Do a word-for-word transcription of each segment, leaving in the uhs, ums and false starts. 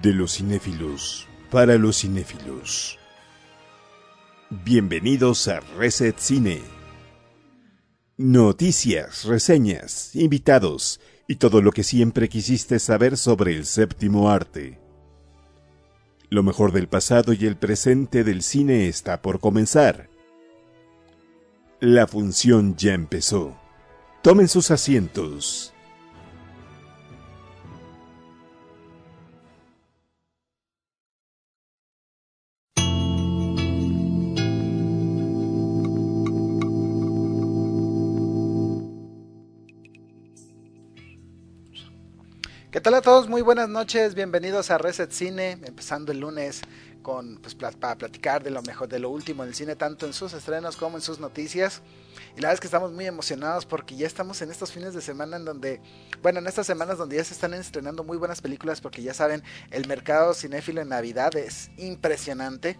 De los cinéfilos, para los cinéfilos. Bienvenidos a Reset Cine. Noticias, reseñas, invitados y todo lo que siempre quisiste saber sobre el séptimo arte. Lo mejor del pasado y el presente del cine está por comenzar. La función ya empezó. Tomen sus asientos. ¿Qué tal a todos? Muy buenas noches, bienvenidos a Reset Cine, empezando el lunes con pues pl- para platicar de lo mejor, de lo último del cine, tanto en sus estrenos como en sus noticias. Y la verdad es que estamos muy emocionados porque ya estamos en estos fines de semana en donde, bueno, en estas semanas donde ya se están estrenando muy buenas películas, porque ya saben, el mercado cinéfilo en Navidad es impresionante.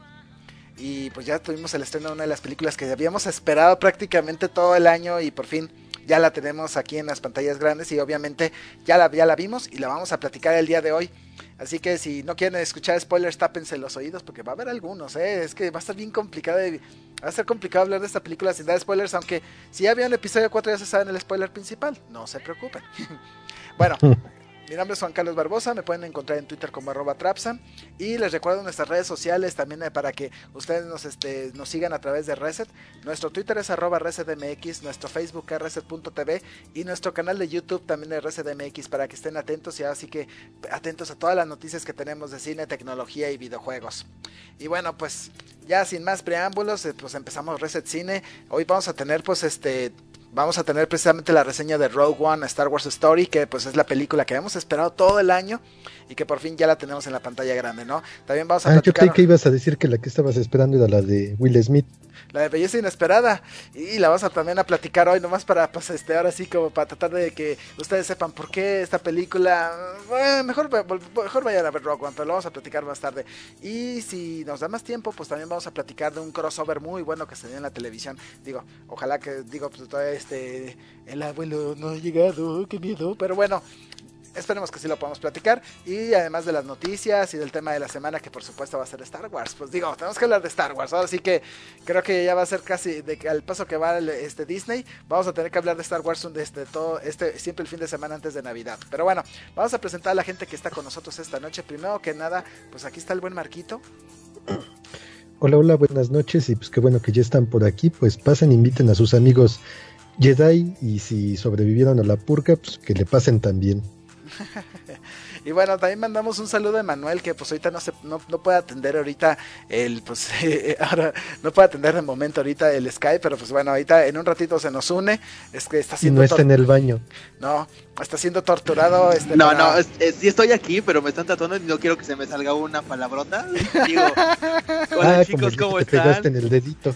Y pues ya tuvimos el estreno de una de las películas que habíamos esperado prácticamente todo el año y por fin ya la tenemos aquí en las pantallas grandes y obviamente ya la, ya la vimos y la vamos a platicar el día de hoy. Así que si no quieren escuchar spoilers, tápense los oídos porque va a haber algunos, ¿eh? Es que va a estar bien complicado, de, va a ser complicado hablar de esta película sin dar spoilers, aunque si ya vieron el episodio cuatro ya se saben el spoiler principal, no se preocupen. Bueno, mi nombre es Juan Carlos Barbosa, me pueden encontrar en Twitter como arroba Trapsam y les recuerdo nuestras redes sociales también para que ustedes nos, este, nos sigan a través de Reset. Nuestro Twitter es arroba ResetMX, nuestro Facebook es reset punto t v y nuestro canal de YouTube también es ResetMX para que estén atentos y así que atentos a todas las noticias que tenemos de cine, tecnología y videojuegos. Y bueno, pues ya sin más preámbulos, pues empezamos Reset Cine. Hoy vamos a tener pues este... Vamos a tener precisamente la reseña de Rogue One, a Star Wars Story, que pues es la película que hemos esperado todo el año y que por fin ya la tenemos en la pantalla grande, ¿no? También vamos a ah, platicar... Yo creí que ibas a decir que la que estabas esperando era la de Will Smith. La de Belleza Inesperada, y la vamos a también a platicar hoy, nomás para, pues, este, ahora sí, como para tratar de que ustedes sepan por qué esta película, bueno, mejor, mejor vayan a ver Rogue One, pero lo vamos a platicar más tarde. Y si nos da más tiempo, pues también vamos a platicar de un crossover muy bueno que se dio en la televisión. Digo, ojalá que, digo, pues todavía este, el abuelo no ha llegado, qué miedo, pero bueno, esperemos que sí lo podamos platicar. Y además de las noticias y del tema de la semana, que por supuesto va a ser Star Wars, pues digo, tenemos que hablar de Star Wars. Ahora sí que creo que ya va a ser casi de que al paso que va el, este Disney, vamos a tener que hablar de Star Wars un, este, todo, este, siempre el fin de semana antes de Navidad. Pero bueno, vamos a presentar a la gente que está con nosotros esta noche. Primero que nada, pues aquí está el buen Marquito. Hola, hola, buenas noches y pues qué bueno que ya están por aquí. Pues pasen, inviten a sus amigos Jedi y si sobrevivieron a la purga, pues que le pasen también. Y bueno, también mandamos un saludo a Manuel, que pues ahorita no se no, no puede atender ahorita el pues eh, ahora no puede atender de momento ahorita el Skype, pero pues bueno, ahorita en un ratito se nos une. Es que está siendo y no está en el baño. No, está siendo torturado este No, para... no, es, es, sí estoy aquí, pero me están tatuando y no quiero que se me salga una palabrota. Digo, hola ah, chicos, como ¿cómo te están? pegaste en el dedito.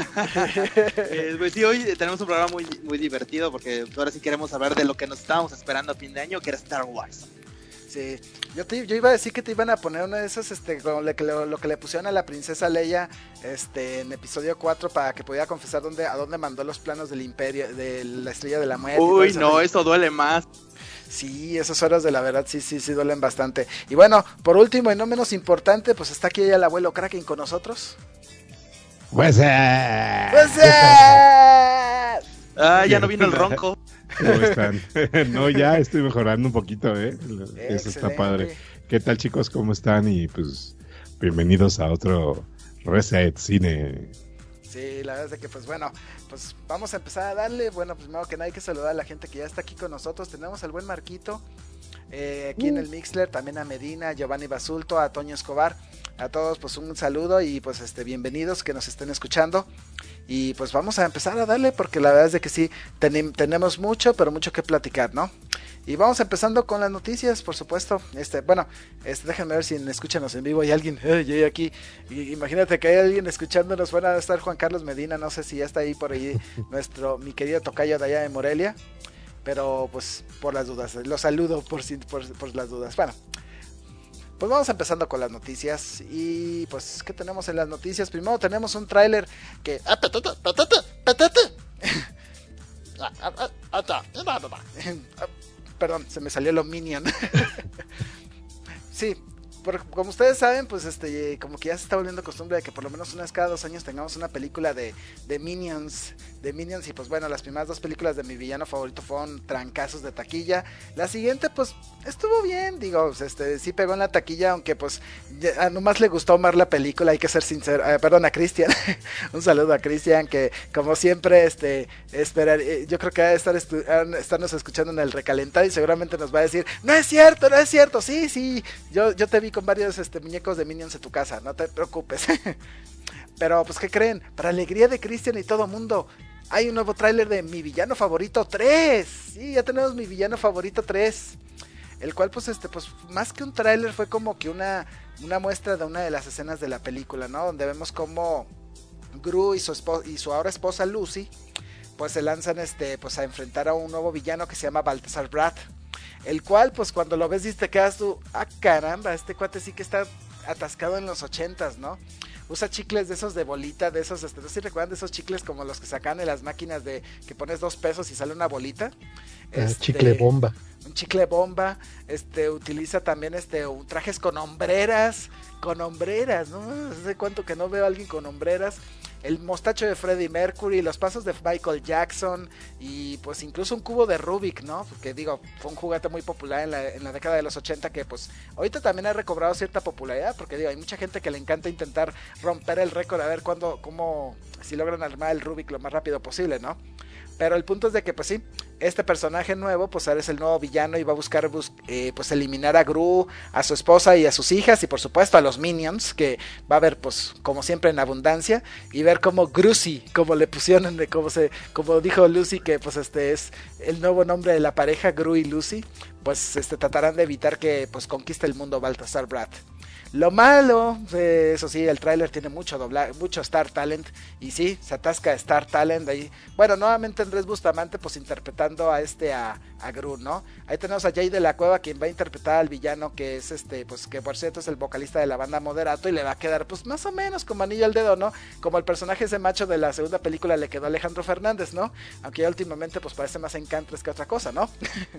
eh, pues sí, hoy tenemos un programa muy, muy divertido porque ahora sí queremos hablar de lo que nos estábamos esperando a fin de año, que era Star Wars. Sí, yo, te, yo iba a decir que te iban a poner una de esas, este, lo, lo, lo que le pusieron a la princesa Leia, este, en episodio cuatro para que pudiera confesar dónde, a dónde mandó los planos del imperio, de la estrella de la muerte. Uy, no, eso, eso duele más. Sí, esas horas de la verdad sí, sí, sí duelen bastante. Y bueno, por último y no menos importante, pues está aquí el abuelo Kraken con nosotros. Pues, eh... pues eh... Ah, ya no vino el ronco. ¿Cómo están? No, ya estoy mejorando un poquito, ¿eh? Eso Excelente. Está padre. ¿Qué tal, chicos? ¿Cómo están? Y pues, bienvenidos a otro Reset Cine. Sí, la verdad es que pues bueno, pues vamos a empezar a darle. Bueno, pues primero que nada hay que saludar a la gente que ya está aquí con nosotros. Tenemos al buen Marquito, eh, aquí uh. en el Mixler, también a Medina, a Giovanni Basulto, a Toño Escobar. A todos pues un saludo y pues este bienvenidos que nos estén escuchando. Y pues vamos a empezar a darle porque la verdad es de que sí, ten, tenemos mucho, pero mucho que platicar, ¿no? Y vamos empezando con las noticias, por supuesto. Este, bueno, este, déjenme ver si escúchanos en vivo. Hay alguien, hey, aquí. Y, imagínate que hay alguien escuchándonos. Van a estar Juan Carlos Medina, no sé si ya está ahí por ahí nuestro, mi querido tocayo de allá de Morelia. Pero pues por las dudas, lo saludo por, por, por las dudas. Bueno, pues vamos empezando con las noticias. Y pues, ¿qué tenemos en las noticias? Primero tenemos un tráiler que... ¡Ah, patata, patata, patata! ah, ah, ah, ah, ah, ah, ah. Perdón, se me salió lo Minion. Sí, por, como ustedes saben, pues este, como que ya se está volviendo costumbre de que por lo menos una vez cada dos años tengamos una película de, de Minions, de Minions, y pues bueno, las primeras dos películas de mi villano favorito fueron trancazos de taquilla. La siguiente, pues, estuvo bien, digo, este, sí pegó en la taquilla, aunque pues, ya, nomás le gustó más la película, hay que ser sincero, eh, perdón, a Cristian, un saludo a Cristian, que como siempre, este, esperar, eh, yo creo que va a estar estu- a estarnos escuchando en el recalentado y seguramente nos va a decir, no es cierto, no es cierto, sí, sí, yo, yo te vi con varios este, muñecos de Minions en tu casa, no te preocupes. Pero pues, ¿qué creen? Para alegría de Cristian y todo mundo, hay un nuevo tráiler de Mi Villano Favorito tres. Sí, ya tenemos Mi Villano Favorito tres. El cual pues este pues más que un tráiler fue como que una una muestra de una de las escenas de la película, ¿no? Donde vemos como Gru y su esposa y su ahora esposa Lucy pues se lanzan este pues a enfrentar a un nuevo villano que se llama Balthazar Brad. El cual pues cuando lo ves y te quedas tú, ah caramba, este cuate sí que está atascado en los ochentas, ¿no? Usa chicles de esos de bolita, de esos, este, no sé si recuerdan de esos chicles como los que sacan en las máquinas de que pones dos pesos y sale una bolita. Ah, Este, chicle bomba. Un chicle bomba, este, utiliza también este, un, trajes con hombreras, con hombreras, ¿no? Hace cuánto que no veo a alguien con hombreras. El mostacho de Freddie Mercury, los pasos de Michael Jackson y pues incluso un cubo de Rubik, ¿no? Porque digo, fue un juguete muy popular en la, en la década de los ochenta que pues ahorita también ha recobrado cierta popularidad porque digo, hay mucha gente que le encanta intentar romper el récord a ver cuándo, cómo, si logran armar el Rubik lo más rápido posible, ¿no? Pero el punto es de que pues sí, este personaje nuevo pues ahora es el nuevo villano y va a buscar bus- eh, pues eliminar a Gru, a su esposa y a sus hijas y por supuesto a los Minions que va a haber pues como siempre en abundancia y ver como Grucy, como le pusieron, de como se, como dijo Lucy que pues este es el nuevo nombre de la pareja, Gru y Lucy, pues este tratarán de evitar que pues conquiste el mundo Balthazar Brad. Lo malo, eh, eso sí, el tráiler tiene mucho doblaje, mucho Star Talent, y sí, se atasca Star Talent ahí. Bueno, nuevamente Andrés Bustamante, pues interpretando a este, a, a Gru, ¿no? Ahí tenemos a Jay de la Cueva, quien va a interpretar al villano, que es este, pues que por cierto es el vocalista de la banda Moderato, y le va a quedar, pues más o menos como anillo al dedo, ¿no? Como el personaje ese macho de la segunda película le quedó a Alejandro Fernández, ¿no? Aunque ya últimamente, pues parece más Encantres que otra cosa, ¿no?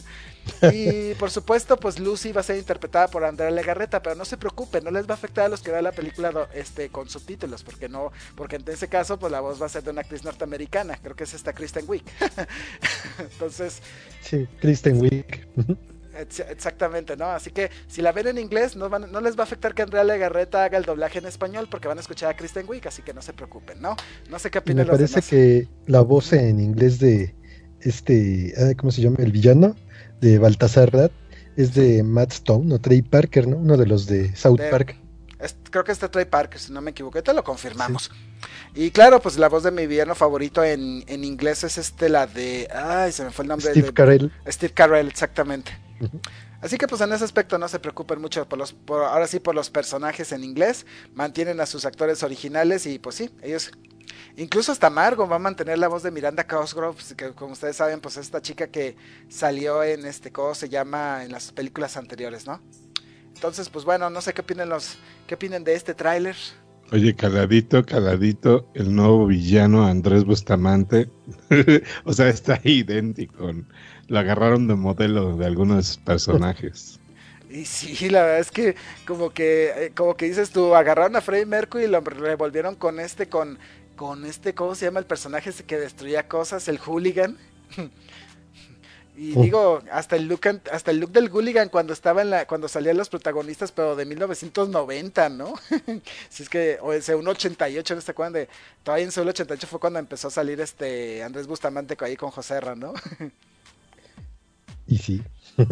Y por supuesto, pues Lucy va a ser interpretada por Andrea Legarreta, pero no se preocupen, no les va a afectar a los que vean la película este, con subtítulos, porque no, porque en ese caso pues la voz va a ser de una actriz norteamericana, creo que es esta Kristen Wiig. Entonces, sí, Kristen Wiig. ex- exactamente, ¿no? Así que si la ven en inglés no, van, no les va a afectar que Andrea Legarreta haga el doblaje en español, porque van a escuchar a Kristen Wiig, así que no se preocupen, ¿no? No sé qué Y opinan me los parece demás. que la voz en inglés de este, ah, ¿cómo se llama? El villano de Balthazar Brad es de Matt Stone o Trey Parker, ¿no? Uno de los de South De- Park. es- creo que es de Trey Parker, si no me equivoco, te lo confirmamos. Y claro, pues la voz de mi villano favorito en, en inglés es este, la de... Ay, se me fue el nombre. Steve de, Carell. Steve Carell, exactamente. Ujú. Así que pues en ese aspecto no se preocupen mucho por los, por, ahora sí por los personajes en inglés, mantienen a sus actores originales y pues sí, ellos, incluso hasta Margot va a mantener la voz de Miranda Cosgrove, que como ustedes saben pues es esta chica que salió en este, ¿cómo se llama? En las películas anteriores, ¿no? Entonces pues bueno, no sé qué opinan los, qué opinan de este tráiler. Oye, caladito, caladito, el nuevo villano Andrés Bustamante, o sea, está idéntico, lo agarraron de modelo de algunos personajes. Y sí, la verdad es que como que eh, como que dices tú, agarraron a Freddie Mercury y lo revolvieron con este, con, con este, ¿cómo se llama el personaje ese que destruía cosas? El hooligan. Y Oh. digo, hasta el look an- hasta el look del hooligan cuando estaba en la, cuando salían los protagonistas, pero de mil novecientos noventa, ¿no? Si es que, o en Seúl ochenta y ocho, ¿no se acuerdan de? Todavía en Seúl ochenta y ocho fue cuando empezó a salir este Andrés Bustamante ahí con José Ra, ¿no? Y sí. No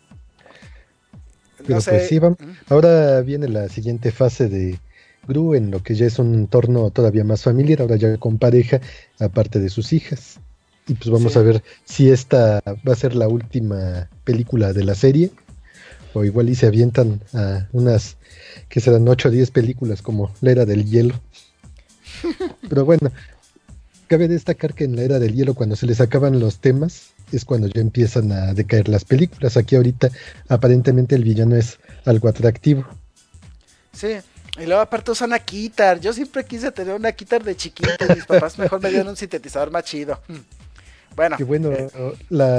Pero sé. pues sí, vamos. ¿Mm? Ahora viene la siguiente fase de Gru, en lo que ya es un entorno todavía más familiar, ahora ya con pareja, aparte de sus hijas. Y pues vamos Sí. a ver si esta va a ser la última película de la serie, o igual y se avientan a unas que serán ocho o diez películas como la Era del Hielo. Pero bueno, cabe destacar que en la Era del Hielo, cuando se les acaban los temas, es cuando ya empiezan a decaer las películas. Aquí ahorita aparentemente el villano es algo atractivo. Sí, y luego aparte usan una guitar. Yo siempre quise tener una guitar de chiquito y mis papás mejor me dieron un sintetizador más chido. Bueno, Que bueno, eh,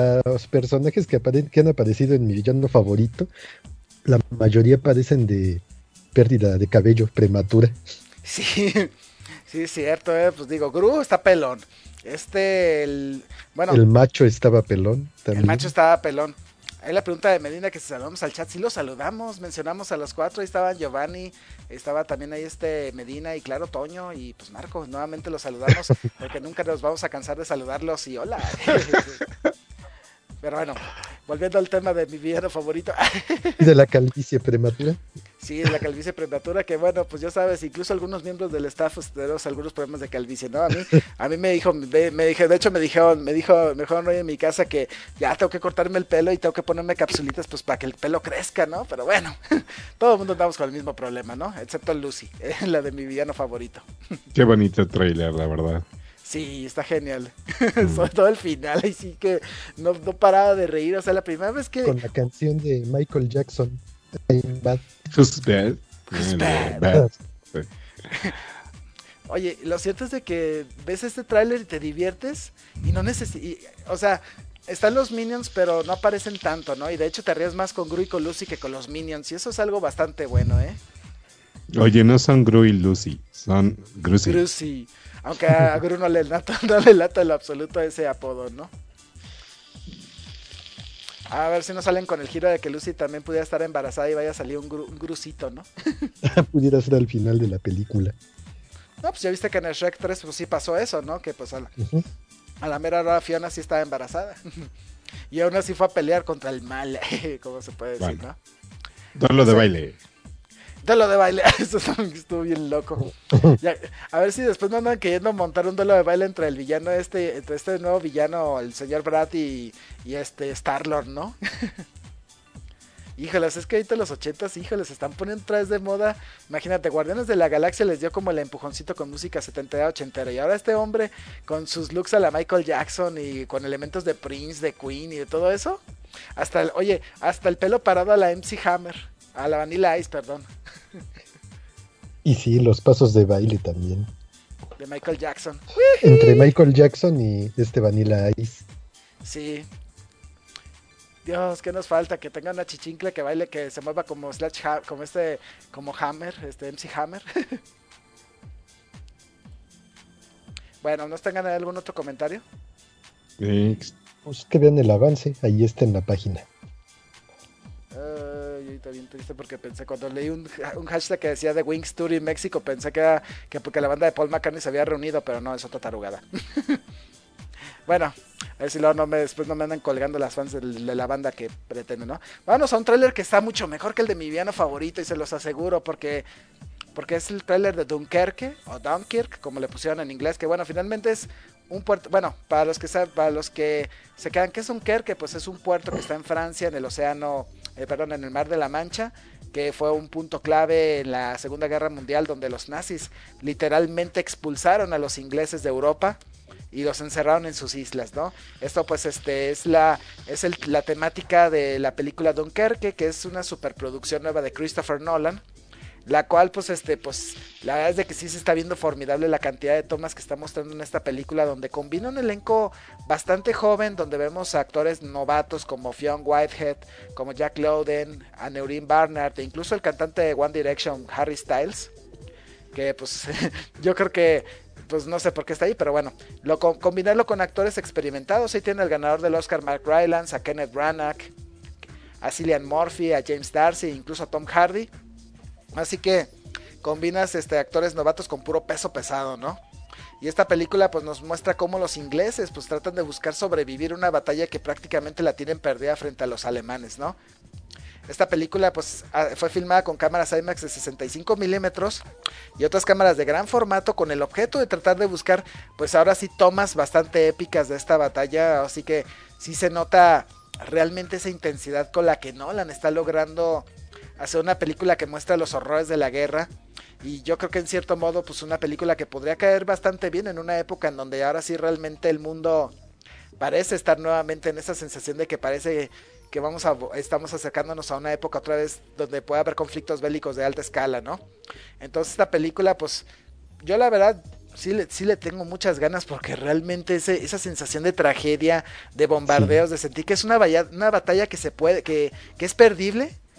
los personajes que, apare- que han aparecido en mi villano favorito, la mayoría parecen de pérdida de cabello prematura. Sí, sí, es cierto, eh, pues digo, Gru está pelón. Este, el, bueno, El macho estaba pelón también. el macho estaba pelón. Ahí la pregunta de Medina que si saludamos al chat, sí lo saludamos, mencionamos a los cuatro, ahí estaban Giovanni, estaba también ahí este Medina y claro, Toño y pues Marco, nuevamente los saludamos porque nunca nos vamos a cansar de saludarlos y hola. Pero bueno, volviendo al tema de mi villano favorito. Y de la calvicie prematura. Sí, de la calvicie prematura, que bueno, pues ya sabes, incluso algunos miembros del staff pues, tenemos algunos problemas de calvicie, ¿no? A mí, a mí me dijo, me, me dije, de hecho me dijeron, me dijo, me dijeron hoy en mi casa que ya tengo que cortarme el pelo y tengo que ponerme capsulitas pues para que el pelo crezca, ¿no? Pero bueno, todo el mundo andamos con el mismo problema, ¿no? Excepto Lucy, eh, la de mi villano favorito. Qué bonito trailer, la verdad. Sí, está genial. Mm. Sobre todo el final, y sí que no, no paraba de reír. O sea, la primera vez que. Con la canción de Michael Jackson. I'm bad. Who's bad? Who's Eh, bad? bad. Sí. Oye, lo cierto es de que ves este tráiler y te diviertes y no necesitas. O sea, están los Minions, pero no aparecen tanto, ¿no? Y de hecho te ríes más con Gru y con Lucy que con los Minions. Y eso es algo bastante bueno, ¿eh? Oye, no son Gru y Lucy, son Grucy. Grucy. Aunque a Gru no le lata, no le lata en lo absoluto ese apodo, ¿no? A ver si no salen con el giro de que Lucy también pudiera estar embarazada y vaya a salir un, gru, un grucito, ¿no? Pudiera ser al final de la película. No, pues ya viste que en el Shrek tres pues sí pasó eso, ¿no? Que pues a la, Uh-huh. a la mera hora Fiona sí estaba embarazada. Y aún así fue a pelear contra el mal, como se puede decir, Bueno. ¿no? Todo lo de Sí. baile. Duelo de baile, eso estuvo bien loco. Ya, a ver si después no andan queriendo montar un duelo de baile entre el villano este, entre este nuevo villano, el señor Brat y, y este Star-Lord, ¿no? Híjoles, es que ahorita los ochentas, híjoles, se están poniendo otra vez de moda. Imagínate, Guardianes de la Galaxia les dio como el empujoncito con música setentera, ochentera. Y ahora este hombre con sus looks a la Michael Jackson y con elementos de Prince, de Queen y de todo eso. Hasta el, oye, hasta el pelo parado a la M C Hammer, a la Vanilla Ice, perdón. Y sí, los pasos de baile también. De Michael Jackson. Entre Michael Jackson y este Vanilla Ice. Sí. Dios, ¿qué nos falta? Que tenga una chichincle que baile, que se mueva como Slash, ha- como este, como Hammer, este M C Hammer. Bueno, ¿nos tengan algún otro comentario? Eh, Pues que vean el avance, ahí está en la página. Ay, ahorita bien triste porque pensé, cuando leí un, un hashtag que decía The Wings Tour en México, pensé que era que porque la banda de Paul McCartney se había reunido, pero no, es otra tarugada. Bueno, a ver si luego no me, después no me andan colgando las fans de, de la banda que pretenden, ¿no? Vamos a un tráiler que está mucho mejor que el de mi villano favorito y se los aseguro porque, porque es el tráiler de Dunkerque o Dunkirk, como le pusieron en inglés, que bueno, finalmente es un puerto, bueno, para los que saben, para los que se quedan, ¿qué es Dunkerque? Pues es un puerto que está en Francia, en el océano, eh, perdón, en el Mar de la Mancha, que fue un punto clave en la Segunda Guerra Mundial donde los nazis literalmente expulsaron a los ingleses de Europa y los encerraron en sus islas, ¿no? Esto pues este es la es el, la temática de la película Dunkerque, que es una superproducción nueva de Christopher Nolan, la cual pues este pues la verdad es de que sí se está viendo formidable la cantidad de tomas que está mostrando en esta película, donde combina un elenco bastante joven, donde vemos a actores novatos como Fionn Whitehead, como Jack Lowden, a Neureen Barnard e incluso el cantante de One Direction, Harry Styles, que pues yo creo que pues no sé por qué está ahí, pero bueno, lo, combinarlo con actores experimentados. Ahí tiene el ganador del Oscar, Mark Rylance, a Kenneth Branagh, a Cillian Murphy, a James Darcy, incluso a Tom Hardy. Así que combinas este, actores novatos con puro peso pesado, ¿no? Y esta película pues nos muestra cómo los ingleses pues tratan de buscar sobrevivir una batalla que prácticamente la tienen perdida frente a los alemanes, ¿no? Esta película pues fue filmada con cámaras IMAX de sesenta y cinco milímetros y otras cámaras de gran formato, con el objeto de tratar de buscar pues ahora sí tomas bastante épicas de esta batalla. Así que sí se nota realmente esa intensidad con la que Nolan está logrando hacer una película que muestra los horrores de la guerra. Y yo creo que en cierto modo pues una película que podría caer bastante bien en una época en donde ahora sí realmente el mundo parece estar nuevamente en esa sensación de que parece que vamos a, estamos acercándonos a una época otra vez donde puede haber conflictos bélicos de alta escala, ¿no? Entonces esta película, pues, yo la verdad sí le, sí le tengo muchas ganas, porque realmente ese, esa sensación de tragedia, de bombardeos, sí, de sentir que es una, valla, una batalla que se puede, que, que es perdible,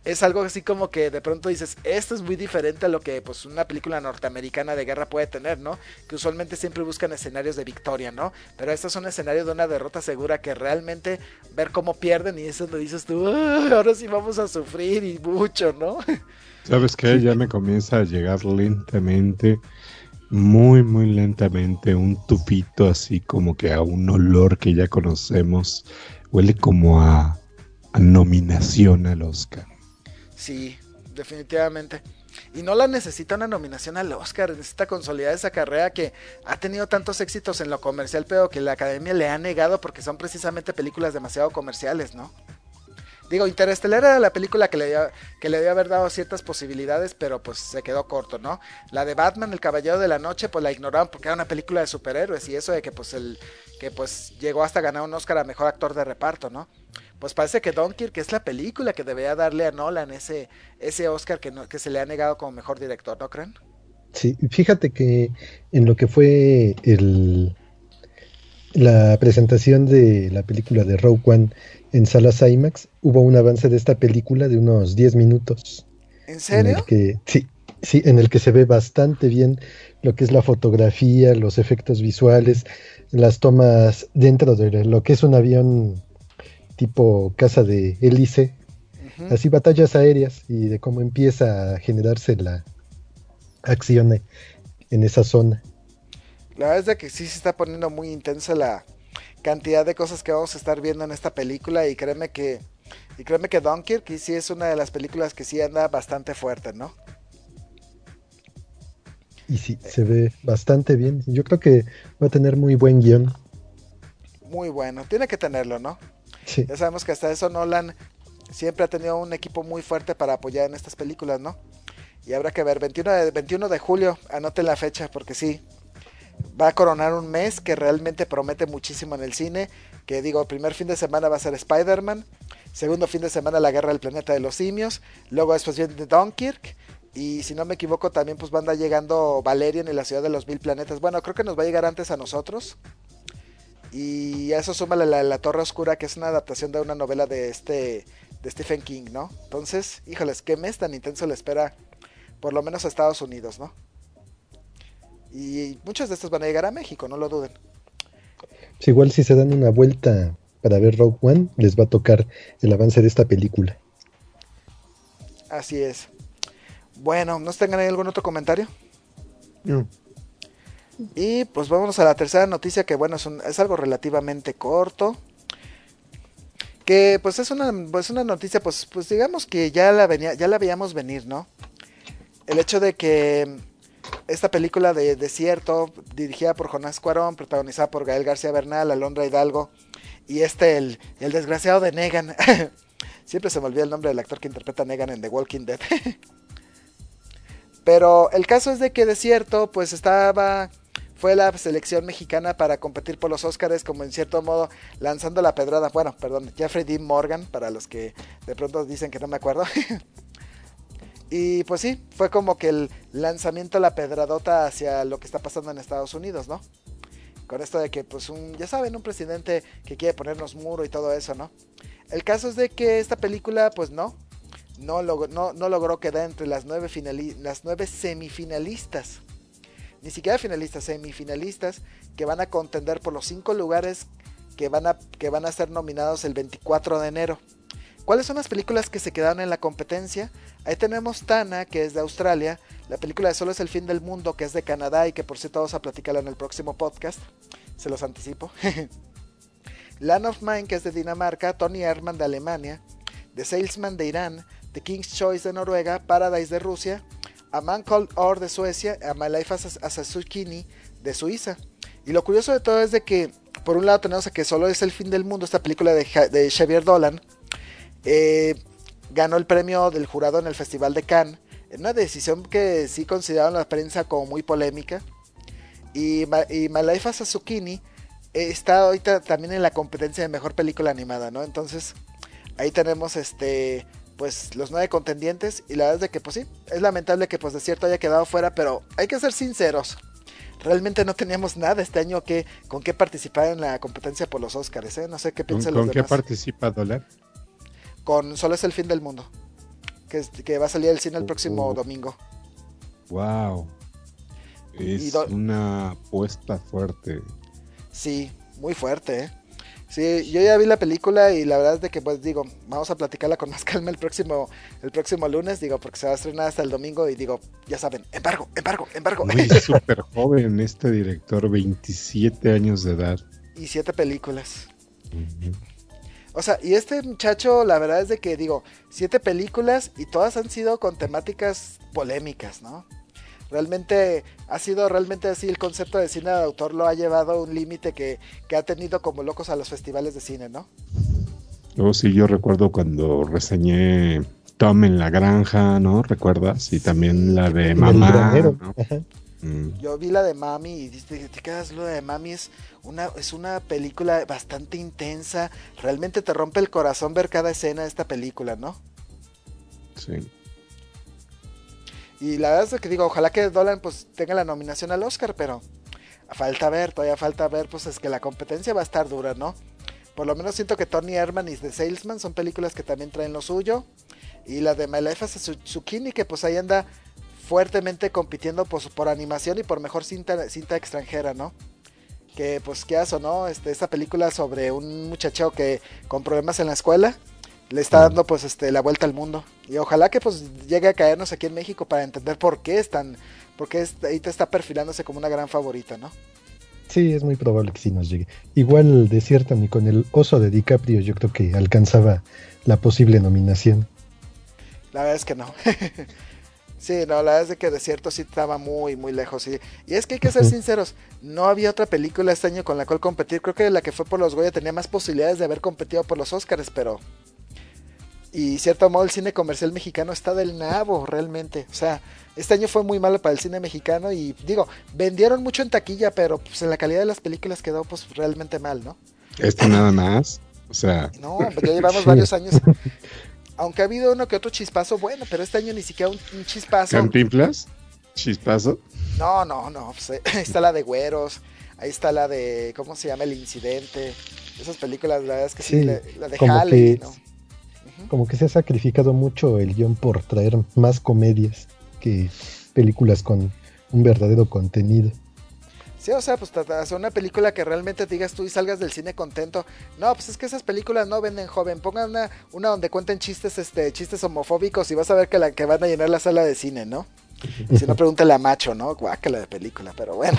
es algo así como que de pronto dices, esto es muy diferente a lo que pues una película norteamericana de guerra puede tener, ¿no? Que usualmente siempre buscan escenarios de victoria, ¿no? Pero estos son escenarios de una derrota segura que realmente ver cómo pierden y eso lo dices tú, ah, ahora sí vamos a sufrir y mucho, ¿no? ¿Sabes qué? Ya me comienza a llegar lentamente, muy, muy lentamente, un tufito así como que a un olor que ya conocemos. Huele como a, a nominación al Oscar. Sí, definitivamente. Y no la necesita una nominación al Oscar, necesita consolidar esa carrera que ha tenido tantos éxitos en lo comercial, pero que la Academia le ha negado porque son precisamente películas demasiado comerciales, ¿no? Digo, Interestelar era la película que le dio, que le dio haber dado ciertas posibilidades, pero pues se quedó corto, ¿no? La de Batman, El Caballero de la Noche, pues la ignoraron porque era una película de superhéroes y eso de que pues el que pues llegó hasta ganar un Oscar a mejor actor de reparto, ¿no? Pues parece que Dunkirk es la película que debería darle a Nolan ese ese Oscar que no, que se le ha negado como mejor director, ¿no creen? Sí, fíjate que en lo que fue el la presentación de la película de Rogue One en salas IMAX, hubo un avance de esta película de unos diez minutos. ¿En serio? En el que, sí, sí, en el que se ve bastante bien lo que es la fotografía, los efectos visuales, las tomas dentro de lo que es un avión tipo casa de hélice, uh-huh. Así batallas aéreas y de cómo empieza a generarse la acción en esa zona. La verdad es de que sí se está poniendo muy intensa la cantidad de cosas que vamos a estar viendo en esta película y créeme que y créeme que Dunkirk y sí es una de las películas que sí anda bastante fuerte, ¿no? Y sí, se ve bastante bien. Yo creo que va a tener muy buen guión. Muy bueno, tiene que tenerlo, ¿no? Sí. Ya sabemos que hasta eso Nolan siempre ha tenido un equipo muy fuerte para apoyar en estas películas, ¿no? Y habrá que ver, veintiuno de julio, anoten la fecha porque sí, va a coronar un mes que realmente promete muchísimo en el cine, que digo, primer fin de semana va a ser Spider-Man, segundo fin de semana La Guerra del Planeta de los Simios, luego después viene Dunkirk, y si no me equivoco también pues va a andar llegando Valerian y la Ciudad de los Mil Planetas. Bueno, creo que nos va a llegar antes a nosotros, y a eso súmale la, la Torre Oscura, que es una adaptación de una novela de este de Stephen King, ¿no? Entonces, híjoles, qué mes tan intenso le espera, por lo menos a Estados Unidos, ¿no? Y muchos de estos van a llegar a México, no lo duden. Pues igual si se dan una vuelta para ver Rogue One, les va a tocar el avance de esta película. Así es. Bueno, ¿no tengan ahí algún otro comentario? No. Y pues vámonos a la tercera noticia, que bueno, es, un, es algo relativamente corto. Que pues es una, pues una noticia, pues, pues digamos que ya la venía, ya la veíamos venir, ¿no? El hecho de que esta película de Desierto, dirigida por Jonás Cuarón, protagonizada por Gael García Bernal, Alondra Hidalgo, y este, el, el desgraciado de Negan. Siempre se me olvida el nombre del actor que interpreta a Negan en The Walking Dead. Pero el caso es de que Desierto, pues estaba, fue la selección mexicana para competir por los Óscares, como en cierto modo lanzando la pedrada. Bueno, perdón, Jeffrey Dean Morgan, para los que de pronto dicen que no me acuerdo. Y pues sí, fue como que el lanzamiento, la pedradota hacia lo que está pasando en Estados Unidos, ¿no? Con esto de que, pues, un, ya saben, un presidente que quiere ponernos muro y todo eso, ¿no? El caso es de que esta película, pues no, no, log- no, no logró quedar entre las nueve, finali- las nueve semifinalistas. Ni siquiera finalistas, semifinalistas, que van a contender por los cinco lugares que van a, que van a ser nominados el veinticuatro de enero. ¿Cuáles son las películas que se quedaron en la competencia? Ahí tenemos Tana, que es de Australia, la película de Solo es el fin del mundo, que es de Canadá y que por cierto vamos a platicarla en el próximo podcast, se los anticipo. Land of Mine, que es de Dinamarca, Tony Erdmann de Alemania, The Salesman de Irán, The King's Choice de Noruega, Paradise de Rusia, A Man Called Or de Suecia, A My Life as a, as a Zucchini de Suiza. Y lo curioso de todo es de que, por un lado tenemos a que Solo es el fin del mundo, esta película de, de Xavier Dolan, eh, ganó el premio del jurado en el Festival de Cannes, en una decisión que sí consideraron la prensa como muy polémica. Y, y My Life as a Zucchini eh, está ahorita también en la competencia de mejor película animada, ¿no? Entonces ahí tenemos este pues los nueve contendientes, y la verdad es de que pues sí, es lamentable que pues Desierto haya quedado fuera, pero hay que ser sinceros, realmente no teníamos nada este año que con qué participar en la competencia por los Óscares, ¿eh? No sé qué piensan los demás. ¿Con qué participa Dolan? Con Solo es el fin del mundo. que, que va a salir al cine el próximo Uh, domingo. wow. Y Es do- una apuesta fuerte. Sí, muy fuerte, ¿eh? Sí, yo ya vi la película y la verdad es de que pues digo, vamos a platicarla con más calma el próximo, el próximo lunes, digo, porque se va a estrenar hasta el domingo y digo, ya saben, embargo, embargo, embargo. Muy súper joven este director, veintisiete años de edad. Y siete películas. Ujú. O sea, y este muchacho, la verdad es de que digo, siete películas y todas han sido con temáticas polémicas, ¿no? Realmente ha sido realmente así, el concepto de cine de autor lo ha llevado a un límite que, que ha tenido como locos a los festivales de cine, ¿no? Luego sí, yo recuerdo cuando reseñé Tom en la granja, ¿no? ¿Recuerdas? Y también la qué de En el película. Mamá, granero. ¿no? Ajá. Mm, Yo vi la de Mami y te, te quedas lo de Mami es una es una película bastante intensa, realmente te rompe el corazón ver cada escena de esta película, ¿no? sí. Y la verdad es que digo, ojalá que Dolan pues tenga la nominación al Oscar, pero falta ver, todavía falta ver, pues es que la competencia va a estar dura, ¿no? Por lo menos siento que Tony Herman y The Salesman son películas que también traen lo suyo. Y la de My Life as a Zucchini, que pues ahí anda fuertemente compitiendo pues, por animación y por mejor cinta, cinta extranjera, ¿no? Que pues qué hace, ¿no? Este, esta película sobre un muchacho que con problemas en la escuela le está Mm. dando pues este la vuelta al mundo. Y ojalá que pues llegue a caernos aquí en México para entender por qué están, por qué es- ahí te está perfilándose como una gran favorita, ¿no? Sí, es muy probable que sí nos llegue. Igual Desierta ni con el oso de DiCaprio yo creo que alcanzaba la posible nominación. La verdad es que no. Sí, no, la verdad es de que Desierto sí estaba muy, muy lejos. Sí. Y es que hay que ser Ujú. sinceros, no había otra película este año con la cual competir. Creo que la que fue por los Goya tenía más posibilidades de haber competido por los Oscars, pero... Y cierto modo el cine comercial mexicano está del nabo, realmente. O sea, este año fue muy malo para el cine mexicano y digo, vendieron mucho en taquilla, pero pues en la calidad de las películas quedó pues realmente mal, ¿no? Esto nada más. O sea, No, pues ya llevamos Sí. varios años. Aunque ha habido uno que otro chispazo bueno, pero este año ni siquiera un, un chispazo. Cantinflas, Chispazo. No, no, no. Pues, eh, ahí está la de Güeros. Ahí está la de. ¿Cómo se llama? El Incidente. Esas películas, la verdad es que sí. Sí, la, la de como Halley, que- ¿no? Ujú. Como que se ha sacrificado mucho el guión por traer más comedias que películas con un verdadero contenido. Sí, o sea, pues trata de hacer una película que realmente digas tú y salgas del cine contento. No, pues es que esas películas no venden, joven. Pongan una, una donde cuenten chistes, este, chistes homofóbicos y vas a ver que la que van a llenar la sala de cine, ¿no? Si no, pregúntale a Macho, ¿no? Guácala de película, pero bueno.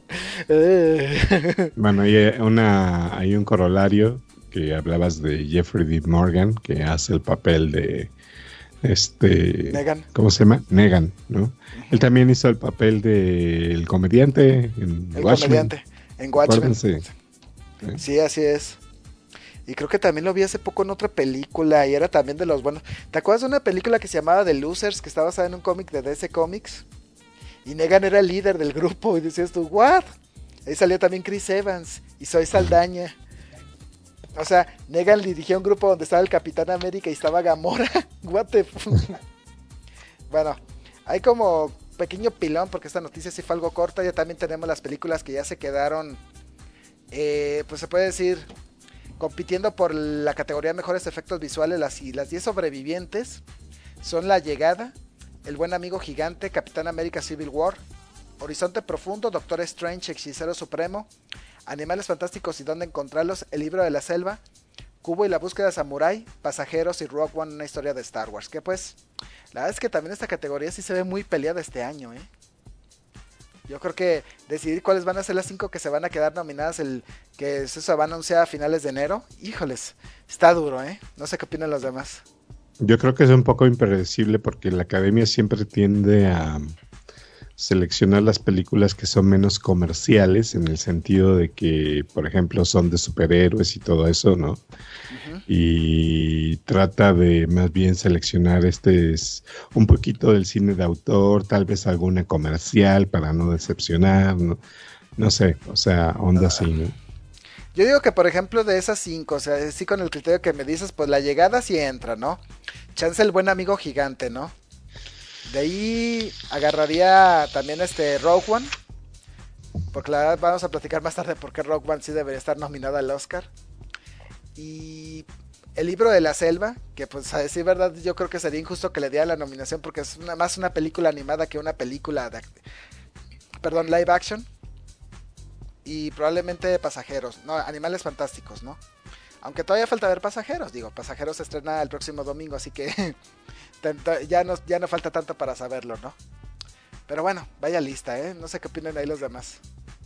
Eh. Bueno, hay, eh, una, hay un corolario que hablabas de Jeffrey Dean Morgan, que hace el papel de este Negan. ¿cómo se llama? Negan, ¿no? Él también hizo el papel del comediante en El Watchmen. comediante en Watchmen. Acuérdense. Sí, así es. Y creo que también lo vi hace poco en otra película y era también de los buenos. ¿Te acuerdas de una película que se llamaba The Losers, que estaba basada en un cómic de D C Comics? Y Negan era el líder del grupo y decías tú, ¿what? Ahí salió también Chris Evans y Zoe Saldaña. O sea, Negan dirigió un grupo donde estaba el Capitán América y estaba Gamora. What the fuck? Bueno, hay como pequeño pilón porque esta noticia sí fue algo corta. Ya también tenemos las películas que ya se quedaron, eh, pues se puede decir, compitiendo por la categoría de mejores efectos visuales. Las, y las diez sobrevivientes son La Llegada, El Buen Amigo Gigante, Capitán América Civil War, Horizonte Profundo, Doctor Strange, Hechicero Supremo, Animales Fantásticos y Dónde Encontrarlos, El Libro de la Selva, Kubo y la Búsqueda Samurai, Pasajeros y Rogue One, una historia de Star Wars. Que pues, la verdad es que también esta categoría sí se ve muy peleada este año, ¿eh? Yo creo que decidir cuáles van a ser las cinco que se van a quedar nominadas, el que eso se va a anunciar a finales de enero, híjoles, está duro, ¿eh? No sé qué opinan los demás. Yo creo que es un poco impredecible porque la academia siempre tiende a seleccionar las películas que son menos comerciales, en el sentido de que, por ejemplo, son de superhéroes y todo eso, ¿no? Uh-huh. Y trata de más bien seleccionar este es un poquito del cine de autor, tal vez alguna comercial para no decepcionar, no, no sé, o sea, onda así, ¿no? Yo digo que, por ejemplo, de esas cinco, o sea, sí con el criterio que me dices, pues La Llegada sí entra, ¿no? Chance El Buen Amigo Gigante, ¿no? De ahí agarraría también este Rogue One, porque la verdad vamos a platicar más tarde por qué Rogue One sí debería estar nominada al Oscar. Y El libro de la selva, que pues a decir verdad yo creo que sería injusto que le diera la nominación porque es una, más una película animada que una película de, perdón, live action. Y probablemente Pasajeros, no, Animales Fantásticos, ¿no? Aunque todavía falta ver Pasajeros, digo, Pasajeros se estrena el próximo domingo, así que ya no, ya no falta tanto para saberlo, ¿no? Pero bueno, vaya lista, ¿eh? No sé qué opinan ahí los demás.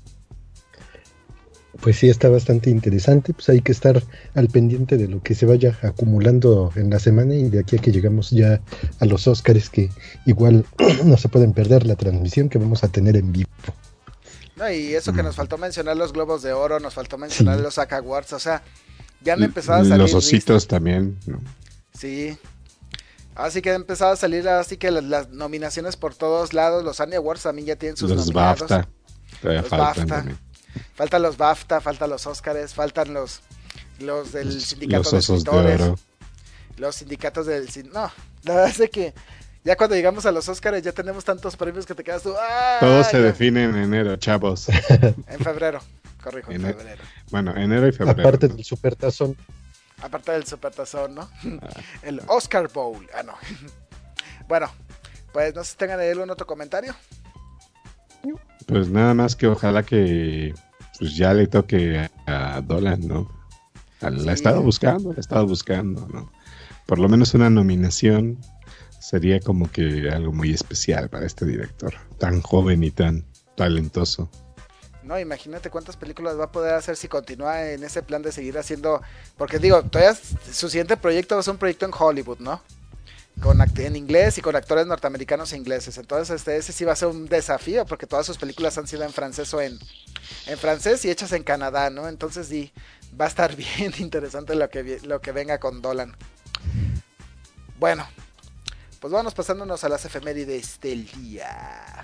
Pues sí, está bastante interesante, pues hay que estar al pendiente de lo que se vaya acumulando en la semana y de aquí a que llegamos ya a los Óscares, que igual no se pueden perder la transmisión que vamos a tener en vivo. No, y eso que nos faltó mencionar los Globos de Oro, nos faltó mencionar sí. los SAG Awards, o sea, ya han empezado a salir los ositos listas. También, ¿no? Sí. Así que han empezado a salir así que las, las nominaciones por todos lados, los Annie Awards también ya tienen sus los nominados. BAFTA. Los BAFTA. Faltan los BAFTA, faltan los Óscares, faltan los los del los, sindicato los de escritores. De los sindicatos del no, la verdad es que ya cuando llegamos a los Óscares ya tenemos tantos premios que te quedas tú. ¡Ah! Todos se definen en enero, chavos. En febrero, corrijo, en, en febrero. Bueno, enero y febrero. Aparte ¿no? del Supertazón. Aparte del Supertazón, ¿no? Ah. El Oscar Bowl. Ah, no. Bueno, pues no sé si tengan ahí algún otro comentario. Pues nada más que ojalá que pues ya le toque a, a Dolan, ¿no? La sí. he estado buscando, la he estado buscando, ¿no? Por lo menos una nominación sería como que algo muy especial para este director, tan joven y tan talentoso. No, imagínate cuántas películas va a poder hacer si continúa en ese plan de seguir haciendo, porque digo, todavía su siguiente proyecto es un proyecto en Hollywood, ¿no? Con act- en inglés y con actores norteamericanos e ingleses, entonces este ese sí va a ser un desafío porque todas sus películas han sido en francés o en, en francés y hechas en Canadá, ¿no? Entonces sí, va a estar bien interesante lo que, lo que venga con Dolan. Bueno, pues vamos pasándonos a las efemérides del día.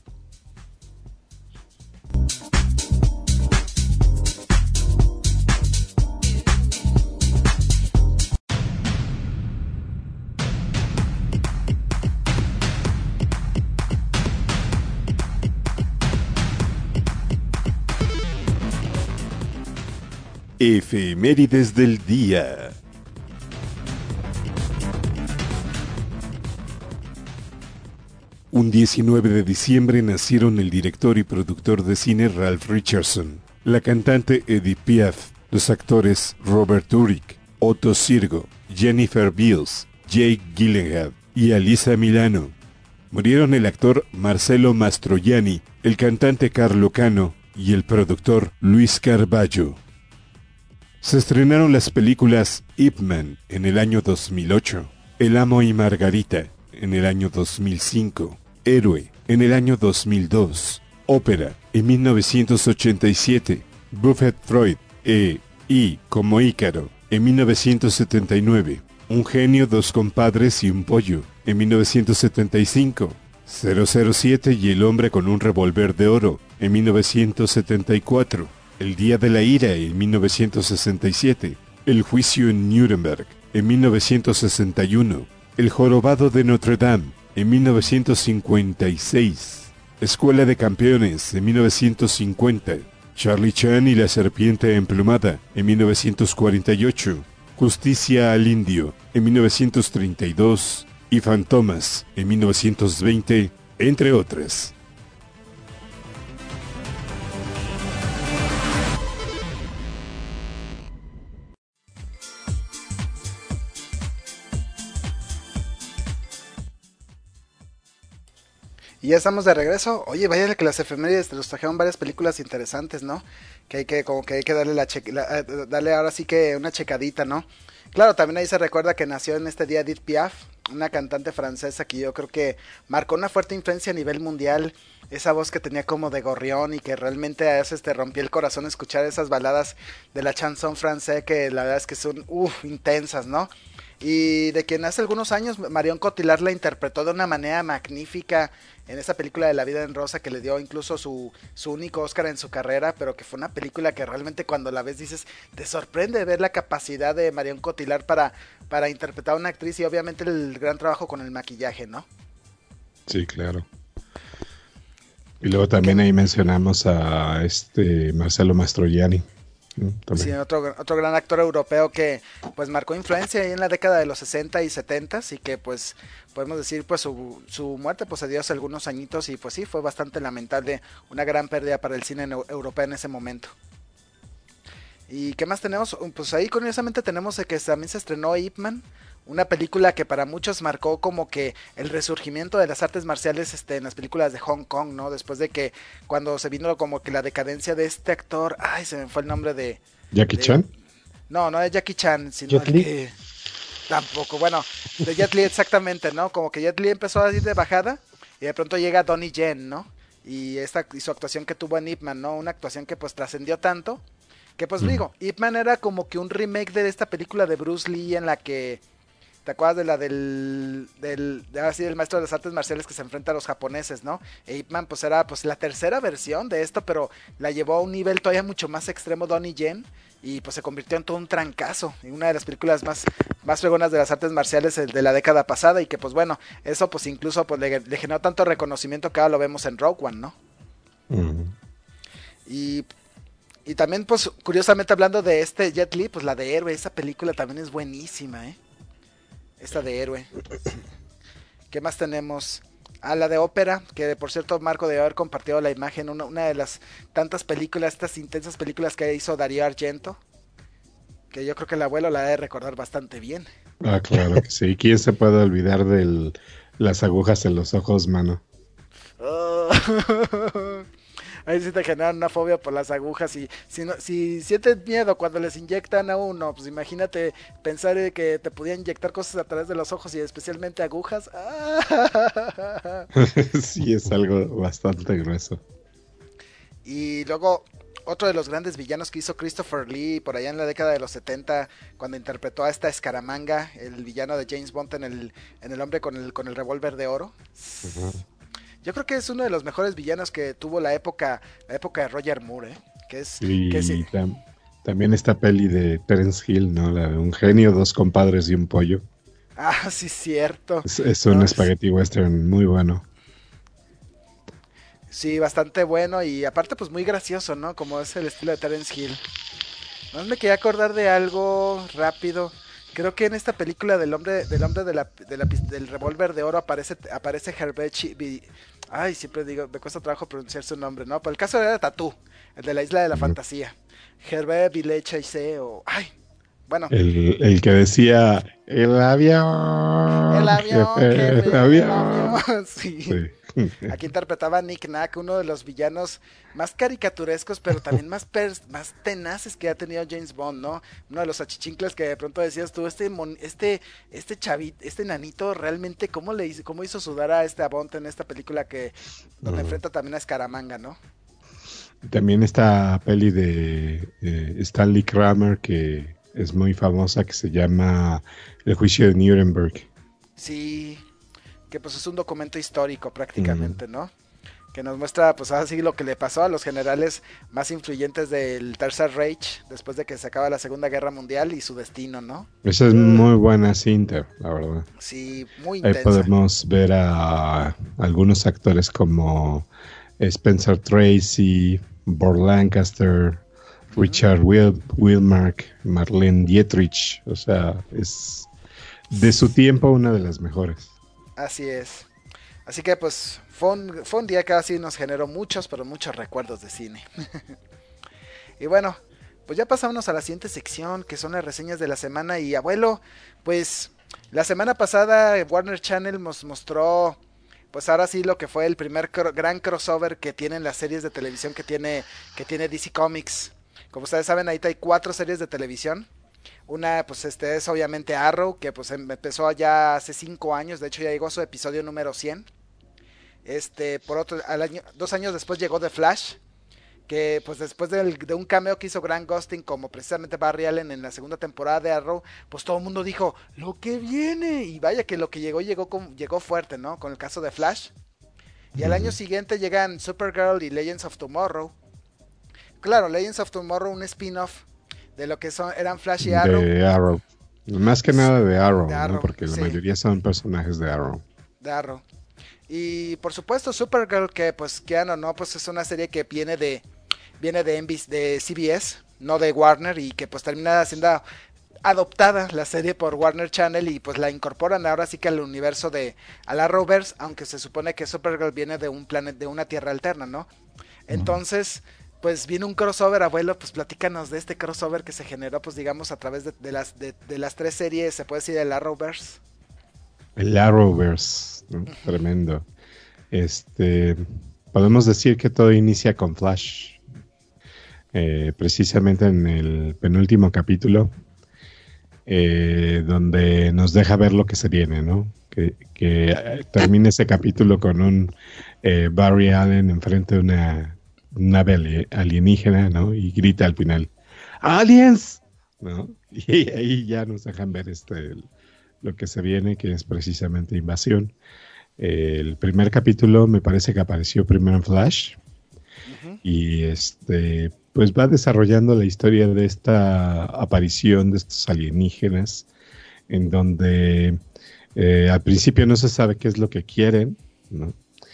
Efemérides del día. Un diecinueve de diciembre nacieron el director y productor de cine Ralph Richardson, la cantante Edith Piaf, los actores Robert Urich, Otto Sirgo, Jennifer Beals, Jake Gyllenhaal y Alyssa Milano. Murieron el actor Marcello Mastroianni, el cantante Carlo Cano y el productor Luis Carballo. Se estrenaron las películas Ip Man en el año dos mil ocho, El Amo y Margarita en el año dos mil cinco, Héroe en el año dos mil dos, Ópera en mil novecientos ochenta y siete, Buffett Freud e I como Ícaro en mil novecientos setenta y nueve, Un genio, dos compadres y un pollo en mil novecientos setenta y cinco, cero cero siete y El hombre con un revólver de oro en mil novecientos setenta y cuatro, El día de la ira en mil novecientos sesenta y siete, El juicio en Nuremberg en mil novecientos sesenta y uno, El jorobado de Notre Dame en mil novecientos cincuenta y seis, Escuela de campeones en mil novecientos cincuenta, Charlie Chan y la serpiente emplumada en mil novecientos cuarenta y ocho, Justicia al indio en mil novecientos treinta y dos y Fantomas en mil novecientos veinte, entre otras. Y ya estamos de regreso. Oye, vaya que las efemérides nos trajeron varias películas interesantes, ¿no? Que hay que, como que hay que darle la, che- la darle ahora sí que una checadita, ¿no? Claro, también ahí se recuerda que nació en este día Edith Piaf, una cantante francesa que yo creo que marcó una fuerte influencia a nivel mundial. Esa voz que tenía como de gorrión y que realmente a veces te rompió el corazón escuchar esas baladas de la chanson francés que la verdad es que son uff, intensas, ¿no? Y de quien hace algunos años Marion Cotillard la interpretó de una manera magnífica en esa película de La vida en rosa que le dio incluso su, su único Oscar en su carrera, pero que fue una película que realmente cuando la ves dices, te sorprende ver la capacidad de Marion Cotillard para, para interpretar a una actriz y obviamente el gran trabajo con el maquillaje, ¿no? Sí, claro. Y luego también ahí mencionamos a este Marcello Mastroianni. Mm, Sí, otro, otro gran actor europeo que pues marcó influencia ahí en la década de los sesenta y setenta y que pues podemos decir pues su, su muerte pues se dio hace algunos añitos y pues sí, fue bastante lamentable, una gran pérdida para el cine en, europeo en ese momento. ¿Y qué más tenemos? Pues ahí curiosamente tenemos que también se estrenó Ip Man, una película que para muchos marcó como que el resurgimiento de las artes marciales este, en las películas de Hong Kong, ¿no? Después de que cuando se vino como que la decadencia de este actor, ay, se me fue el nombre de... ¿Jackie de, Chan? No, no es Jackie Chan, sino Jet el Li. que... Tampoco, bueno, de Jet Li exactamente, ¿no? Como que Jet Li empezó a ir de bajada y de pronto llega Donnie Yen, ¿no? Y, esta, y su actuación que tuvo en Ip Man, ¿no? Una actuación que pues trascendió tanto que pues mm. digo, Ip Man era como que un remake de esta película de Bruce Lee en la que... ¿Te acuerdas de la del, del, de, así, del maestro de las artes marciales que se enfrenta a los japoneses, ¿no? E Ip Man pues era pues la tercera versión de esto, pero la llevó a un nivel todavía mucho más extremo Donnie Yen y pues se convirtió en todo un trancazo, en una de las películas más, más fregonas de las artes marciales de la década pasada y que pues bueno, eso pues incluso pues le, le generó tanto reconocimiento que ahora lo vemos en Rogue One, ¿no? Uh-huh. Y... Y también, pues, curiosamente hablando de este Jet Li, pues la de Héroe, esa película también es buenísima, ¿eh? Esta de Héroe. ¿Qué más tenemos? Ah, la de Ópera, que por cierto Marco debe haber compartido la imagen, una, una de las tantas películas, estas intensas películas que hizo Darío Argento, que yo creo que el abuelo la debe recordar bastante bien. Ah, claro que sí. ¿Quién se puede olvidar de las agujas en los ojos, mano? Oh. Ahí sí te generan una fobia por las agujas y si, no, si sientes miedo cuando les inyectan a uno, pues imagínate pensar que te podían inyectar cosas a través de los ojos y especialmente agujas. Sí, es algo bastante grueso. Y luego otro de los grandes villanos que hizo Christopher Lee por allá en la década de los setenta, cuando interpretó a esta Escaramanga, el villano de James Bond en el, en el hombre con el, con el revólver de oro. Uh-huh. Yo creo que es uno de los mejores villanos que tuvo la época, la época de Roger Moore, ¿eh? Que es, y que es... tam- también esta peli de Terence Hill, ¿no? La de un genio, dos compadres y un pollo. Ah, sí, cierto. Es, es un no, spaghetti es... western muy bueno. Sí, bastante bueno y aparte pues muy gracioso, ¿no? Como es el estilo de Terence Hill. No me quería acordar de algo rápido. Creo que en esta película del hombre del hombre de la, de la, del revólver de oro aparece aparece Herbert Ch- Ay, siempre digo, me cuesta trabajo pronunciar su nombre, ¿no? Pero el caso era Tatú, el de la isla de la uh-huh. fantasía. Herbert Villechaize o ay, bueno. El, el que decía el avión. El avión, jefe, el avión. avión. El avión. Sí. sí. Aquí interpretaba a Nick Knack, uno de los villanos más caricaturescos, pero también más pers- más tenaces que ha tenido James Bond, ¿no? Uno de los achichincles que de pronto decías tú, este mon- este este chavito, este nanito, realmente cómo le hizo, cómo hizo sudar a este a Bond en esta película que donde uh-huh. enfrenta también a Escaramanga, ¿no? También esta peli de eh, Stanley Kramer que es muy famosa, que se llama El juicio de Nuremberg. Sí, que pues es un documento histórico prácticamente, uh-huh. ¿no? Que nos muestra pues así lo que le pasó a los generales más influyentes del Tercer Reich después de que se acaba la Segunda Guerra Mundial y su destino, ¿no? Esa es uh. muy buena cinta, la verdad. Sí, muy intensa. Ahí podemos ver a algunos actores como Spencer Tracy, Burt Lancaster, uh-huh. Richard Will- Wilmark, Marlene Dietrich, o sea, es de su tiempo una de las mejores. Así es. Así que pues fue un, fue un día que así nos generó muchos, pero muchos recuerdos de cine. Y bueno, pues ya pasamos a la siguiente sección, que son las reseñas de la semana. Y abuelo, pues la semana pasada Warner Channel nos mostró, pues ahora sí lo que fue el primer cro- gran crossover que tienen las series de televisión que tiene, que tiene D C Comics. Como ustedes saben, ahí hay cuatro series de televisión. Una, pues este es obviamente Arrow, que pues empezó ya hace cinco años, de hecho ya llegó a su episodio número cien. Este, por otro, al año, dos años después llegó The Flash, que pues después del, de un cameo que hizo Grant Gustin como precisamente Barry Allen en la segunda temporada de Arrow, pues todo el mundo dijo, lo que viene, y vaya que lo que llegó, llegó, con, llegó fuerte, ¿no? Con el caso de Flash. Y al año siguiente llegan Supergirl y Legends of Tomorrow. Claro, Legends of Tomorrow, un spin-off de lo que son eran Flash y Arrow. De Arrow. Más que nada de Arrow, de Arrow ¿no? Porque sí. la mayoría son personajes de Arrow. De Arrow. Y por supuesto Supergirl, que pues quieran o no, pues es una serie que viene de viene de, N B C, de C B S, no de Warner, y que pues termina siendo adoptada la serie por Warner Channel y pues la incorporan ahora sí que al universo de a la Arrowverse, aunque se supone que Supergirl viene de un planeta, de una tierra alterna, ¿no? Entonces, pues viene un crossover, abuelo, pues platícanos de este crossover que se generó, pues digamos, a través de, de las de, de las tres series, se puede decir, el Arrowverse. El Arrowverse, ¿no? Uh-huh. Tremendo. Este, podemos decir que todo inicia con Flash. Eh, precisamente en el penúltimo capítulo, eh, donde nos deja ver lo que se viene, ¿no? Que, que eh, termine ese capítulo con un eh, Barry Allen enfrente de una nave alienígena, ¿no? Y grita al final, ¡Aliens! ¿No? Y ahí ya nos dejan ver este, lo que se viene, que es precisamente invasión. Eh, el primer capítulo me parece que apareció primero en Flash. Uh-huh. Y este, pues va desarrollando la historia de esta aparición de estos alienígenas, en donde eh, al principio no se sabe qué es lo que quieren, ¿no?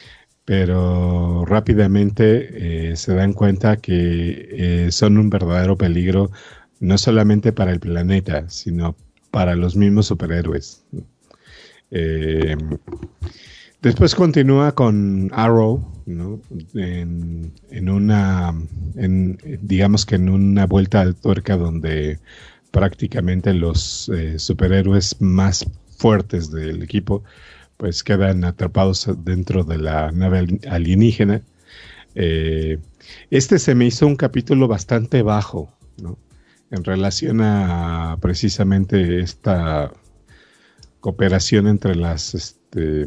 Pero rápidamente eh, se dan cuenta que eh, son un verdadero peligro, no solamente para el planeta, sino para los mismos superhéroes, ¿no? Eh, después continúa con Arrow, ¿no? En, en una, en, digamos que en una vuelta de tuerca donde prácticamente los eh, superhéroes más fuertes del equipo pues quedan atrapados dentro de la nave alienígena. Eh, este se me hizo un capítulo bastante bajo, ¿no? En relación a precisamente esta cooperación entre las este,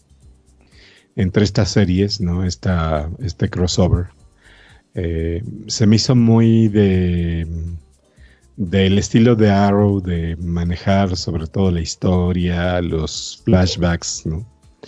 entre estas series, ¿no? Esta, este crossover. Eh, se me hizo muy de del estilo de Arrow, de manejar sobre todo la historia, los flashbacks, ¿no?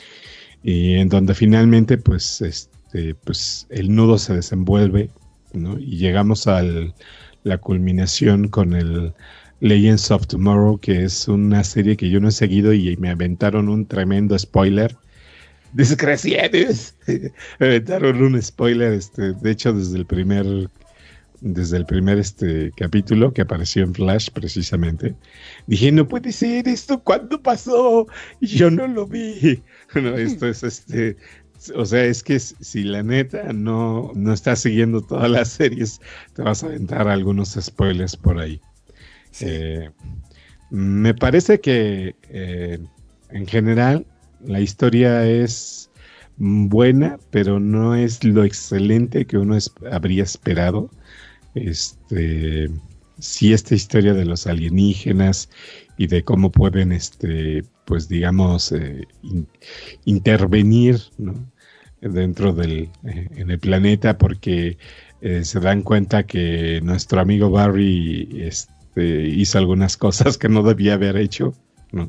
Y en donde finalmente pues este pues el nudo se desenvuelve, ¿no? Y llegamos a la culminación con el Legends of Tomorrow, que es una serie que yo no he seguido y me aventaron un tremendo spoiler. Desgraciados. Me aventaron un spoiler, este, de hecho desde el primer desde el primer este capítulo que apareció en Flash precisamente. Dije, no puede ser esto, ¿cuándo pasó? Yo no lo vi. No, esto es este, o sea, es que si la neta no, no estás siguiendo todas las series, te vas a aventar algunos spoilers por ahí. Sí. Eh, me parece que eh, en general la historia es buena, pero no es lo excelente que uno es, habría esperado. Este, sí, esta historia de los alienígenas y de cómo pueden, este, pues digamos, eh, in, intervenir, ¿no? Dentro del, eh, en el planeta, porque eh, se dan cuenta que nuestro amigo Barry, este, hizo algunas cosas que no debía haber hecho, ¿no?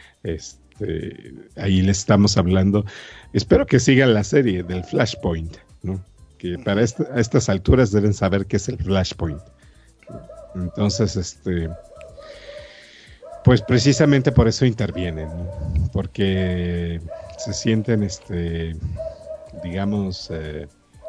Este, ahí le estamos hablando. Espero que sigan la serie del Flashpoint, ¿no? Que para esta, a estas alturas deben saber qué es el Flashpoint. Entonces, este, pues precisamente por eso intervienen, ¿no? Porque se sienten, este, digamos, eh,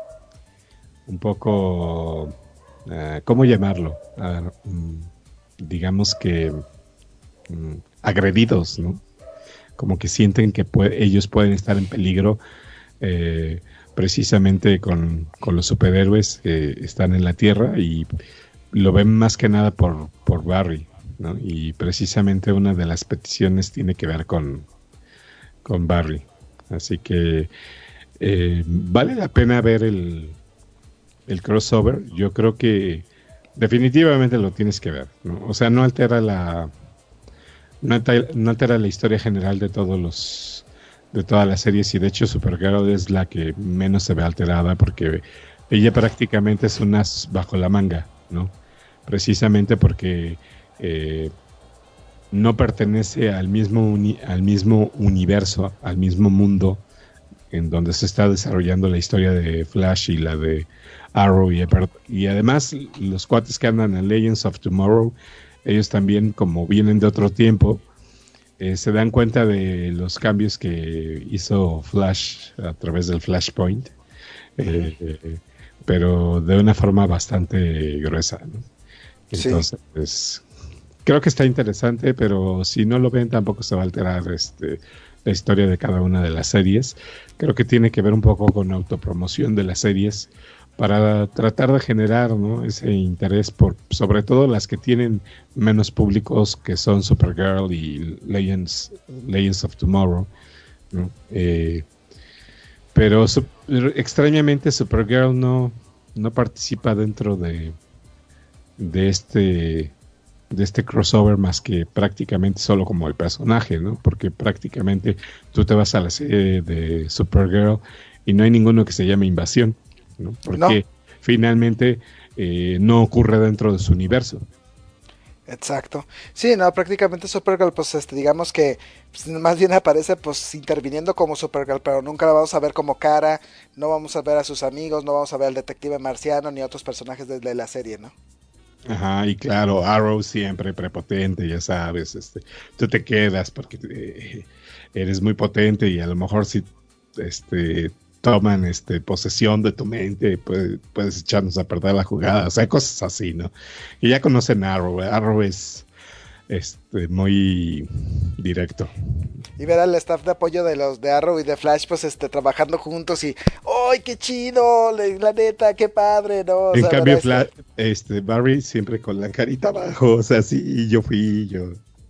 un poco, uh, ¿cómo llamarlo? Uh, um, digamos que um, agredidos, ¿no? Como que sienten que puede, ellos pueden estar en peligro, eh, precisamente con, con los superhéroes que están en la Tierra, y lo ven más que nada por, por Barry, ¿no? Y precisamente una de las peticiones tiene que ver con, con Barry. Así que eh, vale la pena ver el, el crossover. Yo creo que definitivamente lo tienes que ver, ¿no? O sea, no altera la no altera, no altera la historia general de todos los de todas las series, y de hecho Supergirl es la que menos se ve alterada, porque ella prácticamente es un as bajo la manga, ¿no? Precisamente porque eh, no pertenece al mismo uni, al mismo universo, al mismo mundo en donde se está desarrollando la historia de Flash y la de Arrow, y, y además los cuates que andan en Legends of Tomorrow, ellos también, como vienen de otro tiempo, Eh, se dan cuenta de los cambios que hizo Flash a través del Flashpoint, eh, eh, pero de una forma bastante gruesa, ¿no? Entonces, sí. pues, creo que está interesante, pero si no lo ven tampoco se va a alterar este, la historia de cada una de las series. Creo que tiene que ver un poco con la autopromoción de las series para tratar de generar, ¿no?, ese interés por, sobre todo las que tienen menos públicos, que son Supergirl y Legends, Legends of Tomorrow, ¿no? Eh, pero su, extrañamente Supergirl no, no participa dentro de, de este de este crossover más que prácticamente solo como el personaje, ¿no? Porque prácticamente tú te vas a la serie de Supergirl y no hay ninguno que se llame Invasión, ¿no? Porque no. finalmente eh, no ocurre dentro de su universo. Exacto. Sí, no, prácticamente Supergirl, pues este, digamos que pues, más bien aparece pues interviniendo como Supergirl, pero nunca la vamos a ver como Kara, no vamos a ver a sus amigos, no vamos a ver al detective marciano ni a otros personajes de, de la serie, ¿no? Ajá, y claro, Arrow siempre prepotente, ya sabes, este, tú te quedas porque eh, eres muy potente y a lo mejor si este toman este posesión de tu mente, puedes, puedes echarnos a perder la jugada, o sea, cosas así, ¿no? Y ya conocen a Arrow, Arrow es este muy directo. Y ver al staff de apoyo de los de Arrow y de Flash, pues este trabajando juntos y ¡ay, qué chido! La neta, qué padre, ¿no? O en sea, cambio, Flash, este, Barry siempre con la carita abajo, o sea, sí, yo fui, yo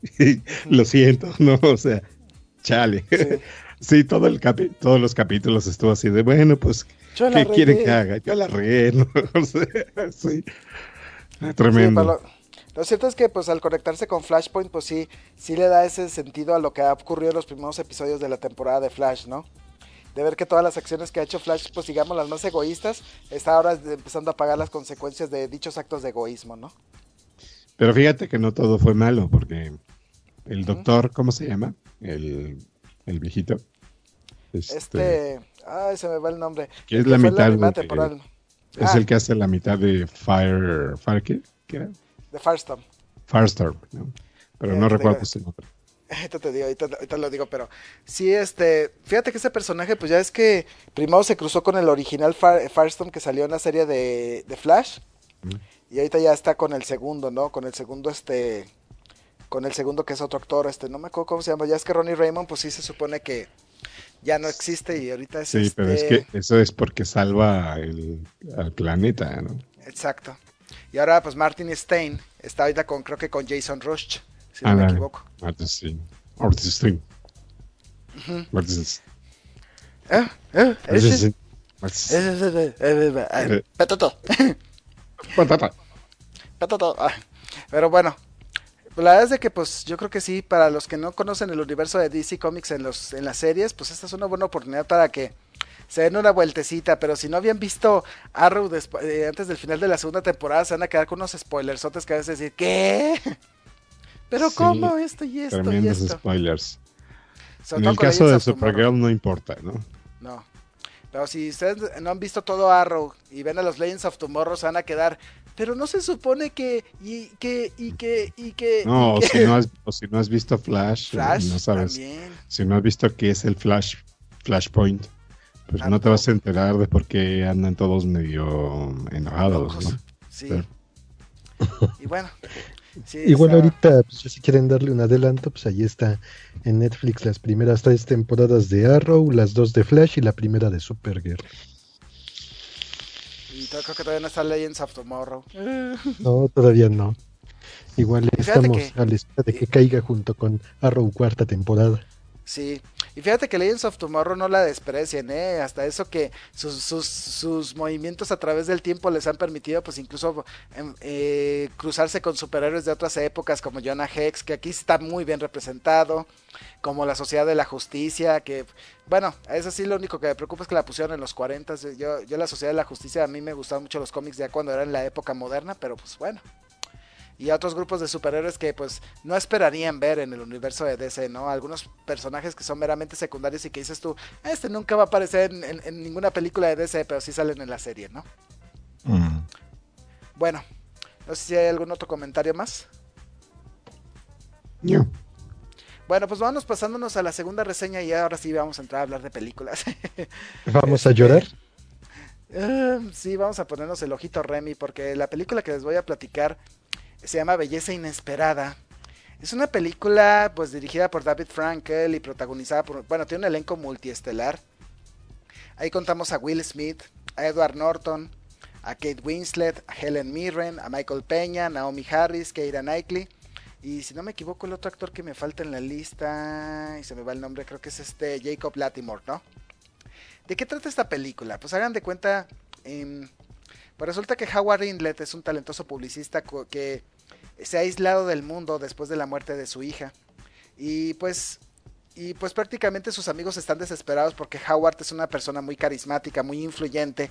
lo siento, ¿no? O sea, chale. Sí, sí todo el capi- todos los capítulos estuvo así de, bueno, pues, ¿qué quieren que haga? Yo la regué, ¿no? O sea, sí. Tremendo. Sí, lo, lo cierto es que pues al conectarse con Flashpoint, pues sí, sí le da ese sentido a lo que ha ocurrido en los primeros episodios de la temporada de Flash, ¿no? De ver que todas las acciones que ha hecho Flash, pues digamos las más egoístas, está ahora empezando a pagar las consecuencias de dichos actos de egoísmo, ¿no? Pero fíjate que no todo fue malo, porque el doctor, ¿cómo se llama? El, el viejito. Este... este, ay, se me va el nombre. Que es la mitad, la de, temporal. Es ah. el que hace la mitad de Fire, Fire ¿qué? ¿Qué era? De Firestorm. Firestorm, ¿no? Pero eh, no recuerdo digo, su nombre. Ahorita te digo, ahorita, ahorita lo digo, pero sí, este, fíjate que ese personaje, pues ya es que primero se cruzó con el original Fire, Firestorm que salió en la serie de, de Flash, mm. y ahorita ya está con el segundo, ¿no? Con el segundo, este, con el segundo que es otro actor, este, no me acuerdo cómo se llama, ya es que Ronnie Raymond, pues sí se supone que ya no existe y ahorita es Sí, este... pero es que eso es porque salva el, al planeta, ¿no? Exacto. Y ahora, pues Martin Stein está ahorita con, creo que con Jason Rusch, si ah, no me equivoco. Martin Stein. Martin Stein. Uh-huh. Martin Stein. ¿Eh? ¿Eh? ¿Ese? Petoto. Patata. Petoto. Pero bueno, la verdad es de que pues yo creo que sí, para los que no conocen el universo de D C Comics en los en las series, pues esta es una buena oportunidad para que se den una vueltecita, pero si no habían visto Arrow después, eh, antes del final de la segunda temporada, se van a quedar con unos spoilersotes que a veces decir, ¿qué? ¿Pero sí, cómo? Esto y esto tremendos y esto. spoilers. En el caso de Supergirl no importa, ¿no? No. Pero si ustedes no han visto todo Arrow y ven a los Legends of Tomorrow, se van a quedar, pero no se supone que, y que, y que, y que... No, y o, que... Si no has, o si no has visto Flash, Flash no sabes. También. Si no has visto qué es el Flash, Flashpoint, pues ah, no te vas a enterar de por qué andan todos medio enojados, ¿no? Sí. Pero... Y bueno... Sí, igual está... ahorita, pues, si quieren darle un adelanto, pues ahí está en Netflix las primeras tres temporadas de Arrow, las dos de Flash y la primera de Supergirl. Y creo que todavía no está Legends of Tomorrow. No, todavía no. Igual estamos que... a la espera de que caiga junto con Arrow cuarta temporada. Sí, y fíjate que Legends of Tomorrow no la desprecien, ¿eh? Hasta eso que sus, sus, sus movimientos a través del tiempo les han permitido, pues incluso eh, cruzarse con superhéroes de otras épocas, como Jonah Hex, que aquí está muy bien representado, como la Sociedad de la Justicia, que, bueno, eso sí, lo único que me preocupa es que la pusieron en los cuarenta, yo, yo la Sociedad de la Justicia, a mí me gustaban mucho los cómics ya cuando era en la época moderna, pero pues bueno. Y a otros grupos de superhéroes que pues no esperarían ver en el universo de D C, ¿no? Algunos personajes que son meramente secundarios y que dices tú, este nunca va a aparecer en, en, en ninguna película de D C, pero sí salen en la serie, ¿no? Mm. Bueno, no sé si hay algún otro comentario más. No. Bueno, pues vamos pasándonos a la segunda reseña y ahora sí vamos a entrar a hablar de películas. ¿Vamos este, a llorar? Uh, sí, vamos a ponernos el ojito Remy porque la película que les voy a platicar se llama Belleza Inesperada. Es una película pues dirigida por David Frankel y protagonizada por, bueno, tiene un elenco multiestelar. Ahí contamos a Will Smith, a Edward Norton, a Kate Winslet, a Helen Mirren, a Michael Peña, Naomi Harris, Keira Knightley. Y si no me equivoco, el otro actor que me falta en la lista, y se me va el nombre, creo que es este Jacob Latimore, ¿no? ¿De qué trata esta película? Pues hagan de cuenta, eh, pues resulta que Howard Inlet es un talentoso publicista que se ha aislado del mundo después de la muerte de su hija. Y pues, y pues prácticamente sus amigos están desesperados porque Howard es una persona muy carismática, muy influyente,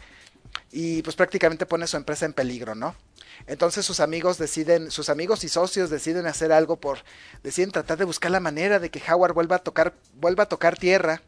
y pues prácticamente pone su empresa en peligro, ¿no? Entonces sus amigos deciden, sus amigos y socios deciden hacer algo por, deciden tratar de buscar la manera de que Howard vuelva a tocar, vuelva a tocar tierra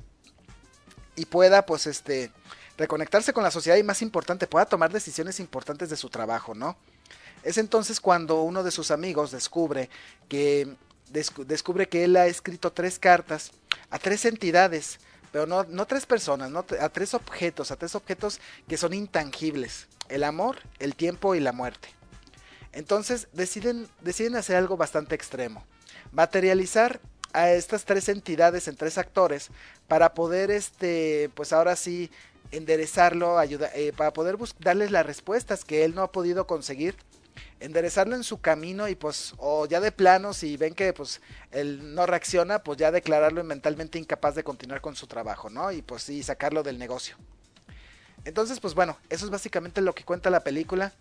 y pueda, pues, este, reconectarse con la sociedad y más importante, pueda tomar decisiones importantes de su trabajo, ¿no? Es entonces cuando uno de sus amigos descubre que, descu- descubre que él ha escrito tres cartas a tres entidades, pero no, no tres personas, no, a tres objetos, a tres objetos que son intangibles, el amor, el tiempo y la muerte. Entonces deciden, deciden hacer algo bastante extremo, materializar a estas tres entidades en tres actores para poder, este, pues ahora sí, enderezarlo, ayuda, eh, para poder bus- darles las respuestas que él no ha podido conseguir, enderezarlo en su camino y pues, o ya de plano, si ven que pues él no reacciona, pues ya declararlo mentalmente incapaz de continuar con su trabajo, ¿no? Y pues sí, sacarlo del negocio. Entonces, pues bueno, eso es básicamente lo que cuenta la película.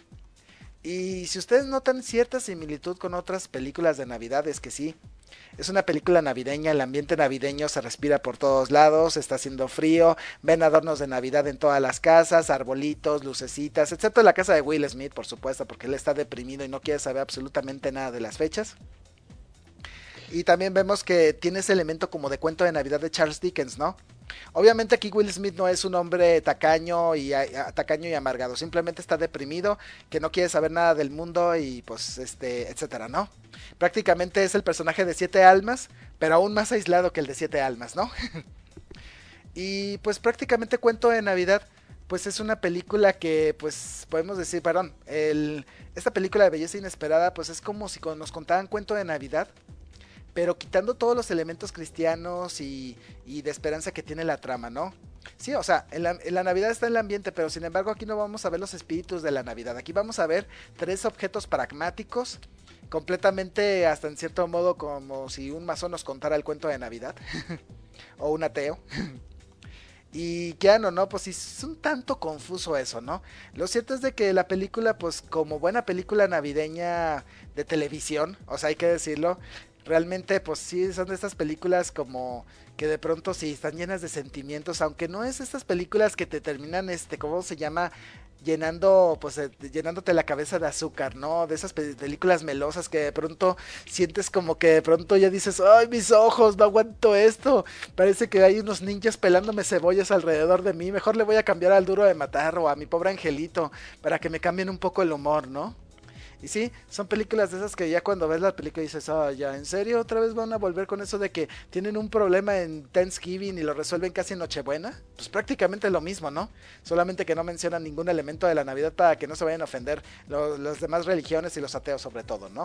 Y si ustedes notan cierta similitud con otras películas de Navidad, es que sí, es una película navideña, el ambiente navideño se respira por todos lados, está haciendo frío, ven adornos de Navidad en todas las casas, arbolitos, lucecitas, excepto en la casa de Will Smith, por supuesto, porque él está deprimido y no quiere saber absolutamente nada de las fechas. Y también vemos que tiene ese elemento como de cuento de Navidad de Charles Dickens, ¿no? Obviamente aquí Will Smith no es un hombre tacaño y, a, tacaño y amargado, simplemente está deprimido, que no quiere saber nada del mundo y pues este, etcétera, ¿no? Prácticamente es el personaje de Siete Almas, pero aún más aislado que el de Siete Almas, ¿no? Y pues prácticamente Cuento de Navidad, pues es una película que pues podemos decir, perdón, el, esta película de Belleza Inesperada pues es como si nos contaran Cuento de Navidad, pero quitando todos los elementos cristianos y, y de esperanza que tiene la trama, ¿no? Sí, o sea, en la, en la Navidad está el ambiente, pero sin embargo aquí no vamos a ver los espíritus de la Navidad. Aquí vamos a ver tres objetos pragmáticos, completamente hasta en cierto modo como si un masón nos contara el cuento de Navidad, o un ateo. Y quieran o no, pues sí, es un tanto confuso eso, ¿no? Lo cierto es de que la película, pues como buena película navideña de televisión, o sea, hay que decirlo, realmente pues sí son de estas películas como que de pronto sí están llenas de sentimientos, aunque no es estas películas que te terminan, este, ¿cómo se llama? Llenando, pues, eh, llenándote la cabeza de azúcar, ¿no? De esas pe- películas melosas que de pronto sientes como que de pronto ya dices, ¡ay, mis ojos! No aguanto esto. Parece que hay unos ninjas pelándome cebollas alrededor de mí. Mejor le voy a cambiar al Duro de Matar o a Mi Pobre Angelito para que me cambien un poco el humor, ¿no? Y sí, son películas de esas que ya cuando ves la película dices, ah, ya, ¿en serio otra vez van a volver con eso de que tienen un problema en Thanksgiving y lo resuelven casi en Nochebuena? Pues prácticamente lo mismo, ¿no? Solamente que no mencionan ningún elemento de la Navidad para que no se vayan a ofender los, las demás religiones y los ateos sobre todo, ¿no?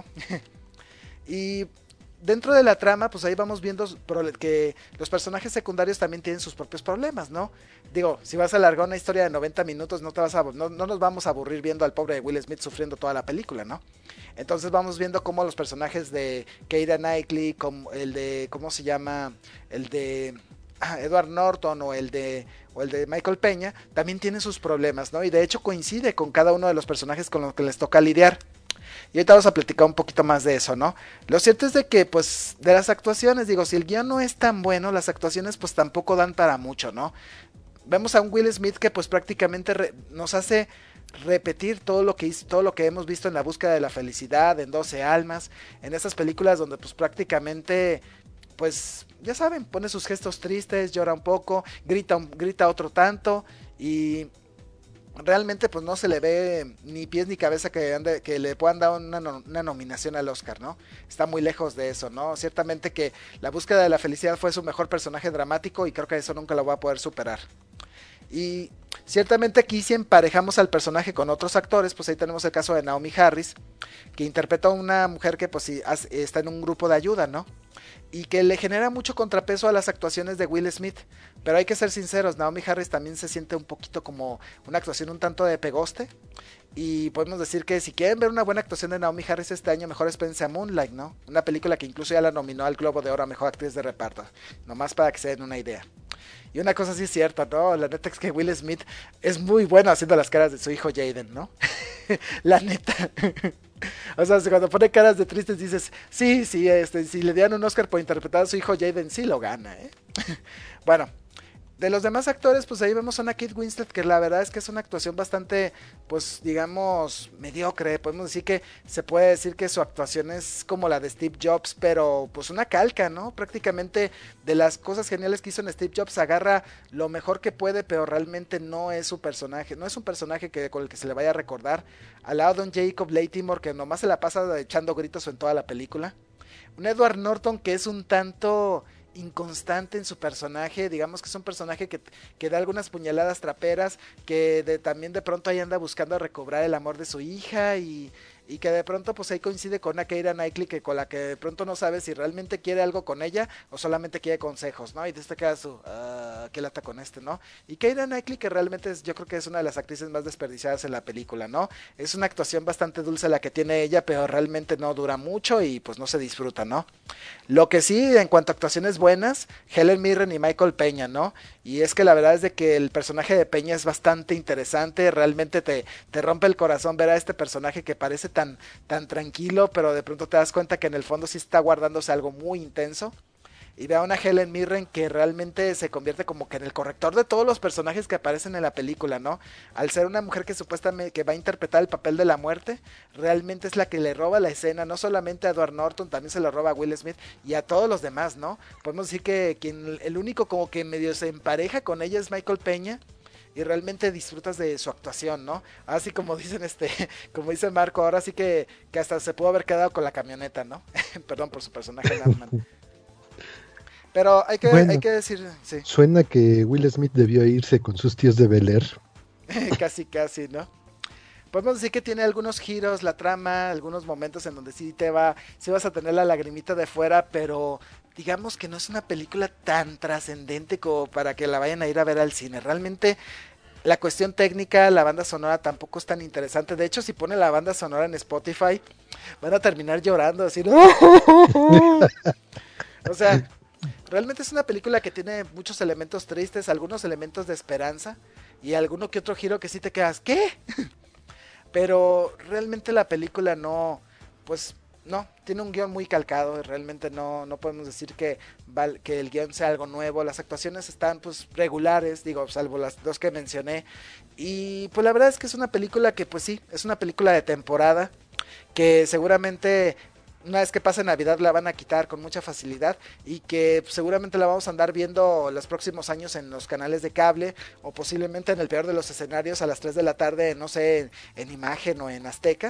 Y dentro de la trama, pues ahí vamos viendo que los personajes secundarios también tienen sus propios problemas, ¿no? Digo, si vas a alargar una historia de noventa minutos, no, te vas a, no, no nos vamos a aburrir viendo al pobre Will Smith sufriendo toda la película, ¿no? Entonces vamos viendo cómo los personajes de Keira Knightley, como el de, ¿cómo se llama? El de ah, Edward Norton o el de o el de Michael Peña, también tienen sus problemas, ¿no? Y de hecho coincide con cada uno de los personajes con los que les toca lidiar. Y ahorita vamos a platicar un poquito más de eso, ¿no? Lo cierto es de que, pues, de las actuaciones, digo, si el guión no es tan bueno, las actuaciones, pues, tampoco dan para mucho, ¿no? Vemos a un Will Smith que, pues, prácticamente re- nos hace repetir todo lo que hizo, todo lo que hemos visto en La Búsqueda de la Felicidad, en doce Almas, en esas películas donde, pues, prácticamente, pues, ya saben, pone sus gestos tristes, llora un poco, grita, un, grita otro tanto, y realmente pues no se le ve ni pies ni cabeza que, ande, que le puedan dar una, no, una nominación al Oscar, ¿no? Está muy lejos de eso, ¿no? Ciertamente que La Búsqueda de la Felicidad fue su mejor personaje dramático y creo que eso nunca lo va a poder superar. Y ciertamente aquí si emparejamos al personaje con otros actores, pues ahí tenemos el caso de Naomi Harris, que interpreta a una mujer que pues sí, está en un grupo de ayuda, ¿no? Y que le genera mucho contrapeso a las actuaciones de Will Smith. Pero hay que ser sinceros, Naomi Harris también se siente un poquito como una actuación un tanto de pegoste. Y podemos decir que si quieren ver una buena actuación de Naomi Harris este año, mejor espérense a Moonlight, ¿no? Una película que incluso ya la nominó al Globo de Oro a Mejor Actriz de Reparto. Nomás para que se den una idea. Y una cosa sí es cierta, ¿no? La neta es que Will Smith es muy bueno haciendo las caras de su hijo Jaden, ¿no? La neta. O sea, cuando pone caras de tristes dices, sí, sí, este, si le dieran un Oscar por interpretar a su hijo Jaden, sí lo gana, ¿eh? Bueno, de los demás actores, pues ahí vemos a una Kate Winslet que la verdad es que es una actuación bastante, pues digamos, mediocre. Podemos decir que se puede decir que su actuación es como la de Steve Jobs, pero pues una calca, ¿no? Prácticamente de las cosas geniales que hizo en Steve Jobs, agarra lo mejor que puede, pero realmente no es su personaje, no es un personaje que, con el que se le vaya a recordar. Al lado de un Jacob Latimore que nomás se la pasa echando gritos en toda la película. Un Edward Norton que es un tanto inconstante en su personaje, digamos que es un personaje que, que da algunas puñaladas traperas, que de, también de pronto ahí anda buscando recobrar el amor de su hija y, y que de pronto pues ahí coincide con una Keira Knightley que con la que de pronto no sabe si realmente quiere algo con ella o solamente quiere consejos, ¿no? Y de este caso, uh, ¿qué lata con este, no? Y Keira Knightley que realmente es, yo creo que es una de las actrices más desperdiciadas en la película, ¿no? Es una actuación bastante dulce la que tiene ella, pero realmente no dura mucho y pues no se disfruta, ¿no? Lo que sí, en cuanto a actuaciones buenas, Helen Mirren y Michael Peña, ¿no? Y es que la verdad es de que el personaje de Peña es bastante interesante, realmente te, te rompe el corazón ver a este personaje que parece tan, tan tranquilo, pero de pronto te das cuenta que en el fondo sí está guardándose algo muy intenso. Y ve a una Helen Mirren que realmente se convierte como que en el corrector de todos los personajes que aparecen en la película, ¿no? Al ser una mujer que supuestamente que va a interpretar el papel de la muerte, realmente es la que le roba la escena, no solamente a Edward Norton, también se lo roba a Will Smith y a todos los demás, ¿no? Podemos decir que quien, el único como que medio se empareja con ella es Michael Peña. Y realmente disfrutas de su actuación, ¿no? Así como dicen este, como dice Marco, ahora sí que, que hasta se pudo haber quedado con la camioneta, ¿no? Perdón por su personaje Landman. Pero hay que, bueno, hay que decir, sí. Suena que Will Smith debió irse con sus tíos de Bel Air. Casi, casi, ¿no? Podemos decir que tiene algunos giros, la trama, algunos momentos en donde sí te va, sí vas a tener la lagrimita de fuera, pero digamos que no es una película tan trascendente como para que la vayan a ir a ver al cine. Realmente la cuestión técnica, la banda sonora tampoco es tan interesante. De hecho, si ponen la banda sonora en Spotify, van a terminar llorando, así, ¿no? O sea, realmente es una película que tiene muchos elementos tristes, algunos elementos de esperanza y alguno que otro giro que sí te quedas, ¿qué? Pero realmente la película no, pues no, tiene un guión muy calcado, realmente no, no podemos decir que, val, que el guión sea algo nuevo, las actuaciones están pues regulares, digo, salvo las dos que mencioné, y pues la verdad es que es una película que pues sí, es una película de temporada, que seguramente una vez que pase Navidad la van a quitar con mucha facilidad y que seguramente la vamos a andar viendo los próximos años en los canales de cable o posiblemente en el peor de los escenarios a las tres de la tarde, no sé, en, en Imagen o en Azteca.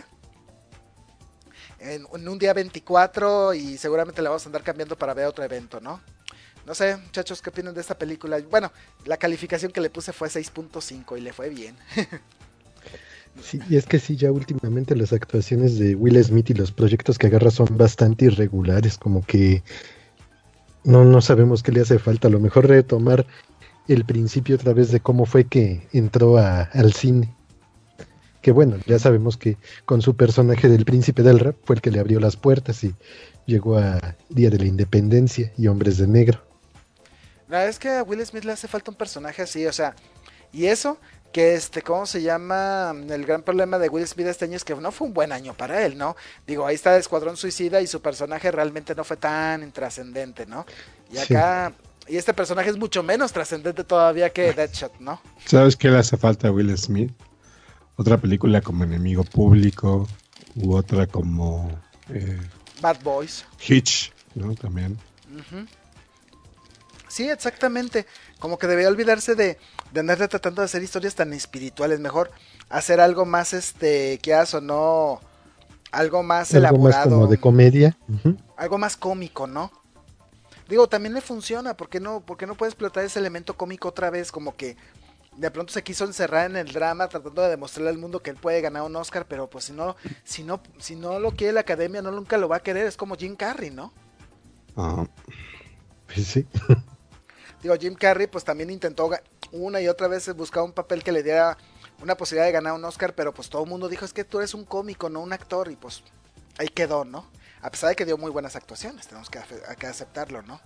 En, en un día veinticuatro y seguramente la vamos a andar cambiando para ver otro evento, ¿no? No sé, muchachos, ¿qué opinan de esta película? Bueno, la calificación que le puse fue seis punto cinco y le fue bien. Sí, y es que sí, ya últimamente las actuaciones de Will Smith y los proyectos que agarra son bastante irregulares, como que no, no sabemos qué le hace falta. A lo mejor retomar el principio otra vez de cómo fue que entró a, al cine. Que bueno, ya sabemos que con su personaje del príncipe del rap fue el que le abrió las puertas y llegó a Día de la Independencia y Hombres de Negro. La verdad es que a Will Smith le hace falta un personaje así, o sea, y eso... que este, ¿cómo se llama? El gran problema de Will Smith este año es que no fue un buen año para él, ¿no? Digo, ahí está Escuadrón Suicida y su personaje realmente no fue tan trascendente, ¿no? Y acá, sí. Y este personaje es mucho menos trascendente todavía que Deadshot, ¿no? ¿Sabes qué le hace falta a Will Smith? Otra película como Enemigo Público u otra como... Eh, Bad Boys. Hitch, ¿no? También. Uh-huh. Sí, exactamente. Como que debería olvidarse de, de andar tratando de hacer historias tan espirituales. Mejor hacer algo más, este, que hagas o no, algo más algo elaborado. Más como de comedia. Uh-huh. Algo más cómico, ¿no? Digo, también le funciona. ¿Por qué no, por qué no puede explotar ese elemento cómico otra vez? Como que de pronto se quiso encerrar en el drama tratando de demostrarle al mundo que él puede ganar un Oscar, pero pues si no, si no, si no lo quiere la academia, no nunca lo va a querer, es como Jim Carrey, ¿no? Ah, Pues sí. Digo, Jim Carrey pues también intentó una y otra vez buscar un papel que le diera una posibilidad de ganar un Oscar, pero pues todo el mundo dijo, es que tú eres un cómico, no un actor, y pues ahí quedó, ¿no? A pesar de que dio muy buenas actuaciones, tenemos que, que aceptarlo, ¿no?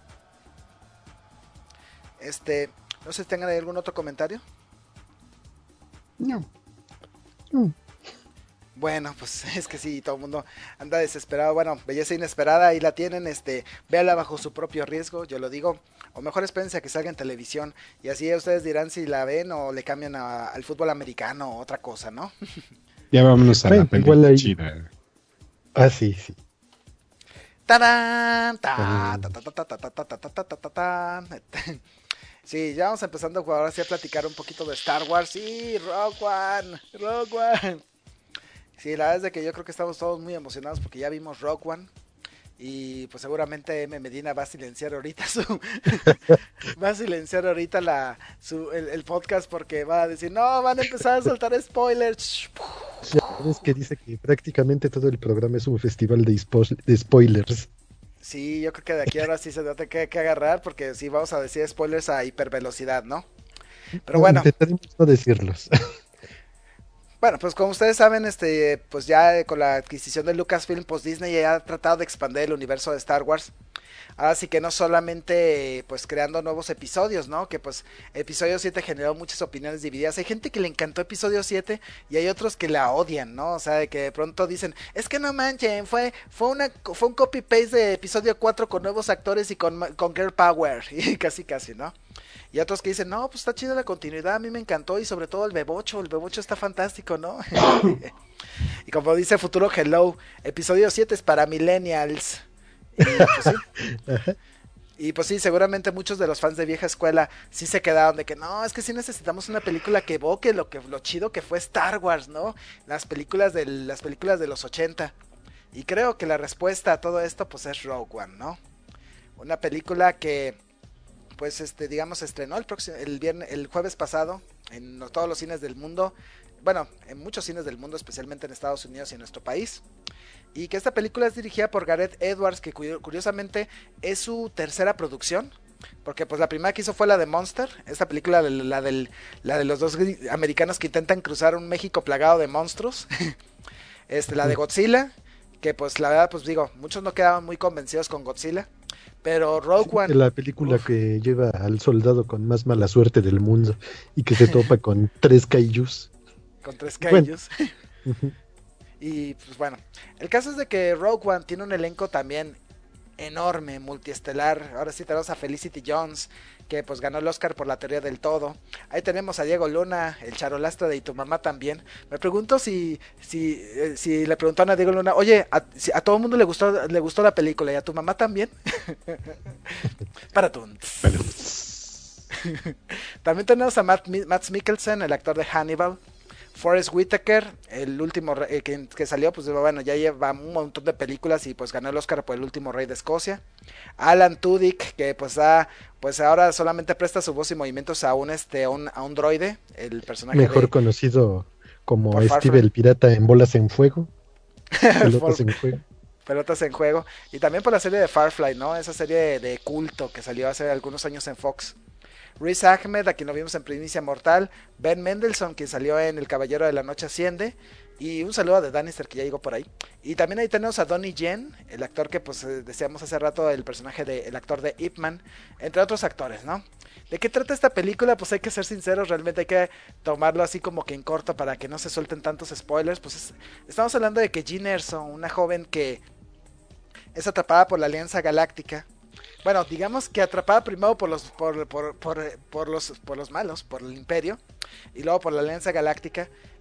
Este, no sé si tengan ahí algún otro comentario. No. No. Bueno, pues es que sí, todo el mundo anda desesperado. Bueno, Belleza Inesperada, ahí la tienen, este, véala bajo su propio riesgo, yo lo digo. O mejor espérense a que salga en televisión. Y así ustedes dirán si la ven o le cambian a, al fútbol americano o otra cosa, ¿no? ya vámonos a Bueno, la película igual ahí- chida. Ah, sí, sí. ¡Tarán! Ta, ta, ta, ta, ta, ta, ta, ta, ta, ta, ta, ta. Sí, ya vamos empezando ahora sí a platicar un poquito de Star Wars. Sí, Rogue One, Rogue One. Sí, la verdad es de que yo creo que estamos todos muy emocionados porque ya vimos Rogue One. Y pues seguramente M. Medina va a silenciar ahorita su va a silenciar ahorita la su, el, el podcast porque va a decir, no, van a empezar a soltar spoilers. Ya ves que dice que prácticamente todo el programa es un festival de, spo- de spoilers. Sí, yo creo que de aquí ahora sí se va a tener que, que agarrar porque sí vamos a decir spoilers a hipervelocidad, ¿no? Pero bueno. Intentaremos no decirlos. Bueno, pues como ustedes saben, este, pues ya con la adquisición de Lucasfilm, pues Disney ya ha tratado de expandir el universo de Star Wars. Ahora sí que no solamente pues creando nuevos episodios, ¿no? Que pues episodio siete generó muchas opiniones divididas. Hay gente que le encantó episodio siete y hay otros que la odian, ¿no? O sea, de que de pronto dicen, es que no manchen, fue fue una fue un copy paste de episodio cuatro con nuevos actores y con con girl power y casi casi, ¿no? Y otros que dicen, no, pues está chida la continuidad, a mí me encantó y sobre todo el bebocho, el bebocho está fantástico, ¿no? Y como dice Futuro Hello, episodio siete es para millennials. Y pues sí. Y pues sí, seguramente muchos de los fans de vieja escuela sí se quedaron de que no, es que sí necesitamos una película que evoque lo que lo chido que fue Star Wars, ¿no? Las películas de las películas de los ochenta. Y creo que la respuesta a todo esto pues es Rogue One, ¿no? Una película que pues este digamos estrenó el próximo el viernes el jueves pasado en todos los cines del mundo, bueno, en muchos cines del mundo, especialmente en Estados Unidos y en nuestro país. Y que esta película es dirigida por Gareth Edwards, que curiosamente es su tercera producción, porque pues la primera que hizo fue la de Monster, esta película de la del la de los dos americanos que intentan cruzar un México plagado de monstruos. Este, la de Godzilla, que pues la verdad pues digo, muchos no quedaban muy convencidos con Godzilla. Pero Rogue Sí, One, la película uf, que lleva al soldado con más mala suerte del mundo y que se topa con tres kaijus. con tres Bueno. kaijus. Y pues bueno, el caso es de que Rogue One tiene un elenco también enorme, multiestelar. Ahora sí tenemos a Felicity Jones, que pues ganó el Oscar por La Teoría del Todo. Ahí tenemos a Diego Luna, el charolastra de Y tu mamá también. Me pregunto si si, eh, si le preguntaron a Diego Luna, oye, a, si a todo el mundo le gustó le gustó la película y a tu mamá también. Para tú. También tenemos a Matt, Matt Mikkelsen, el actor de Hannibal. Forrest Whitaker, el último eh, que, que salió, pues bueno, ya lleva un montón de películas y pues ganó el Oscar por El último rey de Escocia. Alan Tudyk, que pues ha, pues ahora solamente presta su voz y movimientos a un este a un, a un droide, el personaje Mejor de, conocido como por Steve Farfar. el pirata en Bolas en Fuego. Pelotas por, en Fuego. Pelotas en Juego. Y también por la serie de Firefly, ¿no? Esa serie de, de culto que salió hace algunos años en Fox. Riz Ahmed, a quien lo vimos en Primicia Mortal. Ben Mendelsohn, quien salió en El Caballero de la Noche Asciende. Y un saludo de Danister, que ya llegó por ahí. Y también ahí tenemos a Donnie Yen, el actor que pues decíamos hace rato, el personaje de, el actor de Ip Man, entre otros actores, ¿no? ¿De qué trata esta película? Pues hay que ser sinceros, realmente hay que tomarlo así como que en corto para que no se suelten tantos spoilers. Pues es, estamos hablando de que Jyn Erso, una joven que es atrapada por la Alianza Galáctica. Bueno, digamos que atrapada primero por los por, por, por, por los por los malos, por el Imperio, y luego por la Alianza Galáctica.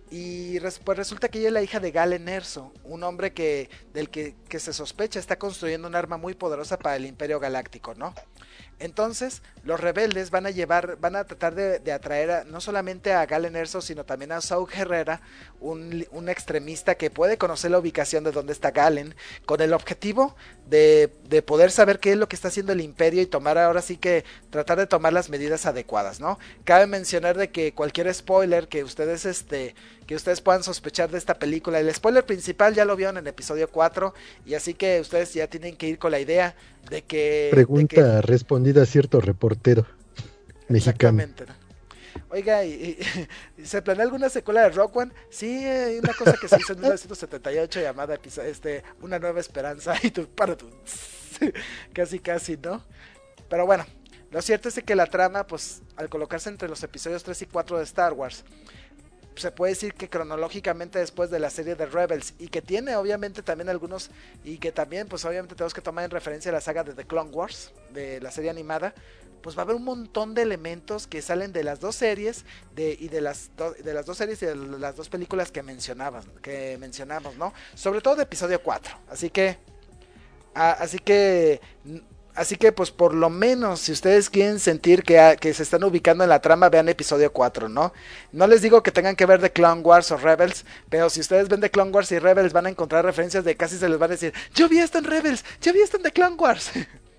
Y res, pues resulta que ella es la hija de Galen Erso, un hombre que del que, que se sospecha está construyendo un arma muy poderosa para el Imperio Galáctico, ¿no? Entonces, los rebeldes van a llevar, van a tratar de, de atraer a, no solamente a Galen Erso, sino también a Saul Herrera, un, un extremista que puede conocer la ubicación de donde está Galen, con el objetivo de, de poder saber qué es lo que está haciendo el Imperio y tomar ahora sí que tratar de tomar las medidas adecuadas, ¿no? Cabe mencionar de que cualquier spoiler que ustedes este que ustedes puedan sospechar de esta película, el spoiler principal ya lo vieron en episodio cuatro, y así que ustedes ya tienen que ir con la idea de que... Pregunta de que, respondida a cierto reportero mexicano. Exactamente, ¿no? Oiga, ¿y, y, ¿se planea alguna secuela de Rock One? Sí, hay una cosa que se hizo en mil novecientos setenta y ocho llamada este, Una Nueva Esperanza, y tú, para tú, casi casi, ¿no? Pero bueno, lo cierto es que la trama, pues, al colocarse entre los episodios tres y cuatro de Star Wars, se puede decir que cronológicamente después de la serie de Rebels, y que tiene obviamente también algunos, y que también pues obviamente tenemos que tomar en referencia la saga de The Clone Wars, de la serie animada, pues va a haber un montón de elementos que salen de las dos series de, y de las, do, de las dos series y de las dos películas que mencionabas, que mencionamos, ¿no? Sobre todo de episodio cuatro, así que a, así que Así que pues por lo menos si ustedes quieren sentir que, que se están ubicando en la trama, vean episodio cuatro, ¿no? No les digo que tengan que ver The Clone Wars o Rebels, pero si ustedes ven The Clone Wars y Rebels van a encontrar referencias de casi se les van a decir, yo vi esto en Rebels, yo vi esto en The Clone Wars.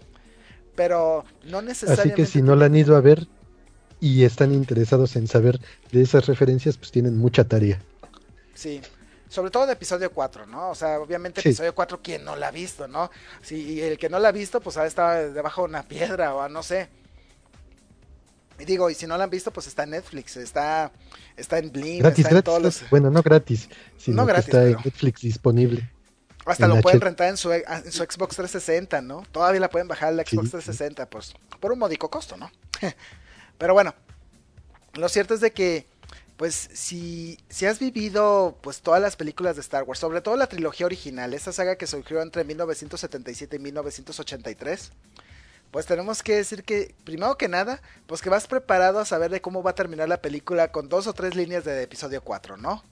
Pero no necesariamente... Así que si no la han ido a ver y están interesados en saber de esas referencias, pues tienen mucha tarea. Sí. Sobre todo de episodio cuatro, ¿no? O sea, obviamente sí. Episodio cuatro, ¿quién no la ha visto, no? Si el que no la ha visto, pues ha estado debajo de una piedra o no sé. Y digo, y si no la han visto, pues está en Netflix, está, está en Blim, gratis, está en gratis, todos gratis. los... Bueno, no gratis, sino no que gratis, está pero... en Netflix disponible. Hasta lo pueden rentar en su, en su Xbox trescientos sesenta, ¿no? Todavía la pueden bajar la Xbox sí, trescientos sesenta, pues, por un módico costo, ¿no? Pero bueno, lo cierto es de que pues si, si has vivido pues todas las películas de Star Wars, sobre todo la trilogía original, esa saga que surgió entre mil novecientos setenta y siete y mil novecientos ochenta y tres, pues tenemos que decir que, primero que nada, pues que vas preparado a saber de cómo va a terminar la película con dos o tres líneas de episodio cuatro, ¿no?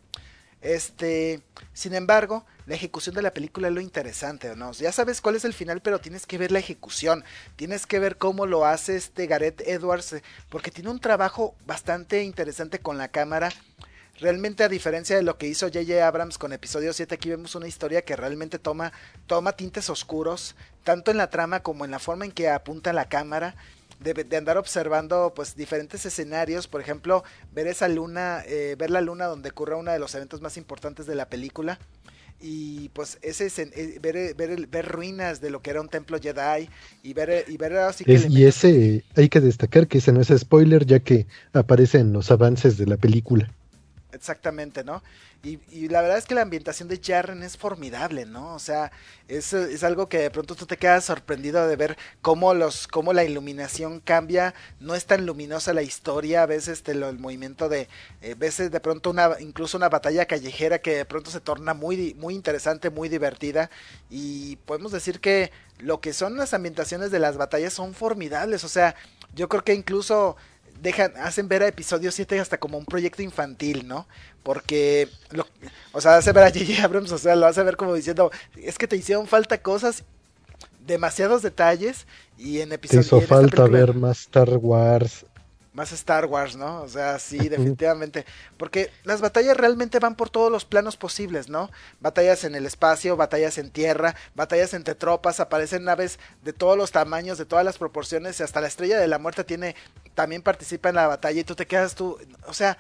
Este, sin embargo, la ejecución de la película es lo interesante, ¿no? Ya sabes cuál es el final, pero tienes que ver la ejecución, tienes que ver cómo lo hace este Gareth Edwards, porque tiene un trabajo bastante interesante con la cámara. Realmente, a diferencia de lo que hizo J J Abrams con episodio siete, aquí vemos una historia que realmente toma, toma tintes oscuros, tanto en la trama como en la forma en que apunta la cámara. De, de andar observando pues diferentes escenarios, por ejemplo, ver esa luna, eh, ver la luna donde ocurre uno de los eventos más importantes de la película, y pues ese eh, ver, ver, ver ruinas de lo que era un templo Jedi, y ver, y ver así que es, y ese hay que destacar que ese no es spoiler, ya que aparece en los avances de la película. Exactamente, ¿no? Y, y la verdad es que la ambientación de Jaren es formidable, ¿no? O sea, es, es algo que de pronto tú te quedas sorprendido de ver cómo los, cómo la iluminación cambia, no es tan luminosa la historia, a veces te lo, el movimiento de, eh, veces de pronto una, incluso una batalla callejera que de pronto se torna muy, muy interesante, muy divertida, y podemos decir que lo que son las ambientaciones de las batallas son formidables, o sea, yo creo que incluso dejan, hacen ver a episodio siete hasta como un proyecto infantil, ¿no? Porque, lo, o sea, hace ver a J J Abrams, o sea, lo hace ver como diciendo, es que te hicieron falta cosas, demasiados detalles, y en episodio... Te hizo falta película, ver más Star Wars. Más Star Wars, ¿no? O sea, sí, definitivamente. Porque las batallas realmente van por todos los planos posibles, ¿no? Batallas en el espacio, batallas en tierra, batallas entre tropas, aparecen naves de todos los tamaños, de todas las proporciones, y hasta la Estrella de la Muerte tiene, también participa en la batalla, y tú te quedas tú, o sea,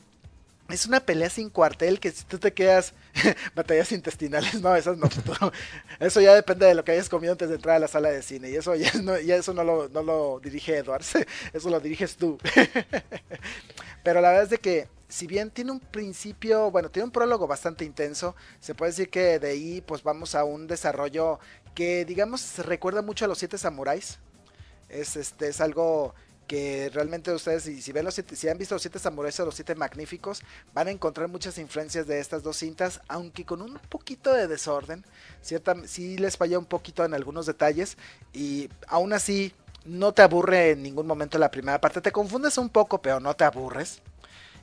es una pelea sin cuartel que si tú te quedas, batallas intestinales, no, esas no, no, eso ya depende de lo que hayas comido antes de entrar a la sala de cine, y eso ya no, ya eso no lo, no lo dirige Edwards, eso lo diriges tú. Pero la verdad es de que, si bien tiene un principio, bueno, tiene un prólogo bastante intenso, se puede decir que de ahí pues vamos a un desarrollo que digamos recuerda mucho a los Siete Samuráis, es, este, es algo... que realmente ustedes, si, si ven los siete, si han visto los Siete Samuráis o los Siete Magníficos, van a encontrar muchas influencias de estas dos cintas, aunque con un poquito de desorden, cierta, sí les falla un poquito en algunos detalles, y aún así no te aburre en ningún momento la primera parte, te confundes un poco, pero no te aburres.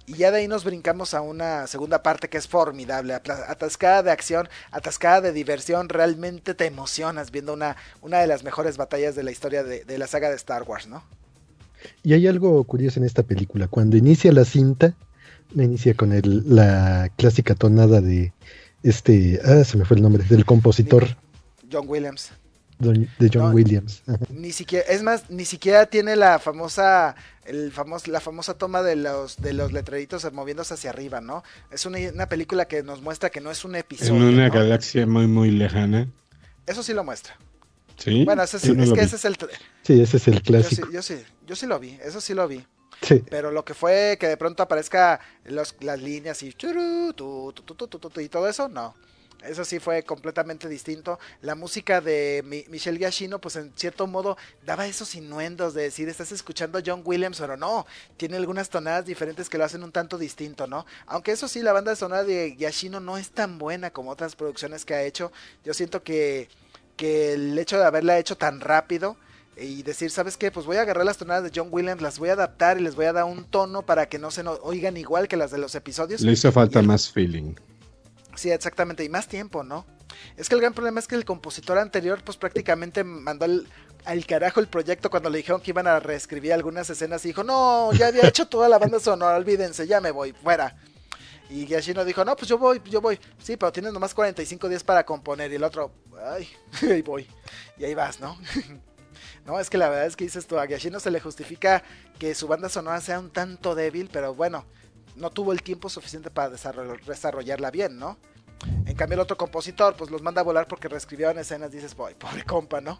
Y ya de ahí nos brincamos a una segunda parte que es formidable, atascada de acción, atascada de diversión, realmente te emocionas viendo una, una de las mejores batallas de la historia de, de la saga de Star Wars, ¿no? Y hay algo curioso en esta película, cuando inicia la cinta, inicia con el, la clásica tonada de este, ah, se me fue el nombre, del compositor. John Williams. De John no, Williams. Ajá. Ni siquiera, es más, ni siquiera tiene la famosa, el famoso, la famosa toma de los, de los letreritos moviéndose hacia arriba, ¿no? Es una, una película que nos muestra que no es un episodio. En una ¿no? galaxia muy, muy lejana. Eso sí lo muestra. Sí. Bueno, ese, sí, es, no es que vi. ese es el. Sí, ese es el clásico. Yo sí, yo sí, yo sí lo vi, eso sí lo vi. Sí. Pero lo que fue que de pronto aparezca los, las líneas y churu, tu, tu, tu, tu, tu, tu, y todo eso, no. Eso sí fue completamente distinto. La música de Mi- Michelle Giacchino, pues en cierto modo daba esos innuendos de decir, estás escuchando a John Williams, pero no, tiene algunas tonadas diferentes que lo hacen un tanto distinto, ¿no? Aunque eso sí, la banda sonora de Giacchino no es tan buena como otras producciones que ha hecho. Yo siento que, que el hecho de haberla hecho tan rápido y decir, ¿sabes qué? Pues voy a agarrar las tonadas de John Williams, las voy a adaptar y les voy a dar un tono para que no se no, oigan igual que las de los episodios. Le hizo falta el... más feeling. Sí, exactamente, y más tiempo, ¿no? Es que el gran problema es que el compositor anterior pues prácticamente mandó al, al carajo el proyecto cuando le dijeron que iban a reescribir algunas escenas y dijo, no, ya había hecho toda la banda sonora, olvídense, ya me voy, fuera. Y Giacchino dijo, no, pues yo voy, yo voy. Sí, pero tienes nomás cuarenta y cinco días para componer. Y el otro, ay, ahí voy. Y ahí vas, ¿no? No, es que la verdad es que dices tú, a Giacchino se le justifica que su banda sonora sea un tanto débil, pero bueno, no tuvo el tiempo suficiente para desarroll- desarrollarla bien, ¿no? En cambio el otro compositor, pues los manda a volar porque reescribieron escenas, dices, boy, pobre compa, ¿no?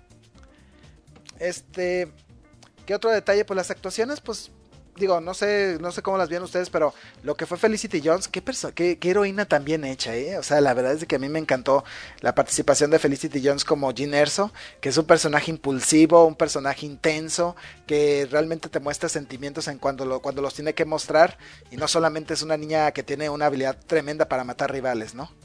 Este, ¿qué otro detalle? Pues las actuaciones, pues, digo, no sé, no sé cómo las vieron ustedes, pero lo que fue Felicity Jones, qué, perso- qué, qué heroína tan bien hecha, ¿eh? O sea, la verdad es que a mí me encantó la participación de Felicity Jones como Jyn Erso, que es un personaje impulsivo, un personaje intenso, que realmente te muestra sentimientos en cuando, lo, cuando los tiene que mostrar, y no solamente es una niña que tiene una habilidad tremenda para matar rivales, ¿no?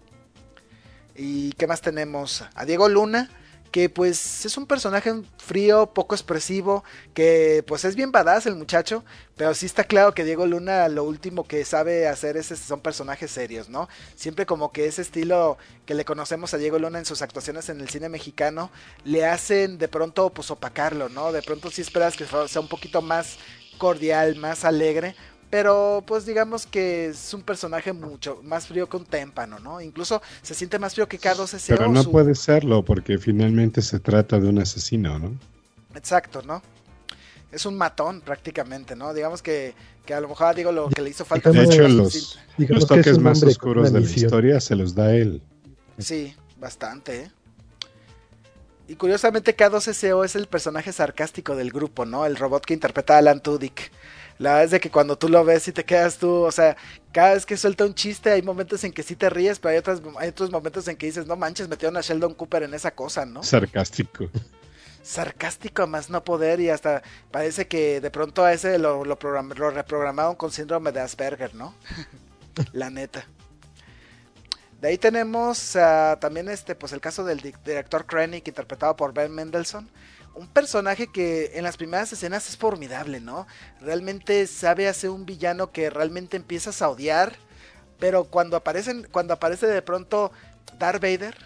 ¿Y qué más tenemos? A Diego Luna, que pues es un personaje frío, poco expresivo, que pues es bien badass el muchacho, pero sí está claro que Diego Luna lo último que sabe hacer es, son personajes serios, ¿no? Siempre como que ese estilo que le conocemos a Diego Luna en sus actuaciones en el cine mexicano, le hacen de pronto pues opacarlo, ¿no? De pronto sí esperas que sea un poquito más cordial, más alegre, pero pues digamos que es un personaje mucho más frío que un témpano, ¿no? Incluso se siente más frío que K doce C O. Pero no su... puede serlo porque finalmente se trata de un asesino, ¿no? Exacto, ¿no? Es un matón prácticamente, ¿no? Digamos que, que a lo mejor digo lo que le hizo falta. De Digamos, hecho, fue los, digamos los que es toques un más hombre con oscuros una de la misión. historia se los da él. Sí, bastante, ¿eh? Y curiosamente K doce C O es el personaje sarcástico del grupo, ¿no? El robot que interpreta a Alan Tudyk. La verdad es de que cuando tú lo ves y te quedas tú, o sea, cada vez que suelta un chiste hay momentos en que sí te ríes, pero hay otros, hay otros momentos en que dices, no manches, metieron a Sheldon Cooper en esa cosa, ¿no? Sarcástico. Sarcástico a más no poder y hasta parece que de pronto a ese lo, lo, program- lo reprogramaron con síndrome de Asperger, ¿no? La neta. De ahí tenemos uh, también este, pues el caso del di- director Krennic interpretado por Ben Mendelsohn. Un personaje que en las primeras escenas es formidable, ¿no? Realmente sabe hacer un villano que realmente empiezas a odiar, pero cuando aparecen, cuando aparece de pronto Darth Vader,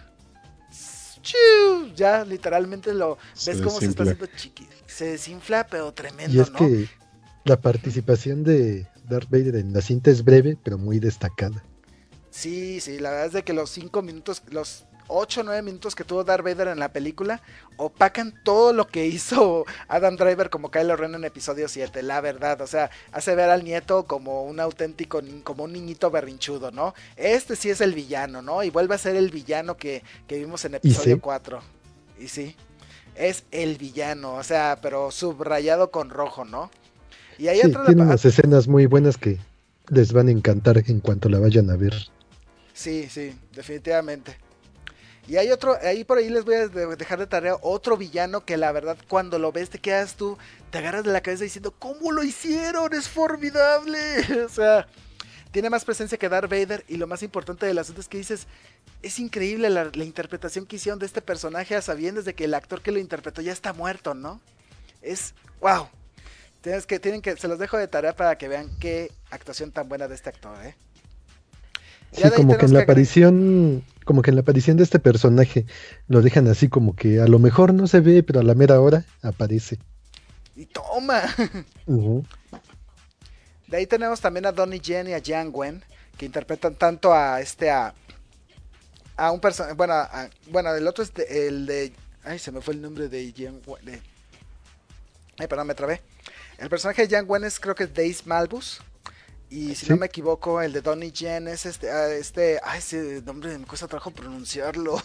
¡chiu! Ya literalmente lo Se ves cómo se está desinfla. haciendo chiqui, se desinfla, pero tremendo, Y es ¿no? que la participación de Darth Vader en la cinta es breve, pero muy destacada. Sí, sí, la verdad es de que los cinco minutos, los ocho o nueve minutos que tuvo Darth Vader en la película opacan todo lo que hizo Adam Driver como Kylo Ren en episodio siete, la verdad, o sea, hace ver al nieto como un auténtico, ni- como un niñito berrinchudo, ¿no? Este sí es el villano, ¿no? Y vuelve a ser el villano que, que vimos en episodio sí. cuatro. Y sí, es el villano, o sea, pero subrayado con rojo, ¿no? Y ahí Sí, entra tiene la... unas escenas muy buenas que les van a encantar en cuanto la vayan a ver. Sí, sí, definitivamente. Y hay otro, ahí por ahí les voy a de- dejar de tarea otro villano que la verdad cuando lo ves te quedas tú, te agarras de la cabeza diciendo, ¿cómo lo hicieron? Es formidable. O sea, tiene más presencia que Darth Vader y lo más importante del asunto es que dices, es increíble la, la interpretación que hicieron de este personaje a sabiendas de que el actor que lo interpretó ya está muerto, ¿no? Es, wow. Tienes que, tienen que, se los dejo de tarea para que vean qué actuación tan buena de este actor, ¿eh? Sí, como que en la aparición, como que en la aparición de este personaje lo dejan así como que a lo mejor no se ve, pero a la mera hora aparece. Y toma. Uh-huh. De ahí tenemos también a Donnie Yen y a Jian Wen, que interpretan tanto a este a a un personaje, bueno, a, bueno, el otro es de, el de, ay, se me fue el nombre de Jian Wen, de, ay, perdón, me trabé. El personaje de Jian Wen es, creo que es Dace Malbus. Y si ¿sí? no me equivoco, el de Donnie Yen es este, uh, este, ay, ese nombre me cuesta trabajo pronunciarlo.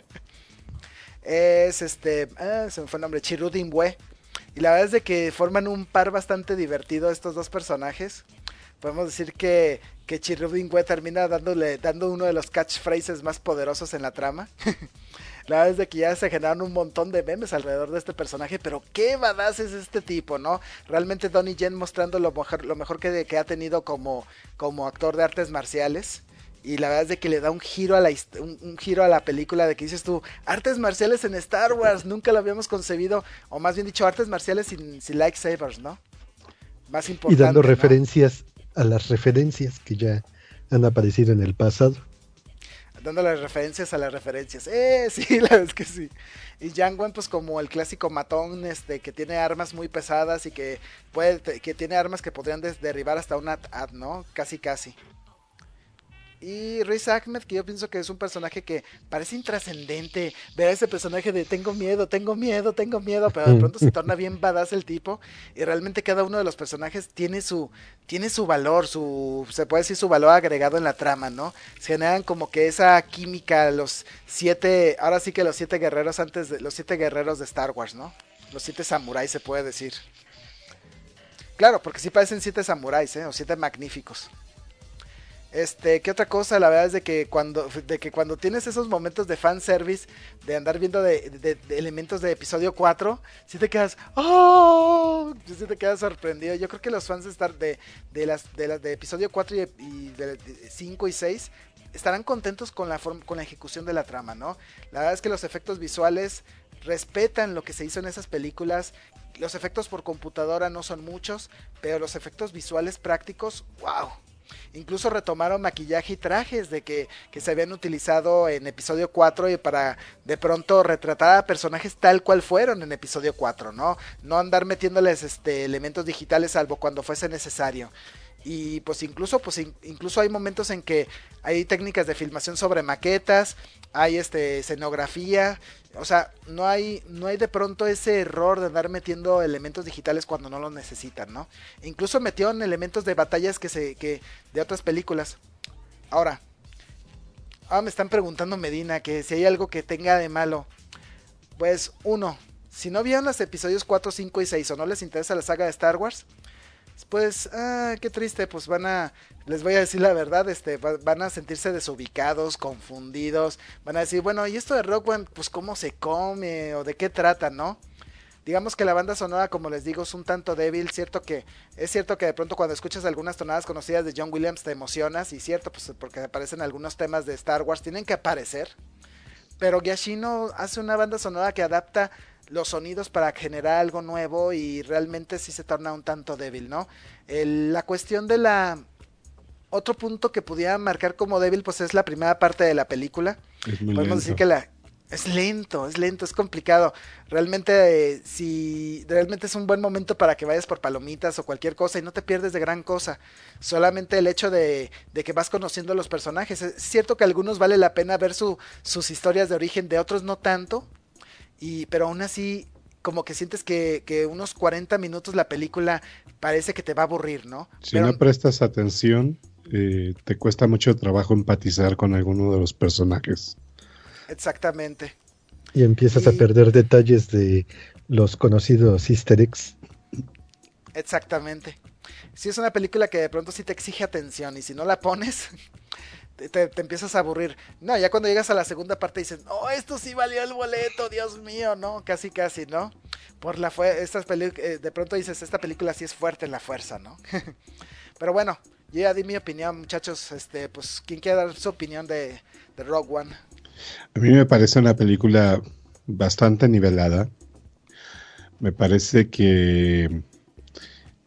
es este, ah, se me fue el nombre, Chirudin Wei. Y la verdad es de que forman un par bastante divertido estos dos personajes. Podemos decir que, que Chirudin Wei termina dándole, dando uno de los catchphrases más poderosos en la trama. La verdad es de que ya se generaron un montón de memes alrededor de este personaje, pero qué badass es este tipo, ¿no? Realmente Donnie Yen mostrando lo mejor, lo mejor que, que ha tenido como, como actor de artes marciales. Y la verdad es de que le da un giro a la un, un giro a la película de que dices tú, artes marciales en Star Wars, nunca lo habíamos concebido, o más bien dicho, artes marciales sin, sin lightsabers, ¿no? Más importante, y dando ¿no? referencias a las referencias que ya han aparecido en el pasado. Dándole referencias a las referencias. Eh, sí, la verdad es que sí. Y Jian Wen, pues como el clásico matón, este, que tiene armas muy pesadas y que puede, que tiene armas que podrían des- derribar hasta una At, ¿no? Casi, casi. Y Riz Ahmed, que yo pienso que es un personaje que parece intrascendente. Ver a ese personaje de tengo miedo, tengo miedo, tengo miedo, pero de pronto se torna bien badass el tipo. Y realmente cada uno de los personajes tiene su, tiene su valor, su, se puede decir su valor agregado en la trama, ¿no? Se generan como que esa química, los siete, ahora sí que los siete guerreros antes de, los siete guerreros de Star Wars, ¿no? Los siete samuráis se puede decir. Claro, porque sí parecen siete samuráis, ¿eh? O siete magníficos. Este, ¿qué otra cosa? La verdad es de que cuando, de que cuando tienes esos momentos de fanservice, de andar viendo de, de, de elementos de episodio cuatro, si sí te quedas, ¡oh! Si sí te quedas sorprendido. Yo creo que los fans de Star, de, de las, de las de episodio cuatro y, y de, de cinco y seis estarán contentos con la forma, con la ejecución de la trama, ¿no? La verdad es que los efectos visuales respetan lo que se hizo en esas películas. Los efectos por computadora no son muchos, pero los efectos visuales prácticos, ¡wow! Incluso retomaron maquillaje y trajes de que, que se habían utilizado en episodio cuatro y para de pronto retratar a personajes tal cual fueron en episodio cuatro, ¿no? No andar metiéndoles este, elementos digitales salvo cuando fuese necesario. Y pues incluso, pues in, incluso hay momentos en que hay técnicas de filmación sobre maquetas, hay este escenografía, o sea, no hay, no hay de pronto ese error de andar metiendo elementos digitales cuando no los necesitan, ¿no? E incluso metieron elementos de batallas que se, que, de otras películas. Ahora, ahora me están preguntando Medina que si hay algo que tenga de malo. Pues uno, si no vieron los episodios cuatro, cinco y seis o no les interesa la saga de Star Wars, pues, ah, qué triste, pues van a, les voy a decir la verdad, este, va, van a sentirse desubicados, confundidos, van a decir, bueno, ¿y esto de Rogue One, pues cómo se come, o de qué trata, no? Digamos que la banda sonora, como les digo, es un tanto débil, cierto que, es cierto que de pronto cuando escuchas algunas tonadas conocidas de John Williams te emocionas, y cierto, pues porque aparecen algunos temas de Star Wars, tienen que aparecer, pero Giacchino hace una banda sonora que adapta los sonidos para generar algo nuevo y realmente sí se torna un tanto débil, ¿no? El, la cuestión de la... Otro punto que pudiera marcar como débil, pues es la primera parte de la película. Es muy Podemos lento. decir que la... Es lento, es lento, es complicado. Realmente, eh, si realmente es un buen momento para que vayas por palomitas o cualquier cosa y no te pierdes de gran cosa. Solamente el hecho de, de que vas conociendo a los personajes. Es cierto que a algunos vale la pena ver su, sus historias de origen, de otros no tanto. Y, pero aún así, como que sientes que, que unos cuarenta minutos la película parece que te va a aburrir, ¿no? Si pero, no prestas atención, eh, te cuesta mucho trabajo empatizar con alguno de los personajes. Exactamente. Y empiezas y, a perder detalles de los conocidos easter eggs. Exactamente. Si es una película que de pronto sí te exige atención y si no la pones... Te, te, te empiezas a aburrir. No, ya cuando llegas a la segunda parte dices, oh, esto sí valió el boleto, Dios mío, ¿no? Casi, casi, ¿no? Por la fue estas peli eh, de pronto dices, esta película sí es fuerte en la fuerza, ¿no? Pero bueno, yo ya di mi opinión, muchachos. Este, pues, ¿quién quiere dar su opinión de, de Rogue One? A mí me parece una película bastante nivelada. Me parece que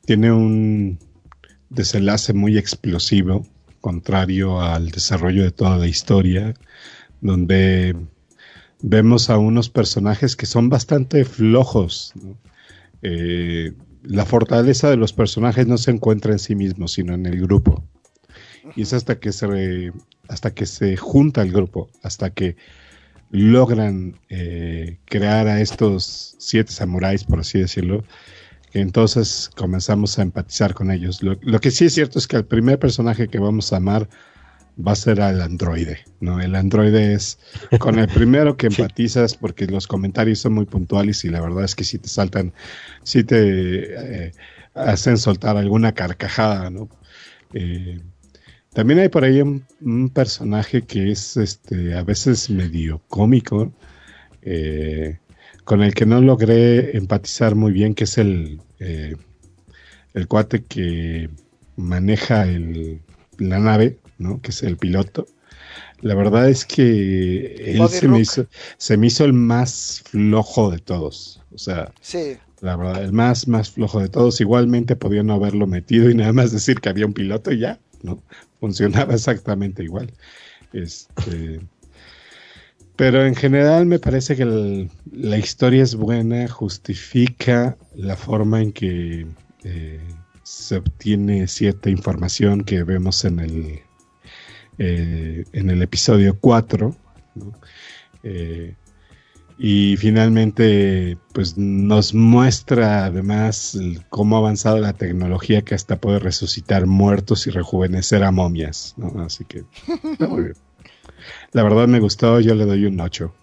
tiene un desenlace muy explosivo, contrario al desarrollo de toda la historia, donde vemos a unos personajes que son bastante flojos, ¿no? Eh, la fortaleza de los personajes no se encuentra en sí mismos, sino en el grupo. Y es hasta que se, hasta que se junta el grupo, hasta que logran eh, crear a estos siete samuráis, por así decirlo, que entonces comenzamos a empatizar con ellos. Lo, lo que sí es cierto es que el primer personaje que vamos a amar va a ser al androide, ¿no? El androide es con el primero que empatizas, porque los comentarios son muy puntuales y la verdad es que sí te saltan, sí te eh, hacen soltar alguna carcajada, ¿no? Eh, también hay por ahí un, un personaje que es este a veces medio cómico, eh, con el que no logré empatizar muy bien, que es el, eh, el cuate que maneja el, la nave, ¿no? Que es el piloto. La verdad es que él se me, hizo, se me hizo el más flojo de todos. O sea, sí. La verdad, el más, más flojo de todos. Igualmente podía no haberlo metido y nada más decir que había un piloto y ya, ¿no? Funcionaba exactamente igual. Este, pero en general me parece que el, la historia es buena, justifica la forma en que eh, se obtiene cierta información que vemos en el eh, en el episodio cuatro, ¿no? Eh, y finalmente pues nos muestra además el, cómo ha avanzado la tecnología, que hasta puede resucitar muertos y rejuvenecer a momias, ¿no? Así que está muy bien. La verdad me gustó, yo le doy un ocho.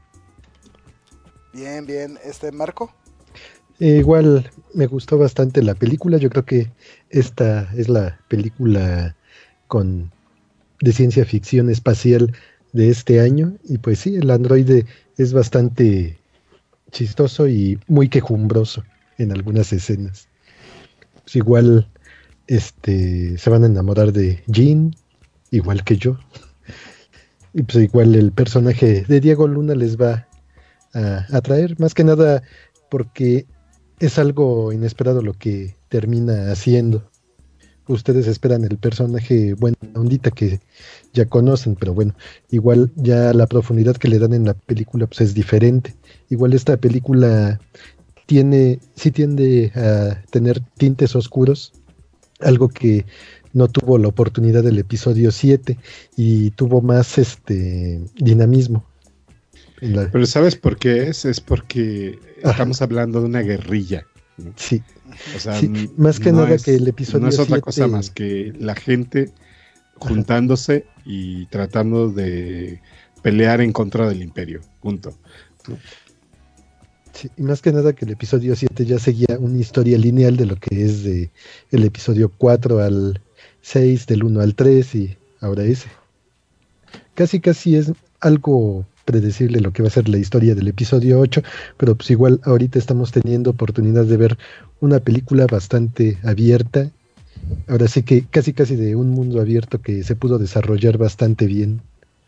Bien, bien. Este, Marco. Eh, igual me gustó bastante la película. Yo creo que esta es la película con de ciencia ficción espacial de este año. Y pues sí, el androide es bastante chistoso y muy quejumbroso en algunas escenas. Pues igual este se van a enamorar de Jean, igual que yo. Y pues igual el personaje de Diego Luna les va a atraer, más que nada porque es algo inesperado lo que termina haciendo. Ustedes esperan el personaje buena ondita que ya conocen, pero bueno, igual ya la profundidad que le dan en la película pues es diferente. Igual esta película tiene, sí tiende a tener tintes oscuros, algo que no tuvo la oportunidad del episodio siete y tuvo más este dinamismo. La... Pero ¿sabes por qué es? Es porque Ajá. estamos hablando de una guerrilla, ¿no? Sí. O sea, sí, más que no nada es, que el episodio no es otra siete... cosa más que la gente juntándose Ajá. y tratando de pelear en contra del imperio, punto, ¿no? Sí, y más que nada que el episodio siete ya seguía una historia lineal de lo que es de el episodio cuatro al seis, del uno al tres y ahora ese. Casi casi es algo predecible lo que va a ser la historia del episodio ocho, pero pues igual ahorita estamos teniendo oportunidad de ver una película bastante abierta, ahora sí que casi casi de un mundo abierto que se pudo desarrollar bastante bien.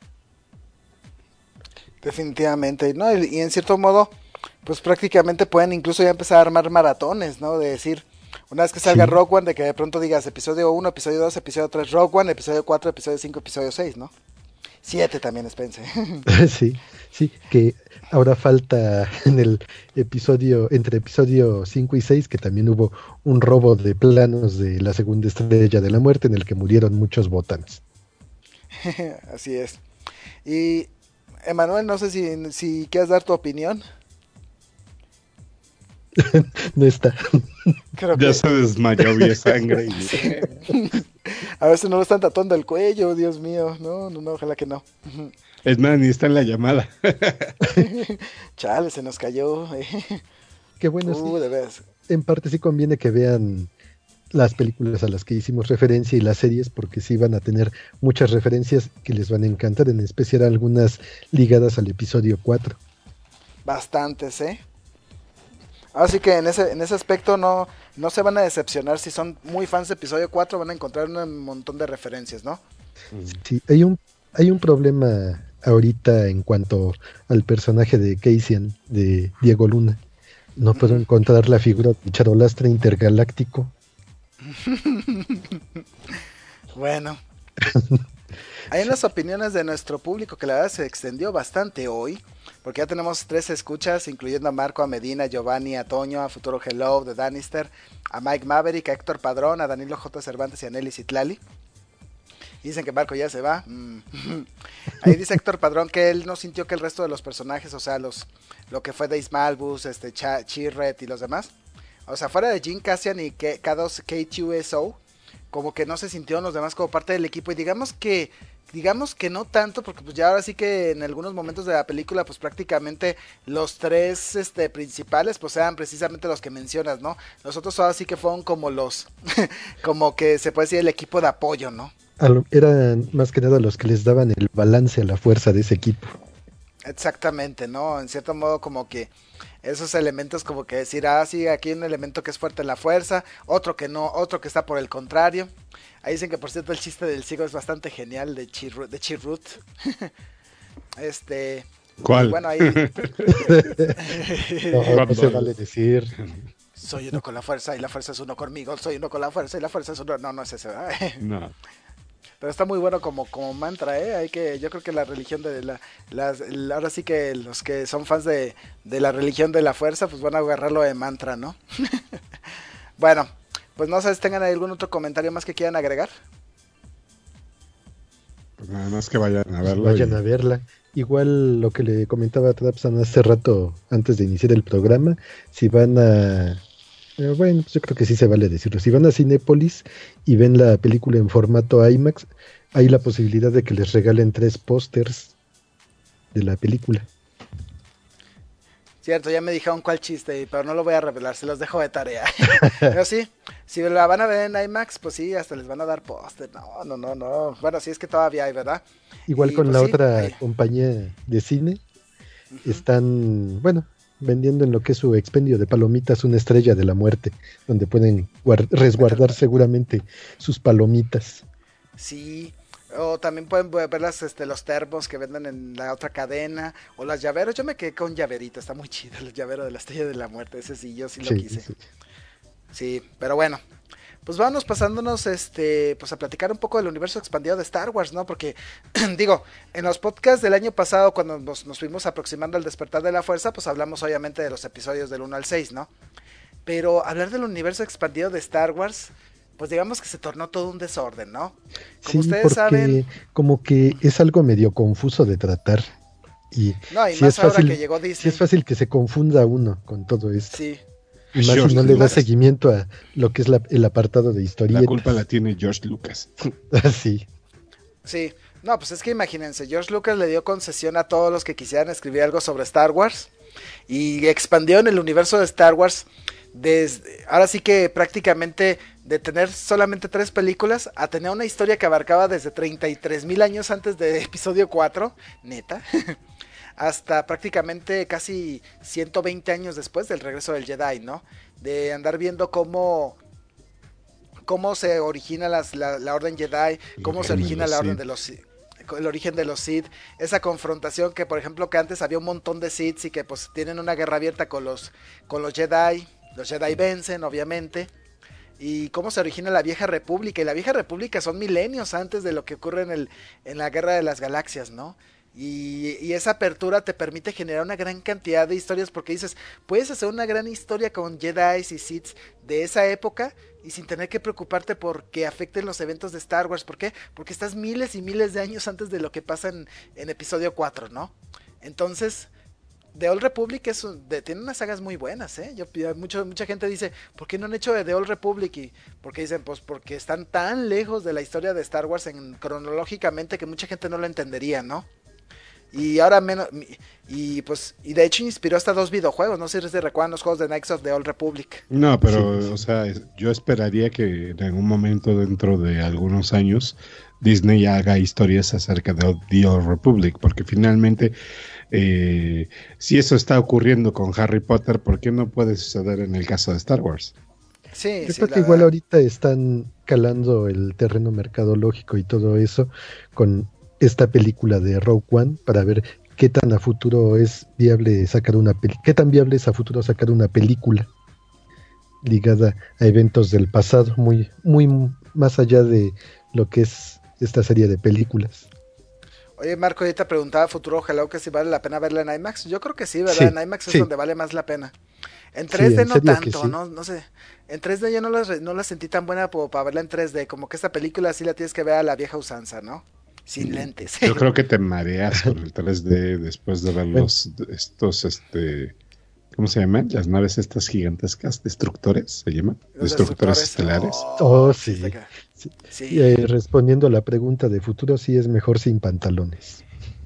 Definitivamente, ¿no? Y en cierto modo, pues prácticamente pueden incluso ya empezar a armar maratones, ¿no? De decir, una vez que salga sí. Rogue One, de que de pronto digas episodio uno, episodio dos, episodio tres, Rogue One, episodio cuatro, episodio cinco, episodio seis, ¿no? siete también, espérense. Sí, sí, que ahora falta en el episodio, entre episodio cinco y seis, que también hubo un robo de planos de la segunda estrella de la muerte en el que murieron muchos botanes. Así es. Y, Emanuel, no sé si, si quieres dar tu opinión. No está. Creo ya que... se desmayó, vio sangre. Y... sí. A veces no lo están tatuando el cuello, Dios mío. No, no, no, ojalá que no. Es más, ni está en la llamada. Chale, se nos cayó. Qué bueno, uh, sí. De veras. En parte sí conviene que vean las películas a las que hicimos referencia y las series, porque sí van a tener muchas referencias que les van a encantar, en especial algunas ligadas al episodio cuatro. Bastantes, ¿eh? Así que en ese en ese aspecto no, no se van a decepcionar. Si son muy fans de episodio cuatro, van a encontrar un montón de referencias, ¿no? Sí, hay un, hay un problema ahorita en cuanto al personaje de Cassian, de Diego Luna. No puedo uh-huh. encontrar la figura de Charolastra intergaláctico Bueno. Hay unas opiniones de nuestro público que la verdad se extendió bastante hoy, porque ya tenemos tres escuchas, incluyendo a Marco, a Medina, a Giovanni, a Toño, a Futuro Hello, de Danister, a Mike Maverick, a Héctor Padrón, a Danilo J. Cervantes y a Nelly Citlali. Y dicen que Marco ya se va. Mm. Ahí dice Héctor Padrón que él no sintió que el resto de los personajes, o sea, los lo que fue Dace Malbus, este, Ch- Chirret y los demás, o sea, fuera de Jim Cassian y K dos K dos S O, como que no se sintieron los demás como parte del equipo. Y digamos que digamos que no tanto, porque pues ya ahora sí que en algunos momentos de la película pues prácticamente los tres este principales pues eran precisamente los que mencionas, ¿no? Los otros ahora sí que fueron como los como que se puede decir el equipo de apoyo, ¿no? Eran más que nada los que les daban el balance a la fuerza de ese equipo. Exactamente, ¿no? En cierto modo como que esos elementos como que decir, ah, sí, aquí hay un elemento que es fuerte en la fuerza, otro que no, otro que está por el contrario. Ahí dicen que por cierto el chiste del ciego es bastante genial de Chirrut. De Chirrut. este... ¿Cuál? Bueno, ahí... no, no se vale decir. Soy uno con la fuerza y la fuerza es uno conmigo, soy uno con la fuerza y la fuerza es uno... No, no es ese, ¿verdad? No. Pero está muy bueno como, como mantra, ¿eh? Hay que, yo creo que la religión de la, las, el, ahora sí que los que son fans de, de la religión de la fuerza, pues van a agarrarlo de mantra, ¿no? Bueno, pues no sé si tengan algún otro comentario más que quieran agregar. Pues nada más que vayan a verlo. Vayan y... a verla. Igual lo que le comentaba a Trapsan hace rato, antes de iniciar el programa, si van a... Eh, bueno, pues yo creo que sí se vale decirlo. Si van a Cinépolis y ven la película en formato IMAX, hay la posibilidad de que les regalen tres pósters de la película. Cierto, ya me dijeron cuál chiste, pero no lo voy a revelar, se los dejo de tarea. Pero sí, si la van a ver en IMAX, pues sí, hasta les van a dar póster. No, no, no, no. Bueno, sí es que todavía hay, ¿verdad? Igual y, con pues, la sí, otra ahí. compañía de cine, Uh-huh. están, bueno, vendiendo en lo que es su expendio de palomitas una estrella de la muerte, donde pueden guard- resguardar seguramente sus palomitas. Sí, o también pueden ver las, este, los termos que venden en la otra cadena, o las llaveros. Yo me quedé con llaverito, está muy chido el llavero de la estrella de la muerte, ese sí, yo sí lo Sí, quise. sí. Sí, pero bueno, pues vamos pasándonos este, pues a platicar un poco del universo expandido de Star Wars, ¿no? Porque, digo, en los podcasts del año pasado, cuando nos, nos fuimos aproximando al despertar de la fuerza, pues hablamos obviamente de los episodios del uno al seis, ¿no? Pero hablar del universo expandido de Star Wars, pues digamos que se tornó todo un desorden, ¿no? Como Sí, ustedes porque saben, como que es algo medio confuso de tratar. Y no, y sí más es ahora fácil, que llegó sí Disney. es fácil que se confunda uno con todo esto. Sí, Y más George si no le da Lucas. seguimiento a lo que es la- el apartado de historia. La culpa la tiene George Lucas. Sí, sí. No, pues es que imagínense, George Lucas le dio concesión a todos los que quisieran escribir algo sobre Star Wars y expandió en el universo de Star Wars desde, ahora sí que prácticamente de tener solamente tres películas a tener una historia que abarcaba desde treinta y tres mil años antes de episodio cuatro, neta, hasta prácticamente casi ciento veinte años después del regreso del Jedi, ¿no? De andar viendo cómo... cómo se origina las, la, la Orden Jedi, cómo se origina la Orden de los el origen de los Sith, esa confrontación que por ejemplo que antes había un montón de Sith y que pues tienen una guerra abierta con los con los Jedi, los Jedi vencen obviamente, y cómo se origina la Vieja República, y la Vieja República son milenios antes de lo que ocurre en el en la Guerra de las Galaxias, ¿no? Y, y esa apertura te permite generar una gran cantidad de historias porque dices, puedes hacer una gran historia con Jedi y Sith de esa época y sin tener que preocuparte por que afecten los eventos de Star Wars. ¿Por qué? Porque estás miles y miles de años antes de lo que pasa en, en episodio cuatro, ¿no? Entonces, The Old Republic es un, de, tiene unas sagas muy buenas, ¿eh? Yo, mucho, mucha gente dice, ¿por qué no han hecho de The Old Republic? Y porque dicen, pues porque están tan lejos de la historia de Star Wars en, cronológicamente que mucha gente no lo entendería, ¿no? Y ahora menos, y pues, y de hecho inspiró hasta dos videojuegos, no sé si recuerdan los juegos de Knights of the Old Republic. No, pero, Sí, sí. o sea, yo esperaría que en algún momento dentro de algunos años Disney haga historias acerca de The Old Republic, porque finalmente, eh, si eso está ocurriendo con Harry Potter, ¿por qué no puede suceder en el caso de Star Wars? Sí, Yo sí, creo la que igual verdad. ahorita están calando el terreno mercadológico y todo eso con esta película de Rogue One para ver qué tan a futuro es viable sacar una peli- qué tan viable es a futuro sacar una película. ligada a eventos del pasado, muy, muy más allá de lo que es esta serie de películas. Oye, Marco, ahorita preguntaba Futuro Hello que si vale la pena verla en IMAX. Yo creo que sí, ¿verdad? Sí, En IMAX es sí. donde vale más la pena. En Sí, tres D en no serio que tanto, sí. no, no sé. En tres D yo no la, no la sentí tan buena como para verla en tres D. Como que esta película sí la tienes que ver a la vieja usanza, ¿no? Sin lentes. Yo creo que te mareas con el tres D después de ver Bueno. los, estos, este, ¿cómo se llaman? Las naves estas gigantescas, destructores, ¿se llaman? Los Destructores, destructores. estelares. Oh, Oh, sí. sí. está ca- Sí. Sí. Y, eh, respondiendo a la pregunta de futuro, sí es mejor sin pantalones.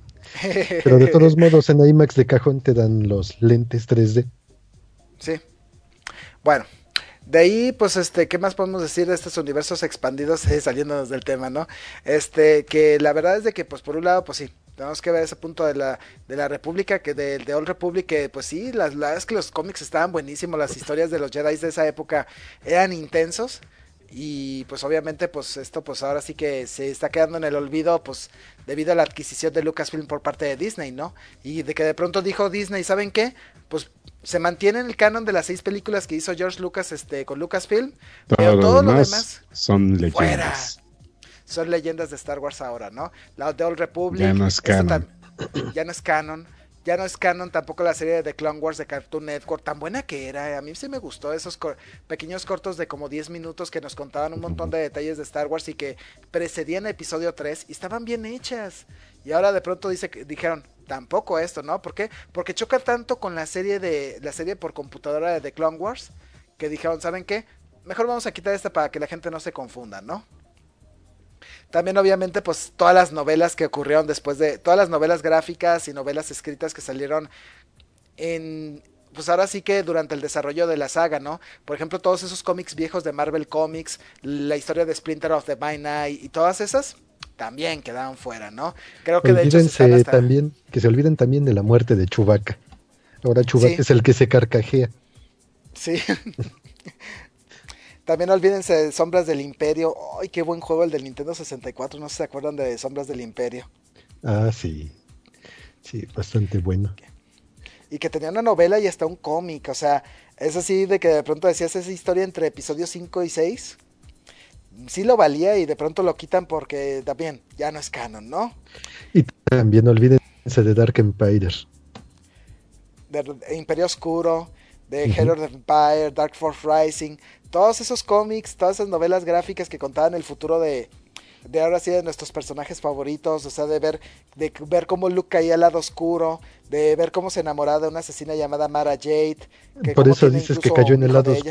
Pero de todos modos, en IMAX de cajón te dan los lentes tres D. Sí. Bueno, de ahí, pues, este, ¿qué más podemos decir de estos universos expandidos? Eh, saliéndonos del tema, ¿no? Este, que la verdad es de que, pues, por un lado, pues sí, tenemos que ver ese punto de la, de la República, que de, de Old Republic, que pues sí, la, la verdad es que los cómics estaban buenísimos, las historias de los Jedi de esa época eran intensos. Y pues obviamente pues esto pues ahora sí que se está quedando en el olvido pues debido a la adquisición de Lucasfilm por parte de Disney, ¿no? Y de que de pronto dijo Disney, ¿saben qué? Pues se mantiene en el canon de las seis películas que hizo George Lucas este con Lucasfilm, pero Todo, todo lo lo demás demás son fuera. leyendas. Son leyendas de Star Wars ahora, ¿no? La de Old Republic, Ya no es esto canon. tam- ya no es canon. Ya no es canon tampoco la serie de The Clone Wars de Cartoon Network, tan buena que era. A mí sí me gustó esos cor- pequeños cortos de como diez minutos que nos contaban un montón de detalles de Star Wars y que precedían el episodio tres y estaban bien hechas. Y ahora de pronto dice que dijeron, tampoco esto, ¿no? ¿Por qué? Porque choca tanto con la serie de la serie por computadora de The Clone Wars que dijeron, ¿saben qué? Mejor vamos a quitar esta para que la gente no se confunda, ¿no? También obviamente pues todas las novelas que ocurrieron después de, todas las novelas gráficas y novelas escritas que salieron en, pues ahora sí que durante el desarrollo de la saga, ¿no? Por ejemplo, todos esos cómics viejos de Marvel Comics, la historia de Splinter of the Night y todas esas también quedaron fuera, ¿no? Creo que de hecho se están Olvídense hasta... también, que se olviden también de la muerte de Chewbacca. Ahora Chewbacca Sí. es el que se carcajea. Sí. También olvídense de Sombras del Imperio. ¡Ay, qué buen juego el del Nintendo sesenta y cuatro! No sé si se acuerdan de Sombras del Imperio. Ah, sí. Sí, bastante bueno. Y que tenía una novela y hasta un cómic. O sea, es así de que de pronto decías esa historia entre episodios cinco y seis. Sí lo valía y de pronto lo quitan porque también ya no es canon, ¿no? Y también olvídense de Dark Empire. De Imperio Oscuro, de Ujú. Hero of the Empire, Dark Force Rising. Todos esos cómics, todas esas novelas gráficas que contaban el futuro de, de ahora sí de nuestros personajes favoritos, o sea, de ver, de ver cómo Luke caía al lado oscuro, de ver cómo se enamoraba de una asesina llamada Mara Jade. Que Por cómo eso tiene dices que incluso cayó en un el hijo lado de ella.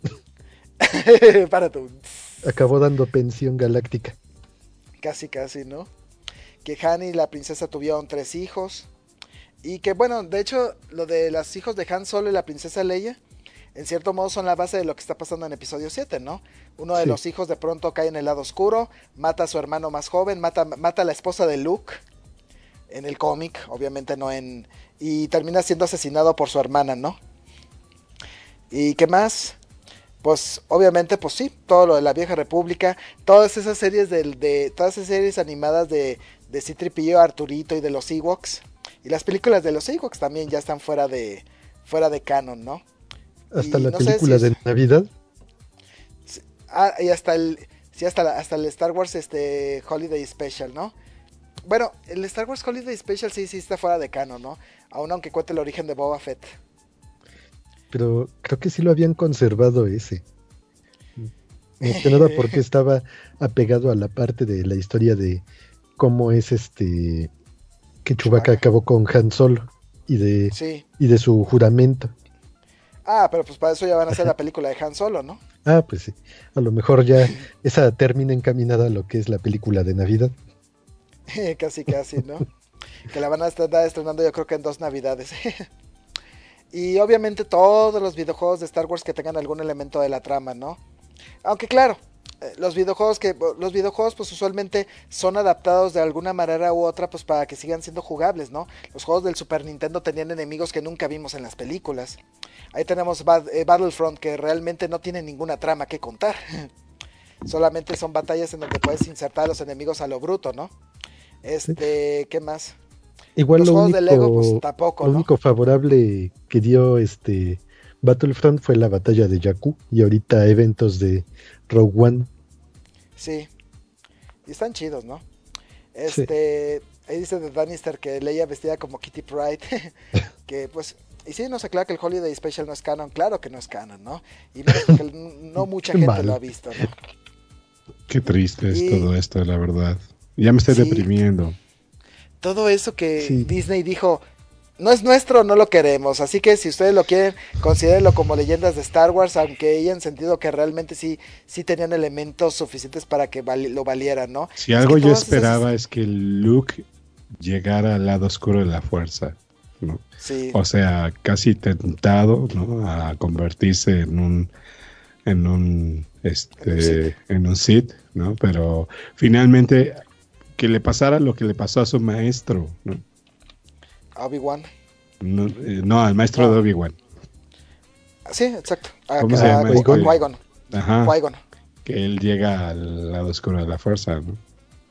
oscuro. Para tú. Acabó dando pensión galáctica. Casi, casi, ¿no? Que Han y la princesa tuvieron tres hijos. Y que, bueno, de hecho, lo de los hijos de Han Solo y la princesa Leia, en cierto modo son la base de lo que está pasando en episodio siete, ¿no? Uno de Sí. los hijos de pronto cae en el lado oscuro, mata a su hermano más joven, mata, mata a la esposa de Luke, en el cómic, obviamente no en... Y termina siendo asesinado por su hermana, ¿no? ¿Y qué más? Pues obviamente, pues sí, todo lo de la Vieja República, todas esas series de, de todas esas series animadas de, de C tres P O, Arturito y de los Ewoks, y las películas de los Ewoks también ya están fuera de fuera de canon, ¿no? Hasta Y la no sé película si es- de Navidad. Ah, y hasta el sí hasta la- hasta el Star Wars este Holiday Special, ¿no? Bueno, el Star Wars Holiday Special sí sí está fuera de canon, ¿no? Aún aunque cuente el origen de Boba Fett. Pero creo que sí lo habían conservado ese. Más que nada porque estaba apegado a la parte de la historia de cómo es este que Chewbacca Chewbacca. acabó con Han Solo y de, Sí. y de su juramento. Ah, pero pues para eso ya van a hacer la película de Han Solo, ¿no? Ah, pues sí. A lo mejor ya esa termina encaminada a lo que es la película de Navidad. Casi, casi, ¿no? Que la van a estar estrenando yo creo que en dos navidades. Y obviamente todos los videojuegos de Star Wars que tengan algún elemento de la trama, ¿no? Aunque claro, eh, los videojuegos que los videojuegos pues usualmente son adaptados de alguna manera u otra pues para que sigan siendo jugables, ¿no? Los juegos del Super Nintendo tenían enemigos que nunca vimos en las películas. Ahí tenemos Bad- eh, Battlefront que realmente no tiene ninguna trama que contar. Solamente son batallas en donde puedes insertar a los enemigos a lo bruto, ¿no? Este, ¿qué más? Igual Los lo juegos único, de Lego, pues tampoco, lo ¿no? único favorable que dio este Battlefront fue la batalla de Jakku y ahorita eventos de Rogue One. Sí, y están chidos, ¿no? Este, sí. Ahí dice de Danister que Leia vestida como Kitty Pryde, que pues, y sí nos aclara que el Holiday Special no es canon, claro que no es canon, ¿no? Y menos porque no mucha gente mal. Lo ha visto, ¿no? Qué triste es y, todo esto, la verdad. Ya me estoy sí, deprimiendo. Todo eso que sí. Disney dijo, no es nuestro, no lo queremos, así que si ustedes lo quieren, considérenlo como leyendas de Star Wars, aunque hayan sentido que realmente sí, sí tenían elementos suficientes para que val- lo valieran, ¿no? Si es algo yo esperaba esas... es que Luke llegara al lado oscuro de la fuerza, ¿no? Sí. O sea, casi tentado, ¿no? A convertirse en un, en un, este, en un Sith, ¿no? Pero finalmente que le pasara lo que le pasó a su maestro, ¿no? Obi-Wan. No, eh, no, al maestro no. de Obi-Wan. Sí, exacto. ¿Cómo se llama? Este? Qui-Gon. Ajá. Qui-Gon. Que él llega al lado oscuro de la fuerza, ¿no?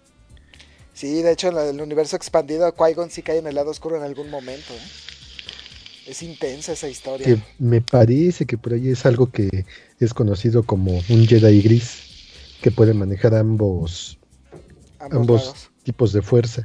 Sí, de hecho en el universo expandido Qui-Gon sí cae en el lado oscuro en algún momento, ¿eh? Es intensa esa historia. Que me parece que por ahí es algo que es conocido como un Jedi gris, que puede manejar ambos, ambos, ambos tipos de fuerza.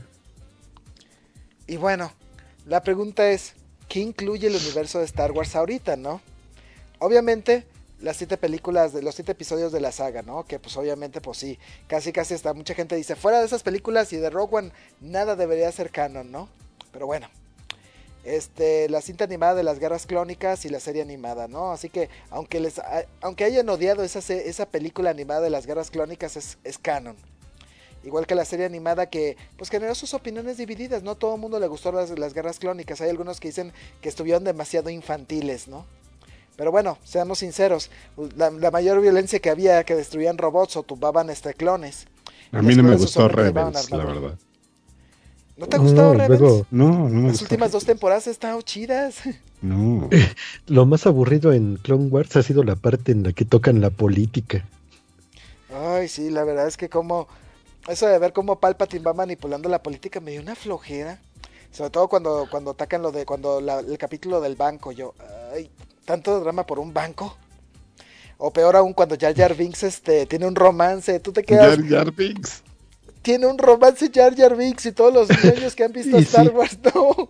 Y bueno, la pregunta es, ¿qué incluye el universo de Star Wars ahorita, no? Obviamente, las siete películas, de los siete episodios de la saga, ¿no? Que pues obviamente, pues sí, casi casi hasta mucha gente dice, fuera de esas películas y de Rogue One, nada debería ser canon, ¿no? Pero bueno, este, la cinta animada de las Guerras Clónicas y la serie animada, ¿no? Así que, aunque les, aunque hayan odiado esa, esa película animada de las Guerras Clónicas, es, es canon. Igual que la serie animada que pues generó sus opiniones divididas, no todo el mundo le gustó las, las Guerras Clónicas, hay algunos que dicen que estuvieron demasiado infantiles, ¿no? Pero bueno, seamos sinceros, la, la mayor violencia que había, que destruían robots o tumbaban este clones. A mí no me gustó Rebels, la verdad. ¿No te ha gustado no, Rebels? Luego, no, no me Las últimas dos temporadas están chidas. No. Lo más aburrido en Clone Wars ha sido la parte en la que tocan la política. Ay, sí, la verdad es que como... Eso de ver cómo Palpatine va manipulando la política me dio una flojera. Sobre todo cuando, cuando atacan lo de... Cuando la, el capítulo del banco, yo... Ay, tanto drama por un banco. O peor aún cuando Jar Jar Binks este, tiene un romance. Tú te quedas... Jar Jar Binks. Tiene un romance Jar Jar Binks y todos los niños que han visto Star sí. Wars, no.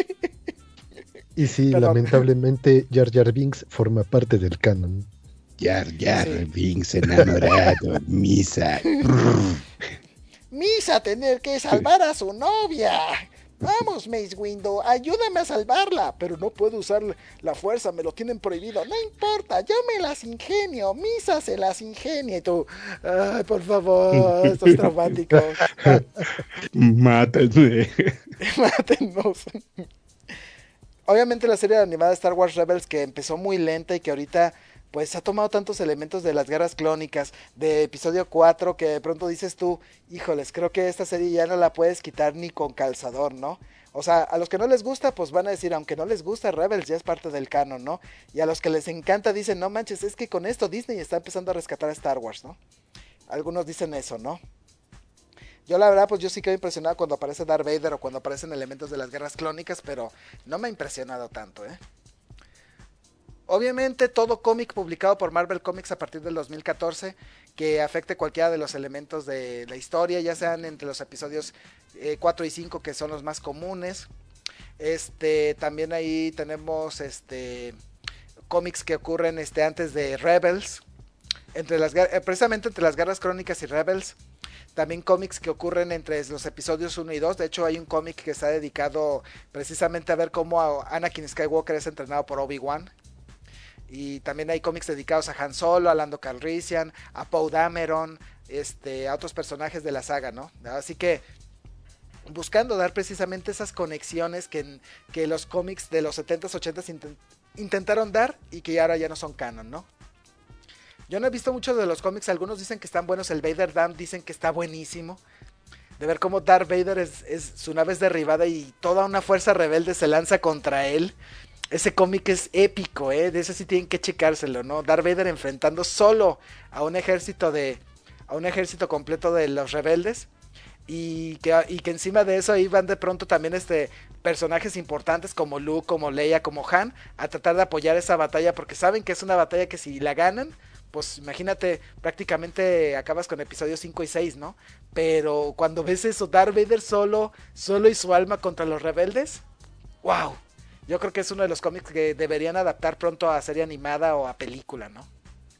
Y sí, Perdón. lamentablemente Jar Jar Binks forma parte del canon. Jar Jar sí. Binks enamorado, Misa. Misa tener que salvar a su novia. Vamos, Mace Windu, ayúdame a salvarla. Pero no puedo usar la fuerza, me lo tienen prohibido. No importa, yo me las ingenio. Misa se las ingenia. Y tú, ay, por favor, esto es traumático. Mátenme. Mátenos. Obviamente la serie animada Star Wars Rebels, que empezó muy lenta y que ahorita pues ha tomado tantos elementos de las Guerras Clónicas, de episodio cuatro, que de pronto dices tú, híjoles, creo que esta serie ya no la puedes quitar ni con calzador, ¿no? O sea, a los que no les gusta, pues van a decir, aunque no les gusta, Rebels ya es parte del canon, ¿no? Y a los que les encanta dicen, no manches, es que con esto Disney está empezando a rescatar a Star Wars, ¿no? Algunos dicen eso, ¿no? Yo la verdad, pues yo sí quedo impresionado cuando aparece Darth Vader o cuando aparecen elementos de las Guerras Clónicas, pero no me ha impresionado tanto, ¿eh? Obviamente todo cómic publicado por Marvel Comics a partir del dos mil catorce que afecte cualquiera de los elementos de la historia, ya sean entre los episodios eh, cuatro y cinco, que son los más comunes. Este, también ahí tenemos este cómics que ocurren este antes de Rebels, entre las eh, precisamente entre las Guerras Crónicas y Rebels. También cómics que ocurren entre los episodios uno y dos. De hecho hay un cómic que está dedicado precisamente a ver cómo Anakin Skywalker es entrenado por Obi-Wan. Y también hay cómics dedicados a Han Solo, a Lando Calrissian, a Poe Dameron, este, a otros personajes de la saga, ¿no? Así que buscando dar precisamente esas conexiones que, que los cómics de los setentas, ochentas intent, intentaron dar y que ahora ya no son canon, ¿no? Yo no he visto muchos de los cómics, algunos dicen que están buenos, el Vader Dam dicen que está buenísimo. De ver cómo Darth Vader es, es su nave es derribada y toda una fuerza rebelde se lanza contra él. Ese cómic es épico, ¿eh? De ese sí tienen que checárselo, ¿no? Darth Vader enfrentando solo a un ejército de... a un ejército completo de los rebeldes. y que, y que encima de eso ahí van de pronto también este personajes importantes como Luke, como Leia, como Han, a tratar de apoyar esa batalla porque saben que es una batalla que si la ganan, pues imagínate, prácticamente acabas con episodios cinco y seis, ¿no? Pero cuando ves eso, Darth Vader solo, solo y su alma contra los rebeldes, wow, yo creo que es uno de los cómics que deberían adaptar pronto a serie animada o a película, ¿no?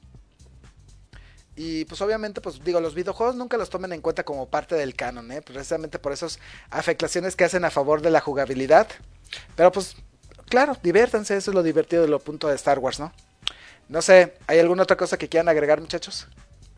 Y pues obviamente, pues digo, los videojuegos nunca los tomen en cuenta como parte del canon, ¿eh? Precisamente por esas afectaciones que hacen a favor de la jugabilidad. Pero pues, claro, diviértanse, eso es lo divertido de lo punto de Star Wars, ¿no? No sé, ¿hay alguna otra cosa que quieran agregar, muchachos?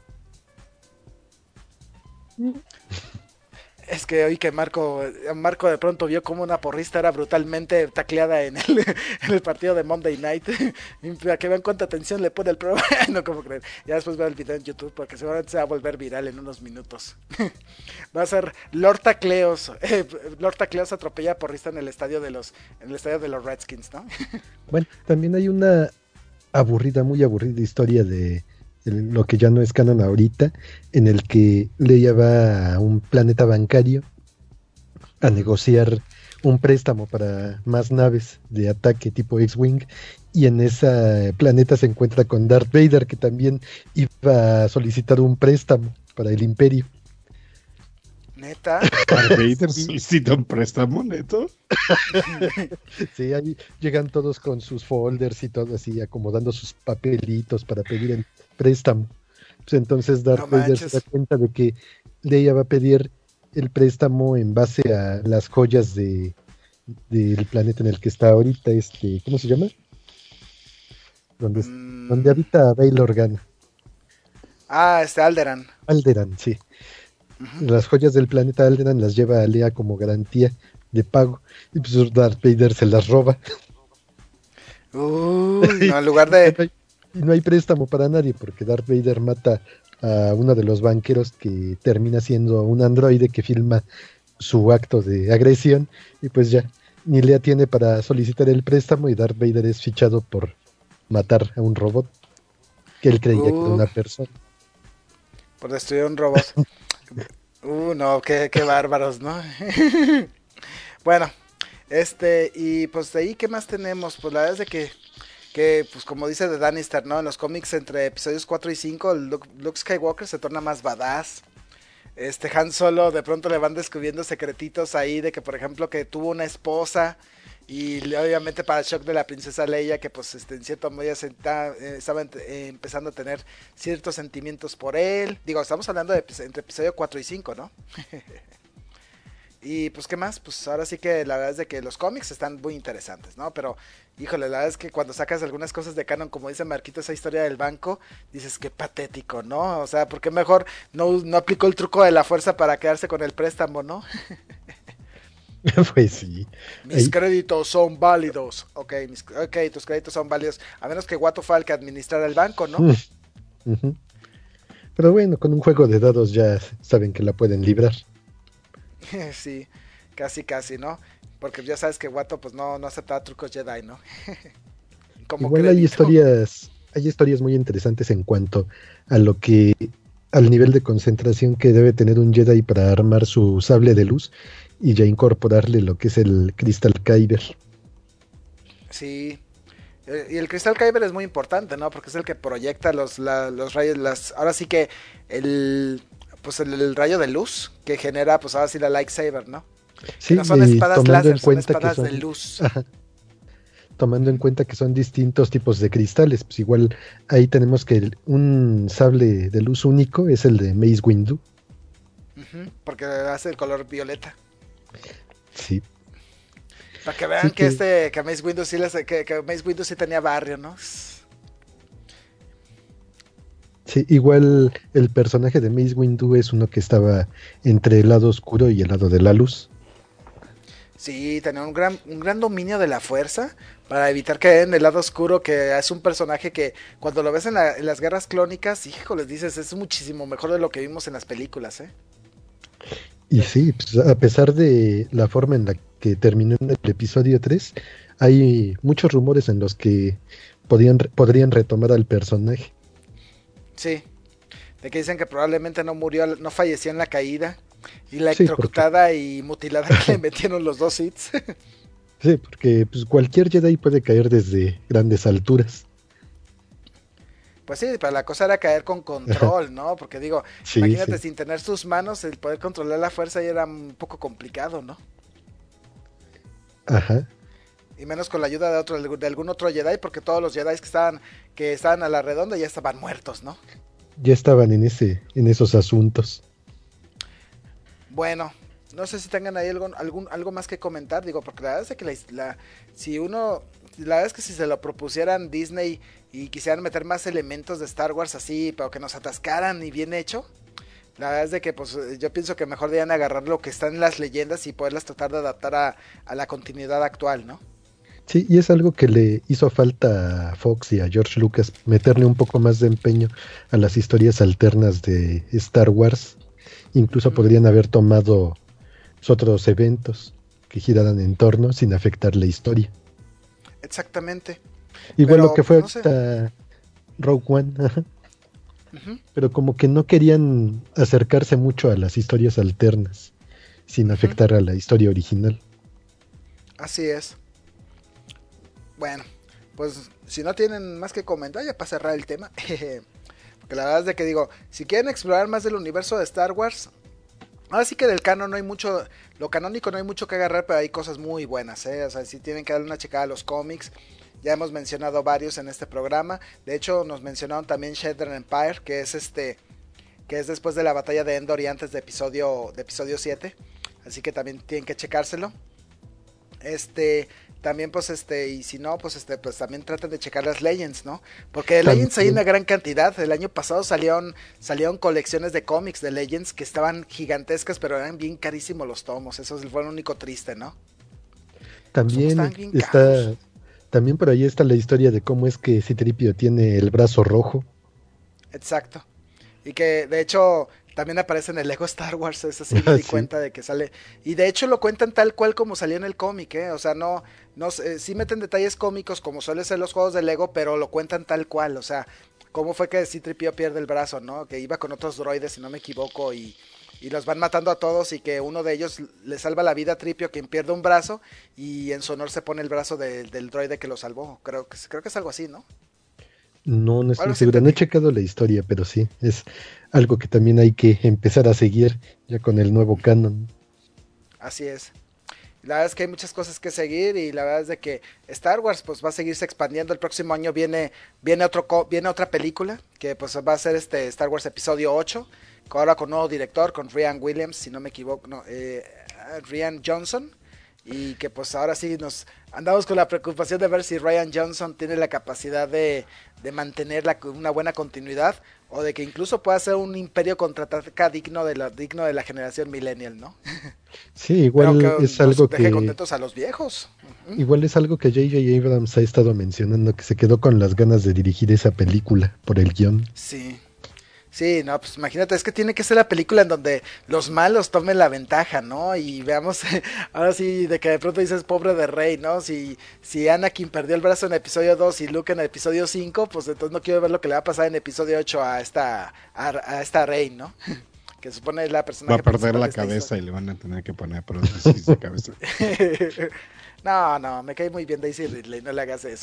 Es que hoy que Marco, Marco de pronto vio como una porrista era brutalmente tacleada en el, en el partido de Monday Night. Y para que vean cuánta atención le pone el programa. No, como creen. Ya después veo el video en YouTube porque seguramente se va a volver viral en unos minutos. Va a ser Lord Tacleos. Eh, Lord Tacleos atropella a porrista en el estadio de los, en el estadio de los Redskins, ¿no? Bueno, también hay una aburrida, muy aburrida historia de lo que ya no es canon ahorita, en el que Leia va a un planeta bancario a negociar un préstamo para más naves de ataque tipo X-Wing, y en ese planeta se encuentra con Darth Vader, que también iba a solicitar un préstamo para el Imperio. ¿Neta? ¿Darth Vader solicita un préstamo, neto? Sí, ahí llegan todos con sus folders y todo así, acomodando sus papelitos para pedir el préstamo. Pues entonces Darth No Vader se da cuenta de que Leia va a pedir el préstamo en base a las joyas de del planeta en el que está ahorita, este, ¿cómo se llama? Donde, Mm. donde habita Bail Organa. Ah, este Alderaan. Alderaan, sí. Uh-huh. Las joyas del planeta Alderaan las lleva a Leia como garantía de pago, y pues Darth Vader se las roba. Uy, no, en lugar de... Y no hay préstamo para nadie, porque Darth Vader mata a uno de los banqueros, que termina siendo un androide que filma su acto de agresión, y pues ya, ni Leia tiene para solicitar el préstamo, y Darth Vader es fichado por matar a un robot que él creía uh, que era una persona. Por destruir un robot. Uh, no, qué, qué bárbaros, ¿no? Bueno, este, y pues de ahí, ¿qué más tenemos? Pues la verdad es de que que pues como dice The Danister, ¿no? En los cómics entre episodios cuatro y cinco, Luke, Luke Skywalker se torna más badass. Este Han Solo de pronto le van descubriendo secretitos ahí de que, por ejemplo, que tuvo una esposa, y obviamente para el shock de la princesa Leia, que pues este, en cierto modo ya se está, eh, estaba eh, empezando a tener ciertos sentimientos por él. Digo, estamos hablando de entre episodio cuatro y cinco, ¿no? Y pues qué más, pues ahora sí que la verdad es de que los cómics están muy interesantes, ¿no? Pero híjole, la verdad es que cuando sacas algunas cosas de canon, como dice Marquito, esa historia del banco, dices qué patético, ¿no? O sea, ¿por qué mejor no, no aplicó el truco de la fuerza para quedarse con el préstamo, ¿no? Pues sí. Mis Ahí... créditos son válidos. Ok, mis, ok, tus créditos son válidos, a menos que Watto fue el que administrara el banco, ¿no? Uh, uh-huh. Pero bueno, con un juego de dados ya saben que la pueden librar. Sí, casi casi, ¿no? Porque ya sabes que Watto pues no, no aceptaba trucos Jedi, ¿no? Como igual crédito. hay historias, hay historias muy interesantes en cuanto a lo que, al nivel de concentración que debe tener un Jedi para armar su sable de luz y ya incorporarle lo que es el Crystal Kyber. Sí. Y el Crystal Kyber es muy importante, ¿no? Porque es el que proyecta los, la, los rayos, las, ahora sí que el pues el, el rayo de luz que genera, pues ahora sí la lightsaber, ¿no? Sí, que no son espadas láser, son espadas son, de luz. Ajá, tomando en cuenta que son distintos tipos de cristales, pues igual ahí tenemos que el, un sable de luz único es el de Mace Windu. Uh-huh, porque hace el color violeta. Sí. Para que vean sí, que, que este, que Mace Windu sí les, que, que Mace Windu sí tenía barrio, ¿no? Sí, igual el personaje de Mace Windu es uno que estaba entre el lado oscuro y el lado de la luz. Sí, tenía un gran, un gran dominio de la fuerza para evitar caer en el lado oscuro, que es un personaje que cuando lo ves en, la, en las guerras clónicas, híjoles, dices, es muchísimo mejor de lo que vimos en las películas, ¿eh? Y sí, pues a pesar de la forma en la que terminó en el episodio tres, hay muchos rumores en los que podían, podrían retomar al personaje. Sí, de que dicen que probablemente no murió, no falleció en la caída, Y la Sí, electrocutada porque, y mutilada que le metieron los dos Siths. sí, porque pues, cualquier Jedi puede caer desde grandes alturas. Pues sí, pero la cosa era caer con Ajá. control, ¿no? Porque digo, Sí, imagínate sí. sin tener sus manos, el poder controlar la fuerza ya era un poco complicado, ¿no? Ajá. Y menos con la ayuda de otro, de algún otro Jedi, porque todos los Jedi que estaban, que estaban a la redonda ya estaban muertos, ¿no? Ya estaban en ese, en esos asuntos. Bueno, no sé si tengan ahí algo, algún, algo más que comentar, digo, porque la verdad es que la, la- si uno, la verdad es que si se lo propusieran Disney y quisieran meter más elementos de Star Wars así, pero que nos atascaran y bien hecho, la verdad es de que pues yo pienso que mejor deberían agarrar lo que está en las leyendas y poderlas tratar de adaptar a, a la continuidad actual, ¿no? Sí, y es algo que le hizo falta a Fox y a George Lucas, meterle un poco más de empeño a las historias alternas de Star Wars. Incluso Ujú. podrían haber tomado otros eventos que giraran en torno sin afectar la historia. Exactamente, Igual lo pero que pues fue no sé. ahorita Rogue One, ajá, Ujú, pero como que no querían acercarse mucho a las historias alternas sin ujú, afectar a la historia original. así es. Bueno, pues si no tienen más que comentar ya para cerrar el tema. Porque la verdad es de que digo, si quieren explorar más del universo de Star Wars, ahora sí que del canon no hay mucho, lo canónico no hay mucho que agarrar, pero hay cosas muy buenas, ¿eh? O sea, si tienen que darle una checada a los cómics, ya hemos mencionado varios en este programa. De hecho, nos mencionaron también Shattered Empire, que es este, que es después de la batalla de Endor y antes de episodio, de episodio siete. Así que también tienen que checárselo. Este, también pues este, y si no, pues este, pues también traten de checar las Legends, ¿no? Porque de Legends hay una También, gran cantidad. El año pasado salieron, salieron colecciones de cómics de Legends que estaban gigantescas, pero eran bien carísimos los tomos. Eso fue lo único triste, ¿no? Los tomos estaban también bien caros. está, también por ahí está la historia de cómo es que Citripio tiene el brazo rojo. Exacto. Y que de hecho también aparece en el Lego Star Wars, eso sí me Ah, di sí, cuenta de que sale. Y de hecho lo cuentan tal cual como salió en el cómic, ¿eh? O sea, no, no, eh, sí meten detalles cómicos como suelen ser los juegos de Lego, pero lo cuentan tal cual, o sea, cómo fue que C tres P O pierde el brazo, ¿no? Que iba con otros droides, si no me equivoco, y, y los van matando a todos y que uno de ellos le salva la vida a Tripio, quien pierde un brazo, y en su honor se pone el brazo de- del droide que lo salvó. Creo que, creo que es algo así, ¿no? no, no Algo estoy así seguro, no he entendí. checado la historia, pero sí, es algo que también hay que empezar a seguir ya con el nuevo canon. Así es. La verdad es que hay muchas cosas que seguir y la verdad es de que Star Wars pues va a seguirse expandiendo. El próximo año viene viene otro viene otra película que pues va a ser este Star Wars episodio ocho, ahora con nuevo director, con Ryan Williams, si no me equivoco, no, eh, Ryan Johnson, y que pues ahora sí nos andamos con la preocupación de ver si Ryan Johnson tiene la capacidad de, de mantener la, una buena continuidad o de que incluso pueda ser un imperio contraataca digno de la digno de la generación millennial, ¿no? Sí, Pero igual que es nos algo deje que, contentos a los viejos. Ujú. igual es algo que J J Abrams ha estado mencionando, que se quedó con las ganas de dirigir esa película por el guión. Sí. Sí, no, pues imagínate, es que tiene que ser la película en donde los malos tomen la ventaja, ¿no? Y veamos, ahora sí, de que de pronto dices pobre de Rey, ¿no? Si, si Anakin perdió el brazo en episodio dos y Luke en el episodio cinco, pues entonces no quiero ver lo que le va a pasar en episodio ocho a esta, a, a esta Rey, ¿no? Que supone es la Va a personaje perder principal la de esta cabeza historia. y le van a tener que poner prótesis de cabeza. No, no, me cae muy bien Daisy Ridley, no le hagas eso.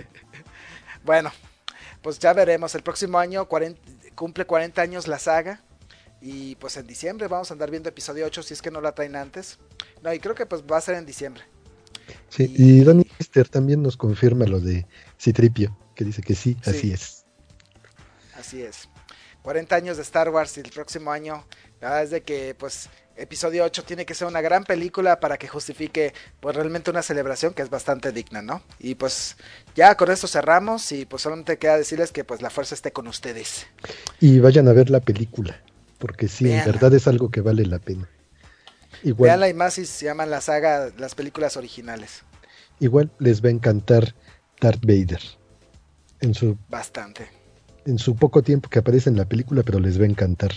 Bueno, pues ya veremos. El próximo año cuarenta, cumple cuarenta años la saga. Y pues en diciembre vamos a andar viendo episodio ocho si es que no la traen antes. No, y creo que pues va a ser en diciembre. Sí, y Donny Y Lister también nos confirma lo de Citripio, que dice que sí, sí, así es. así es. cuarenta años de Star Wars y el próximo año, la verdad es de que pues episodio ocho tiene que ser una gran película para que justifique pues realmente una celebración que es bastante digna, ¿no? Y pues ya con esto cerramos y pues solamente queda decirles que pues la fuerza esté con ustedes. Y vayan a ver la película, porque sí, en Véanla. verdad es algo que vale la pena. Igual, Véanla y más si se llaman la saga, las películas originales. igual les va a encantar Darth Vader en su, Bastante. en su poco tiempo que aparece en la película, pero les va a encantar.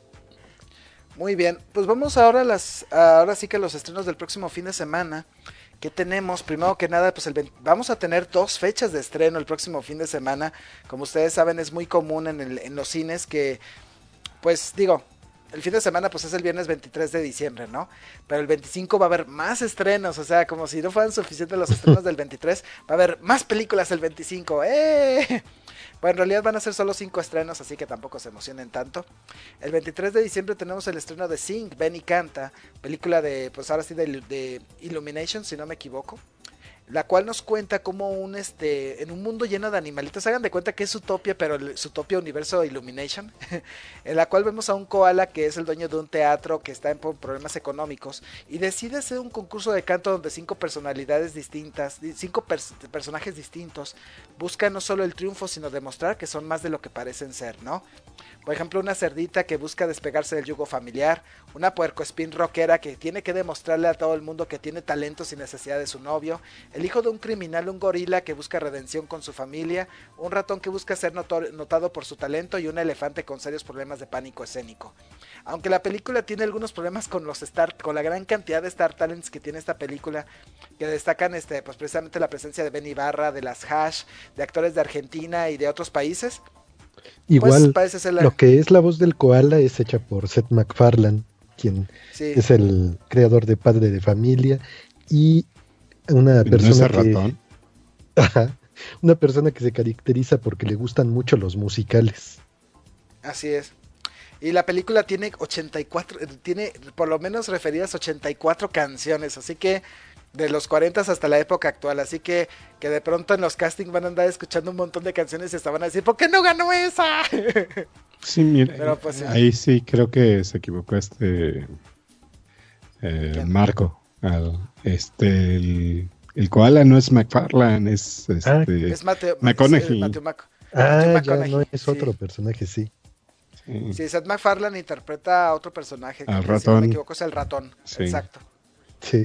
Muy bien, pues vamos ahora a las, ahora sí que los estrenos del próximo fin de semana. ¿Qué tenemos? Primero que nada, pues el veinte vamos a tener dos fechas de estreno el próximo fin de semana. Como ustedes saben, es muy común en, el, en los cines que, pues digo, el fin de semana pues es el viernes veintitrés de diciembre, ¿no? Pero el veinticinco va a haber más estrenos, o sea, como si no fueran suficientes los estrenos del veintitrés, va a haber más películas el veinticinco, ¡eh! Bueno, en realidad van a ser solo cinco estrenos, así que tampoco se emocionen tanto. El veintitrés de diciembre tenemos el estreno de Sing, Ven y Canta, película de, pues ahora sí, de, de Illumination, si no me equivoco. La cual nos cuenta como un, este, en un mundo lleno de animalitos, hagan de cuenta que es Utopia, pero el Utopia universo Illumination, en la cual vemos a un koala que es el dueño de un teatro que está en problemas económicos y decide hacer un concurso de canto donde cinco personalidades distintas, cinco pers- personajes distintos buscan no solo el triunfo, sino demostrar que son más de lo que parecen ser, ¿no? Por ejemplo, una cerdita que busca despegarse del yugo familiar, una puercoespín rockera que tiene que demostrarle a todo el mundo que tiene talento sin necesidad de su novio, el hijo de un criminal, un gorila que busca redención con su familia, un ratón que busca ser notor- notado por su talento y un elefante con serios problemas de pánico escénico. Aunque la película tiene algunos problemas con los Star, con la gran cantidad de Star Talents que tiene esta película, que destacan este, pues precisamente la presencia de Ben Ibarra, de las Hash, de actores de Argentina y de otros países. Igual, pues ser la... lo que es la voz del koala es hecha por Seth MacFarlane, quien sí. es el creador de Padre de Familia, y una persona ¿No es que... ratón? Ajá, una persona que se caracteriza porque le gustan mucho los musicales. Así es. Y la película tiene ochenta y cuatro, tiene por lo menos referidas ochenta y cuatro canciones, así que de los cuarenta hasta la época actual, así que que de pronto en los castings van a andar escuchando un montón de canciones y hasta van a decir, ¿por qué no ganó esa? Sí, mira, Pero, pues, sí. ahí sí creo que se equivocó este eh, Marco. Al, este, el, el koala no es McFarlane, es este Ah, es Mateo, McConaughey. Es Matthew Mac, ah, Matthew ya no es sí. otro personaje, sí. Sí, sí, Seth MacFarlane interpreta a otro personaje, al que ratón. si no me equivoco es el ratón, Sí. exacto. Sí.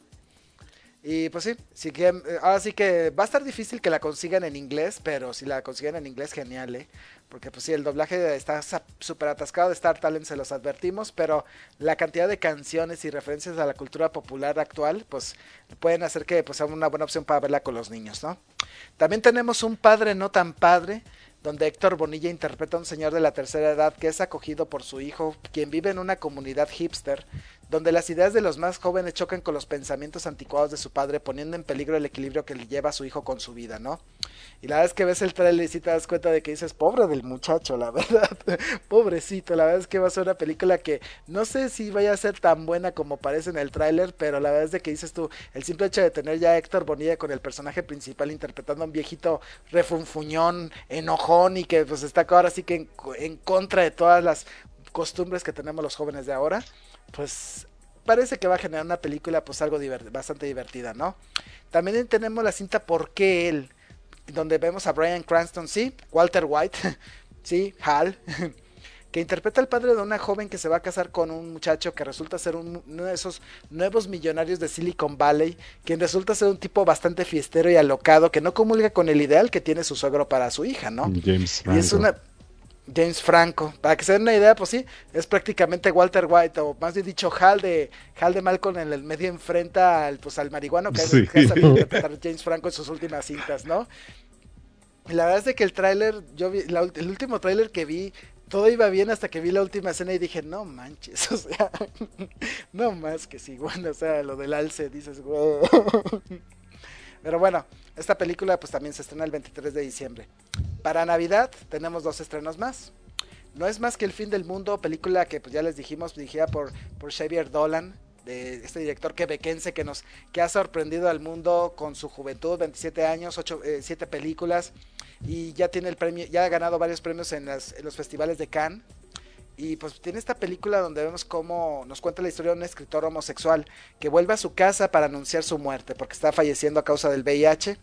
Y pues sí, sí que, ahora sí que va a estar difícil que la consigan en inglés, pero si la consiguen en inglés, genial, ¿eh? Porque pues sí, el doblaje está súper atascado de Star Talent, se los advertimos, pero la cantidad de canciones y referencias a la cultura popular actual, pues pueden hacer que pues sea una buena opción para verla con los niños, ¿no? También tenemos Un padre no tan padre, donde Héctor Bonilla interpreta a un señor de la tercera edad que es acogido por su hijo, quien vive en una comunidad hipster, donde las ideas de los más jóvenes chocan con los pensamientos anticuados de su padre, poniendo en peligro el equilibrio que le lleva a su hijo con su vida, ¿no? Y la verdad es que ves el trailer y sí te das cuenta de que dices, pobre del muchacho, la verdad, pobrecito, la verdad es que va a ser una película que no sé si vaya a ser tan buena como parece en el tráiler, pero la verdad es de que dices tú, el simple hecho de tener ya a Héctor Bonilla con el personaje principal interpretando a un viejito refunfuñón, enojón y que pues está ahora sí que en, en contra de todas las costumbres que tenemos los jóvenes de ahora, pues parece que va a generar una película pues algo divert- bastante divertida, ¿no? También tenemos la cinta ¿Por qué él?, donde vemos a Bryan Cranston, sí, Walter White, sí, Hal, que interpreta al padre de una joven que se va a casar con un muchacho que resulta ser un, uno de esos nuevos millonarios de Silicon Valley, quien resulta ser un tipo bastante fiestero y alocado, que no comulga con el ideal que tiene su suegro para su hija, ¿no? James Franco. Y es una... James Franco, para que se den una idea, pues sí, es prácticamente Walter White, o más bien dicho, Hal de Hal de Malcolm en el medio enfrenta al, pues, al marihuano que Sí. es sabido interpretar James Franco en sus últimas cintas, ¿no? Y la verdad es de que el tráiler, yo vi, la, el último tráiler que vi, todo iba bien hasta que vi la última escena y dije, no manches, o sea, no más que sí, bueno, o sea, lo del alce, dices, güey. Pero bueno, esta película pues también se estrena el veintitrés de diciembre. Para Navidad tenemos dos estrenos más. No es más que El fin del mundo, película que pues ya les dijimos, dirigida por, por Xavier Dolan, de este director quebequense que nos que ha sorprendido al mundo con su juventud, veintisiete años, ocho, eh, siete películas, y ya tiene el premio, ya ha ganado varios premios en, las, en los festivales de Cannes. Y pues tiene esta película donde vemos cómo nos cuenta la historia de un escritor homosexual que vuelve a su casa para anunciar su muerte porque está falleciendo a causa del V I H.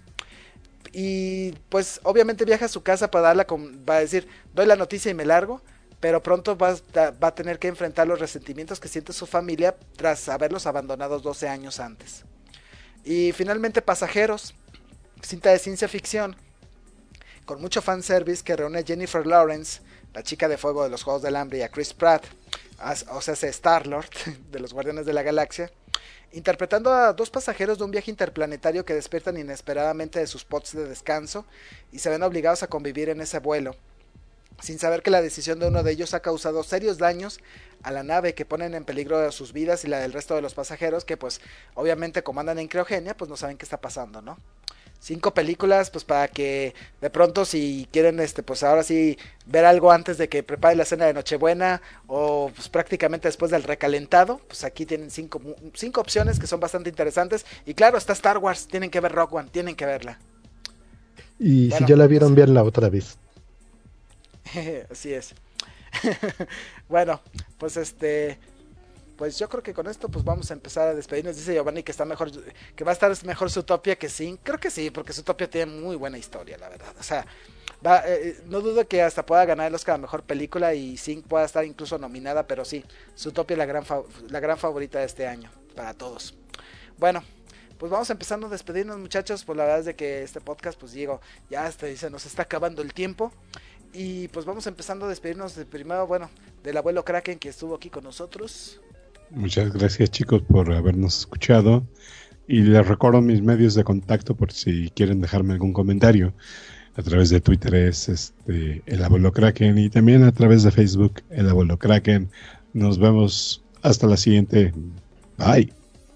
Y pues obviamente viaja a su casa para darla con, va a decir, doy la noticia y me largo, pero pronto va, va a tener que enfrentar los resentimientos que siente su familia tras haberlos abandonado doce años antes. Y finalmente Pasajeros, cinta de ciencia ficción con mucho fanservice que reúne a Jennifer Lawrence, la chica de fuego de los Juegos del Hambre, y a Chris Pratt, o sea, Star-Lord de los Guardianes de la Galaxia, interpretando a dos pasajeros de un viaje interplanetario que despiertan inesperadamente de sus pods de descanso y se ven obligados a convivir en ese vuelo. sin saber que la decisión de uno de ellos ha causado serios daños a la nave, que ponen en peligro sus vidas y la del resto de los pasajeros, que pues obviamente como andan en criogenia, pues no saben qué está pasando, ¿no? Cinco películas, pues para que de pronto si quieren, este, pues ahora sí ver algo antes de que prepare la cena de Nochebuena o pues prácticamente después del recalentado, pues aquí tienen cinco, cinco opciones que son bastante interesantes. Y claro, está Star Wars, tienen que ver Rogue One, tienen que verla. Y bueno, si ya la vieron, pues, véanla otra vez. así es. Bueno, pues este... Pues yo creo que con esto pues vamos a empezar a despedirnos. Dice Giovanni que está mejor, que va a estar mejor Zootopia que Sing. Creo que sí, porque Zootopia tiene muy buena historia, la verdad. O sea, va, eh, no dudo que hasta pueda ganar el Oscar a mejor película y Sing pueda estar incluso nominada, pero sí, Zootopia es la gran, la gran favorita de este año para todos. Bueno, pues vamos empezando a despedirnos, muchachos. Pues la verdad es de que este podcast, pues digo, ya este, se nos está acabando el tiempo. Y pues vamos empezando a despedirnos de primero, bueno, del abuelo Kraken que estuvo aquí con nosotros. Muchas gracias, chicos, por habernos escuchado, y les recuerdo mis medios de contacto por si quieren dejarme algún comentario. A través de Twitter es este el abuelo Kraken, y también a través de Facebook el abuelo Kraken. Nos vemos hasta la siguiente. Bye.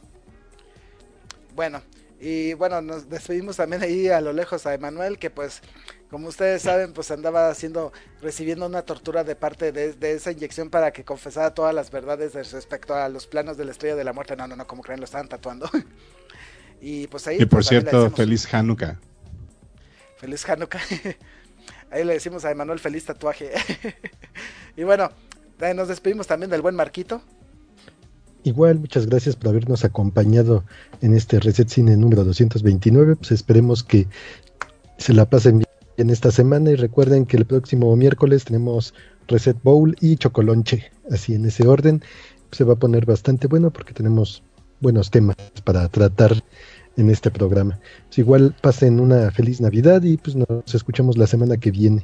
Bueno, y bueno, nos despedimos también ahí a lo lejos a Emanuel, que pues como ustedes saben, pues andaba haciendo, recibiendo una tortura de parte de, de esa inyección para que confesara todas las verdades respecto a los planos de la Estrella de la Muerte. No, no, no, como creen, lo estaban tatuando. Y pues ahí... Y por pues, cierto, ahí feliz Hanukkah. Feliz Hanukkah. Ahí le decimos a Emanuel feliz tatuaje. Y bueno, nos despedimos también del buen Marquito. Igual, muchas gracias por habernos acompañado en este Reset Cine número doscientos veintinueve. Pues esperemos que se la pasen bien en esta semana, y recuerden que el próximo miércoles tenemos Reset Bowl y Chocolonche, así en ese orden. Se va a poner bastante bueno porque tenemos buenos temas para tratar en este programa. Pues igual pasen una feliz Navidad y pues nos escuchamos la semana que viene.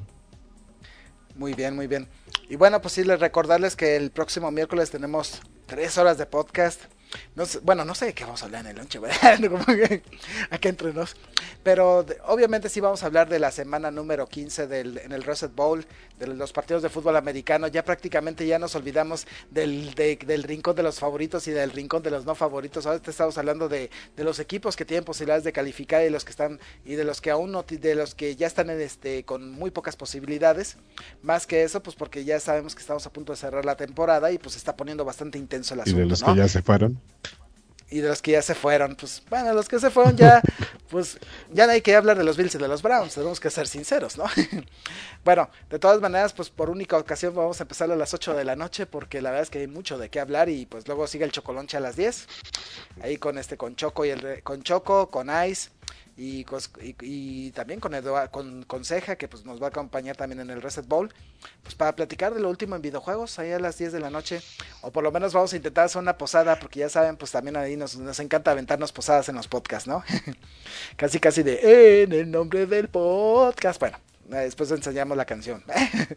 Muy bien, muy bien. Y bueno, pues sí, les recordarles que el próximo miércoles tenemos tres horas de podcast. No sé, bueno, no sé de qué vamos a hablar en el lunch, como que acá entre nos. Pero de, obviamente sí vamos a hablar de la semana número quince del, en el Reset Bowl, de los partidos de fútbol americano. Ya prácticamente ya nos olvidamos del, de, del rincón de los favoritos y del rincón de los no favoritos. Ahora estamos hablando de, de los equipos que tienen posibilidades de calificar y los que están y de los que aún no, de los que ya están en este con muy pocas posibilidades. Más que eso, pues porque ya sabemos que estamos a punto de cerrar la temporada y pues se está poniendo bastante intenso el asunto, ¿y de los ¿no? que ya se fueron? Y de los que ya se fueron, pues bueno, los que se fueron ya, pues ya no hay que hablar de los Bills y de los Browns, tenemos que ser sinceros, ¿no? Bueno, de todas maneras, pues por única ocasión vamos a empezar a las ocho de la noche, porque la verdad es que hay mucho de qué hablar, y pues luego sigue el Chocolonche a las diez, ahí con este, con Choco y el con Choco, con Ice, y, y, y también con, Eduard, con, con Ceja, que pues nos va a acompañar también en el Reset Bowl, pues para platicar de lo último en videojuegos, ahí a las diez de la noche, o por lo menos vamos a intentar hacer una posada, porque ya saben, pues también ahí nos, nos encanta aventarnos posadas en los podcasts, ¿no? Casi casi de, en el nombre del podcast, bueno, después enseñamos la canción.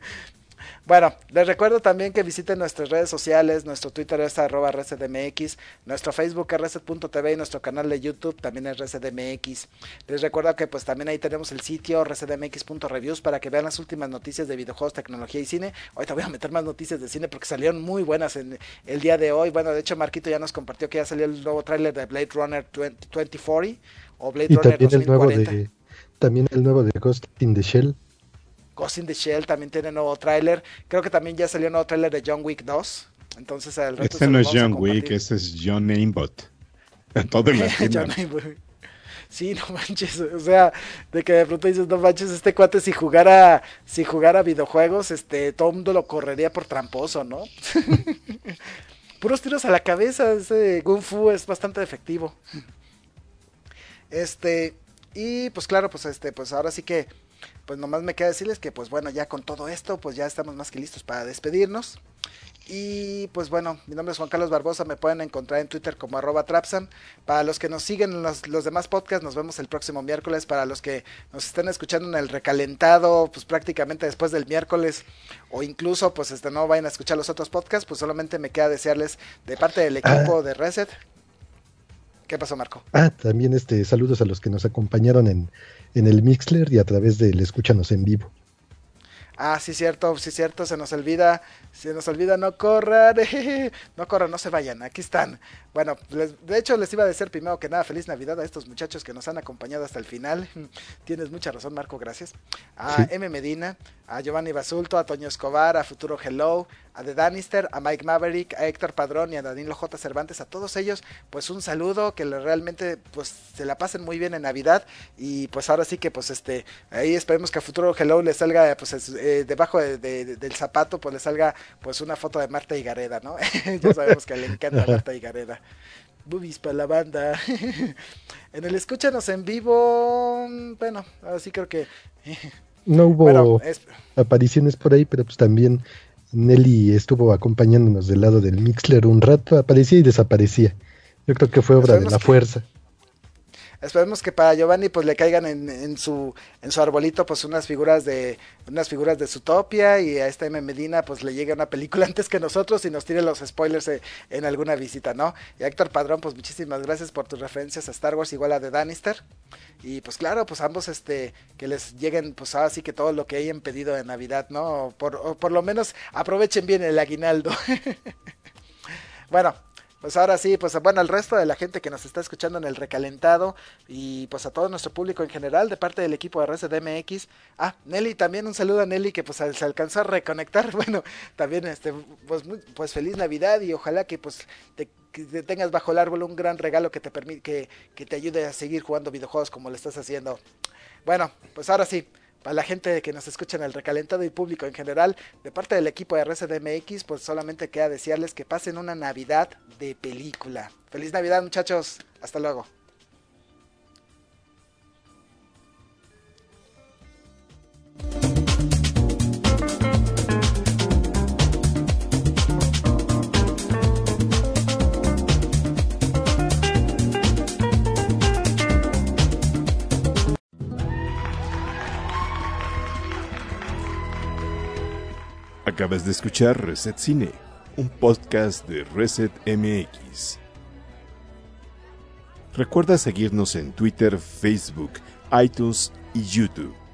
Bueno, les recuerdo también que visiten nuestras redes sociales. Nuestro Twitter es arroba resetmx, nuestro Facebook es reset punto t v y nuestro canal de YouTube también es resetmx. Les recuerdo que pues también ahí tenemos el sitio resetmx punto reviews para que vean las últimas noticias de videojuegos, tecnología y cine. Ahorita voy a meter más noticias de cine porque salieron muy buenas en el día de hoy. Bueno, de hecho Marquito ya nos compartió que ya salió el nuevo tráiler de Blade Runner veinte cuarenta o Blade y Runner también dos mil cuarenta. El nuevo de, también el nuevo de Ghost in the Shell. Ghost in the Shell también tiene nuevo tráiler. Creo que también ya salió nuevo tráiler de John Wick dos. Entonces al rato este no es John Wick, este es John Aimbot. Todo en la John Aimbot. Sí, no manches, o sea, de que de pronto dices, no manches, este cuate si jugara, si jugara videojuegos, este, todo el mundo lo correría por tramposo, ¿no? Puros tiros a la cabeza, ese Kung Fu es bastante efectivo. Este, y pues claro, pues este, pues ahora sí que pues nomás me queda decirles que pues bueno, ya con todo esto pues ya estamos más que listos para despedirnos. Y pues bueno, mi nombre es Juan Carlos Barbosa, me pueden encontrar en Twitter como arroba Trapsam. Para los que nos siguen en los, los demás podcasts, nos vemos el próximo miércoles. Para los que nos estén escuchando en el recalentado, pues prácticamente después del miércoles, o incluso pues este no vayan a escuchar los otros podcasts, pues solamente me queda desearles de parte del equipo ah. de Reset. ¿Qué pasó, Marco? Ah, también este saludos a los que nos acompañaron en, en el Mixler y a través del Escúchanos en Vivo. Ah, sí, cierto, sí, cierto, se nos olvida, se nos olvida no corran, no corran, no se vayan, aquí están. Bueno, les, de hecho les iba a decir primero que nada, feliz Navidad a estos muchachos que nos han acompañado hasta el final. Tienes mucha razón, Marco, gracias. A Sí. M. Medina, a Giovanni Basulto, a Toño Escobar, a Futuro Hello, a The Danister, a Mike Maverick, a Héctor Padrón y a Danilo J. Cervantes, a todos ellos, pues un saludo, que le- realmente pues se la pasen muy bien en Navidad y pues ahora sí que pues este, ahí esperemos que a Futuro Hello le salga pues es- eh, debajo de- de- del zapato pues le salga pues una foto de Marta Higareda, ¿no? Ya sabemos que le encanta a Marta Higareda. Boobies para la banda. En el escúchanos en vivo, bueno, así creo que, No bueno, hubo es, apariciones por ahí, pero pues también Nelly estuvo acompañándonos del lado del Mixler un rato, aparecía y desaparecía. Yo creo que fue obra de esperemos la que, fuerza. esperemos que para Giovanni pues le caigan en, en su en su arbolito pues unas figuras de unas figuras de Zootopia y a esta M. Medina pues le llegue una película antes que nosotros y nos tire los spoilers eh, en alguna visita, ¿no? Y a Héctor Padrón pues muchísimas gracias por tus referencias a Star Wars igual a The Danister. Y pues claro, pues ambos este que les lleguen pues así que todo lo que hayan pedido de Navidad, ¿no? Por, o por lo menos aprovechen bien el aguinaldo. Bueno, pues ahora sí, pues bueno, al resto de la gente que nos está escuchando en el recalentado y pues a todo nuestro público en general de parte del equipo de Reset M X. Ah, Nelly, también un saludo a Nelly que pues se alcanzó a reconectar. Bueno, también este pues muy, pues feliz Navidad y ojalá que pues te, que te tengas bajo el árbol un gran regalo que te permite que, que te ayude a seguir jugando videojuegos como lo estás haciendo. Bueno, pues ahora sí, para la gente que nos escucha en el recalentado y público en general, de parte del equipo de R C D M X, pues solamente queda desearles que pasen una Navidad de película. Feliz Navidad, muchachos. Hasta luego. Acabas de escuchar Reset Cine, un podcast de Reset M X. Recuerda seguirnos en Twitter, Facebook, iTunes y YouTube.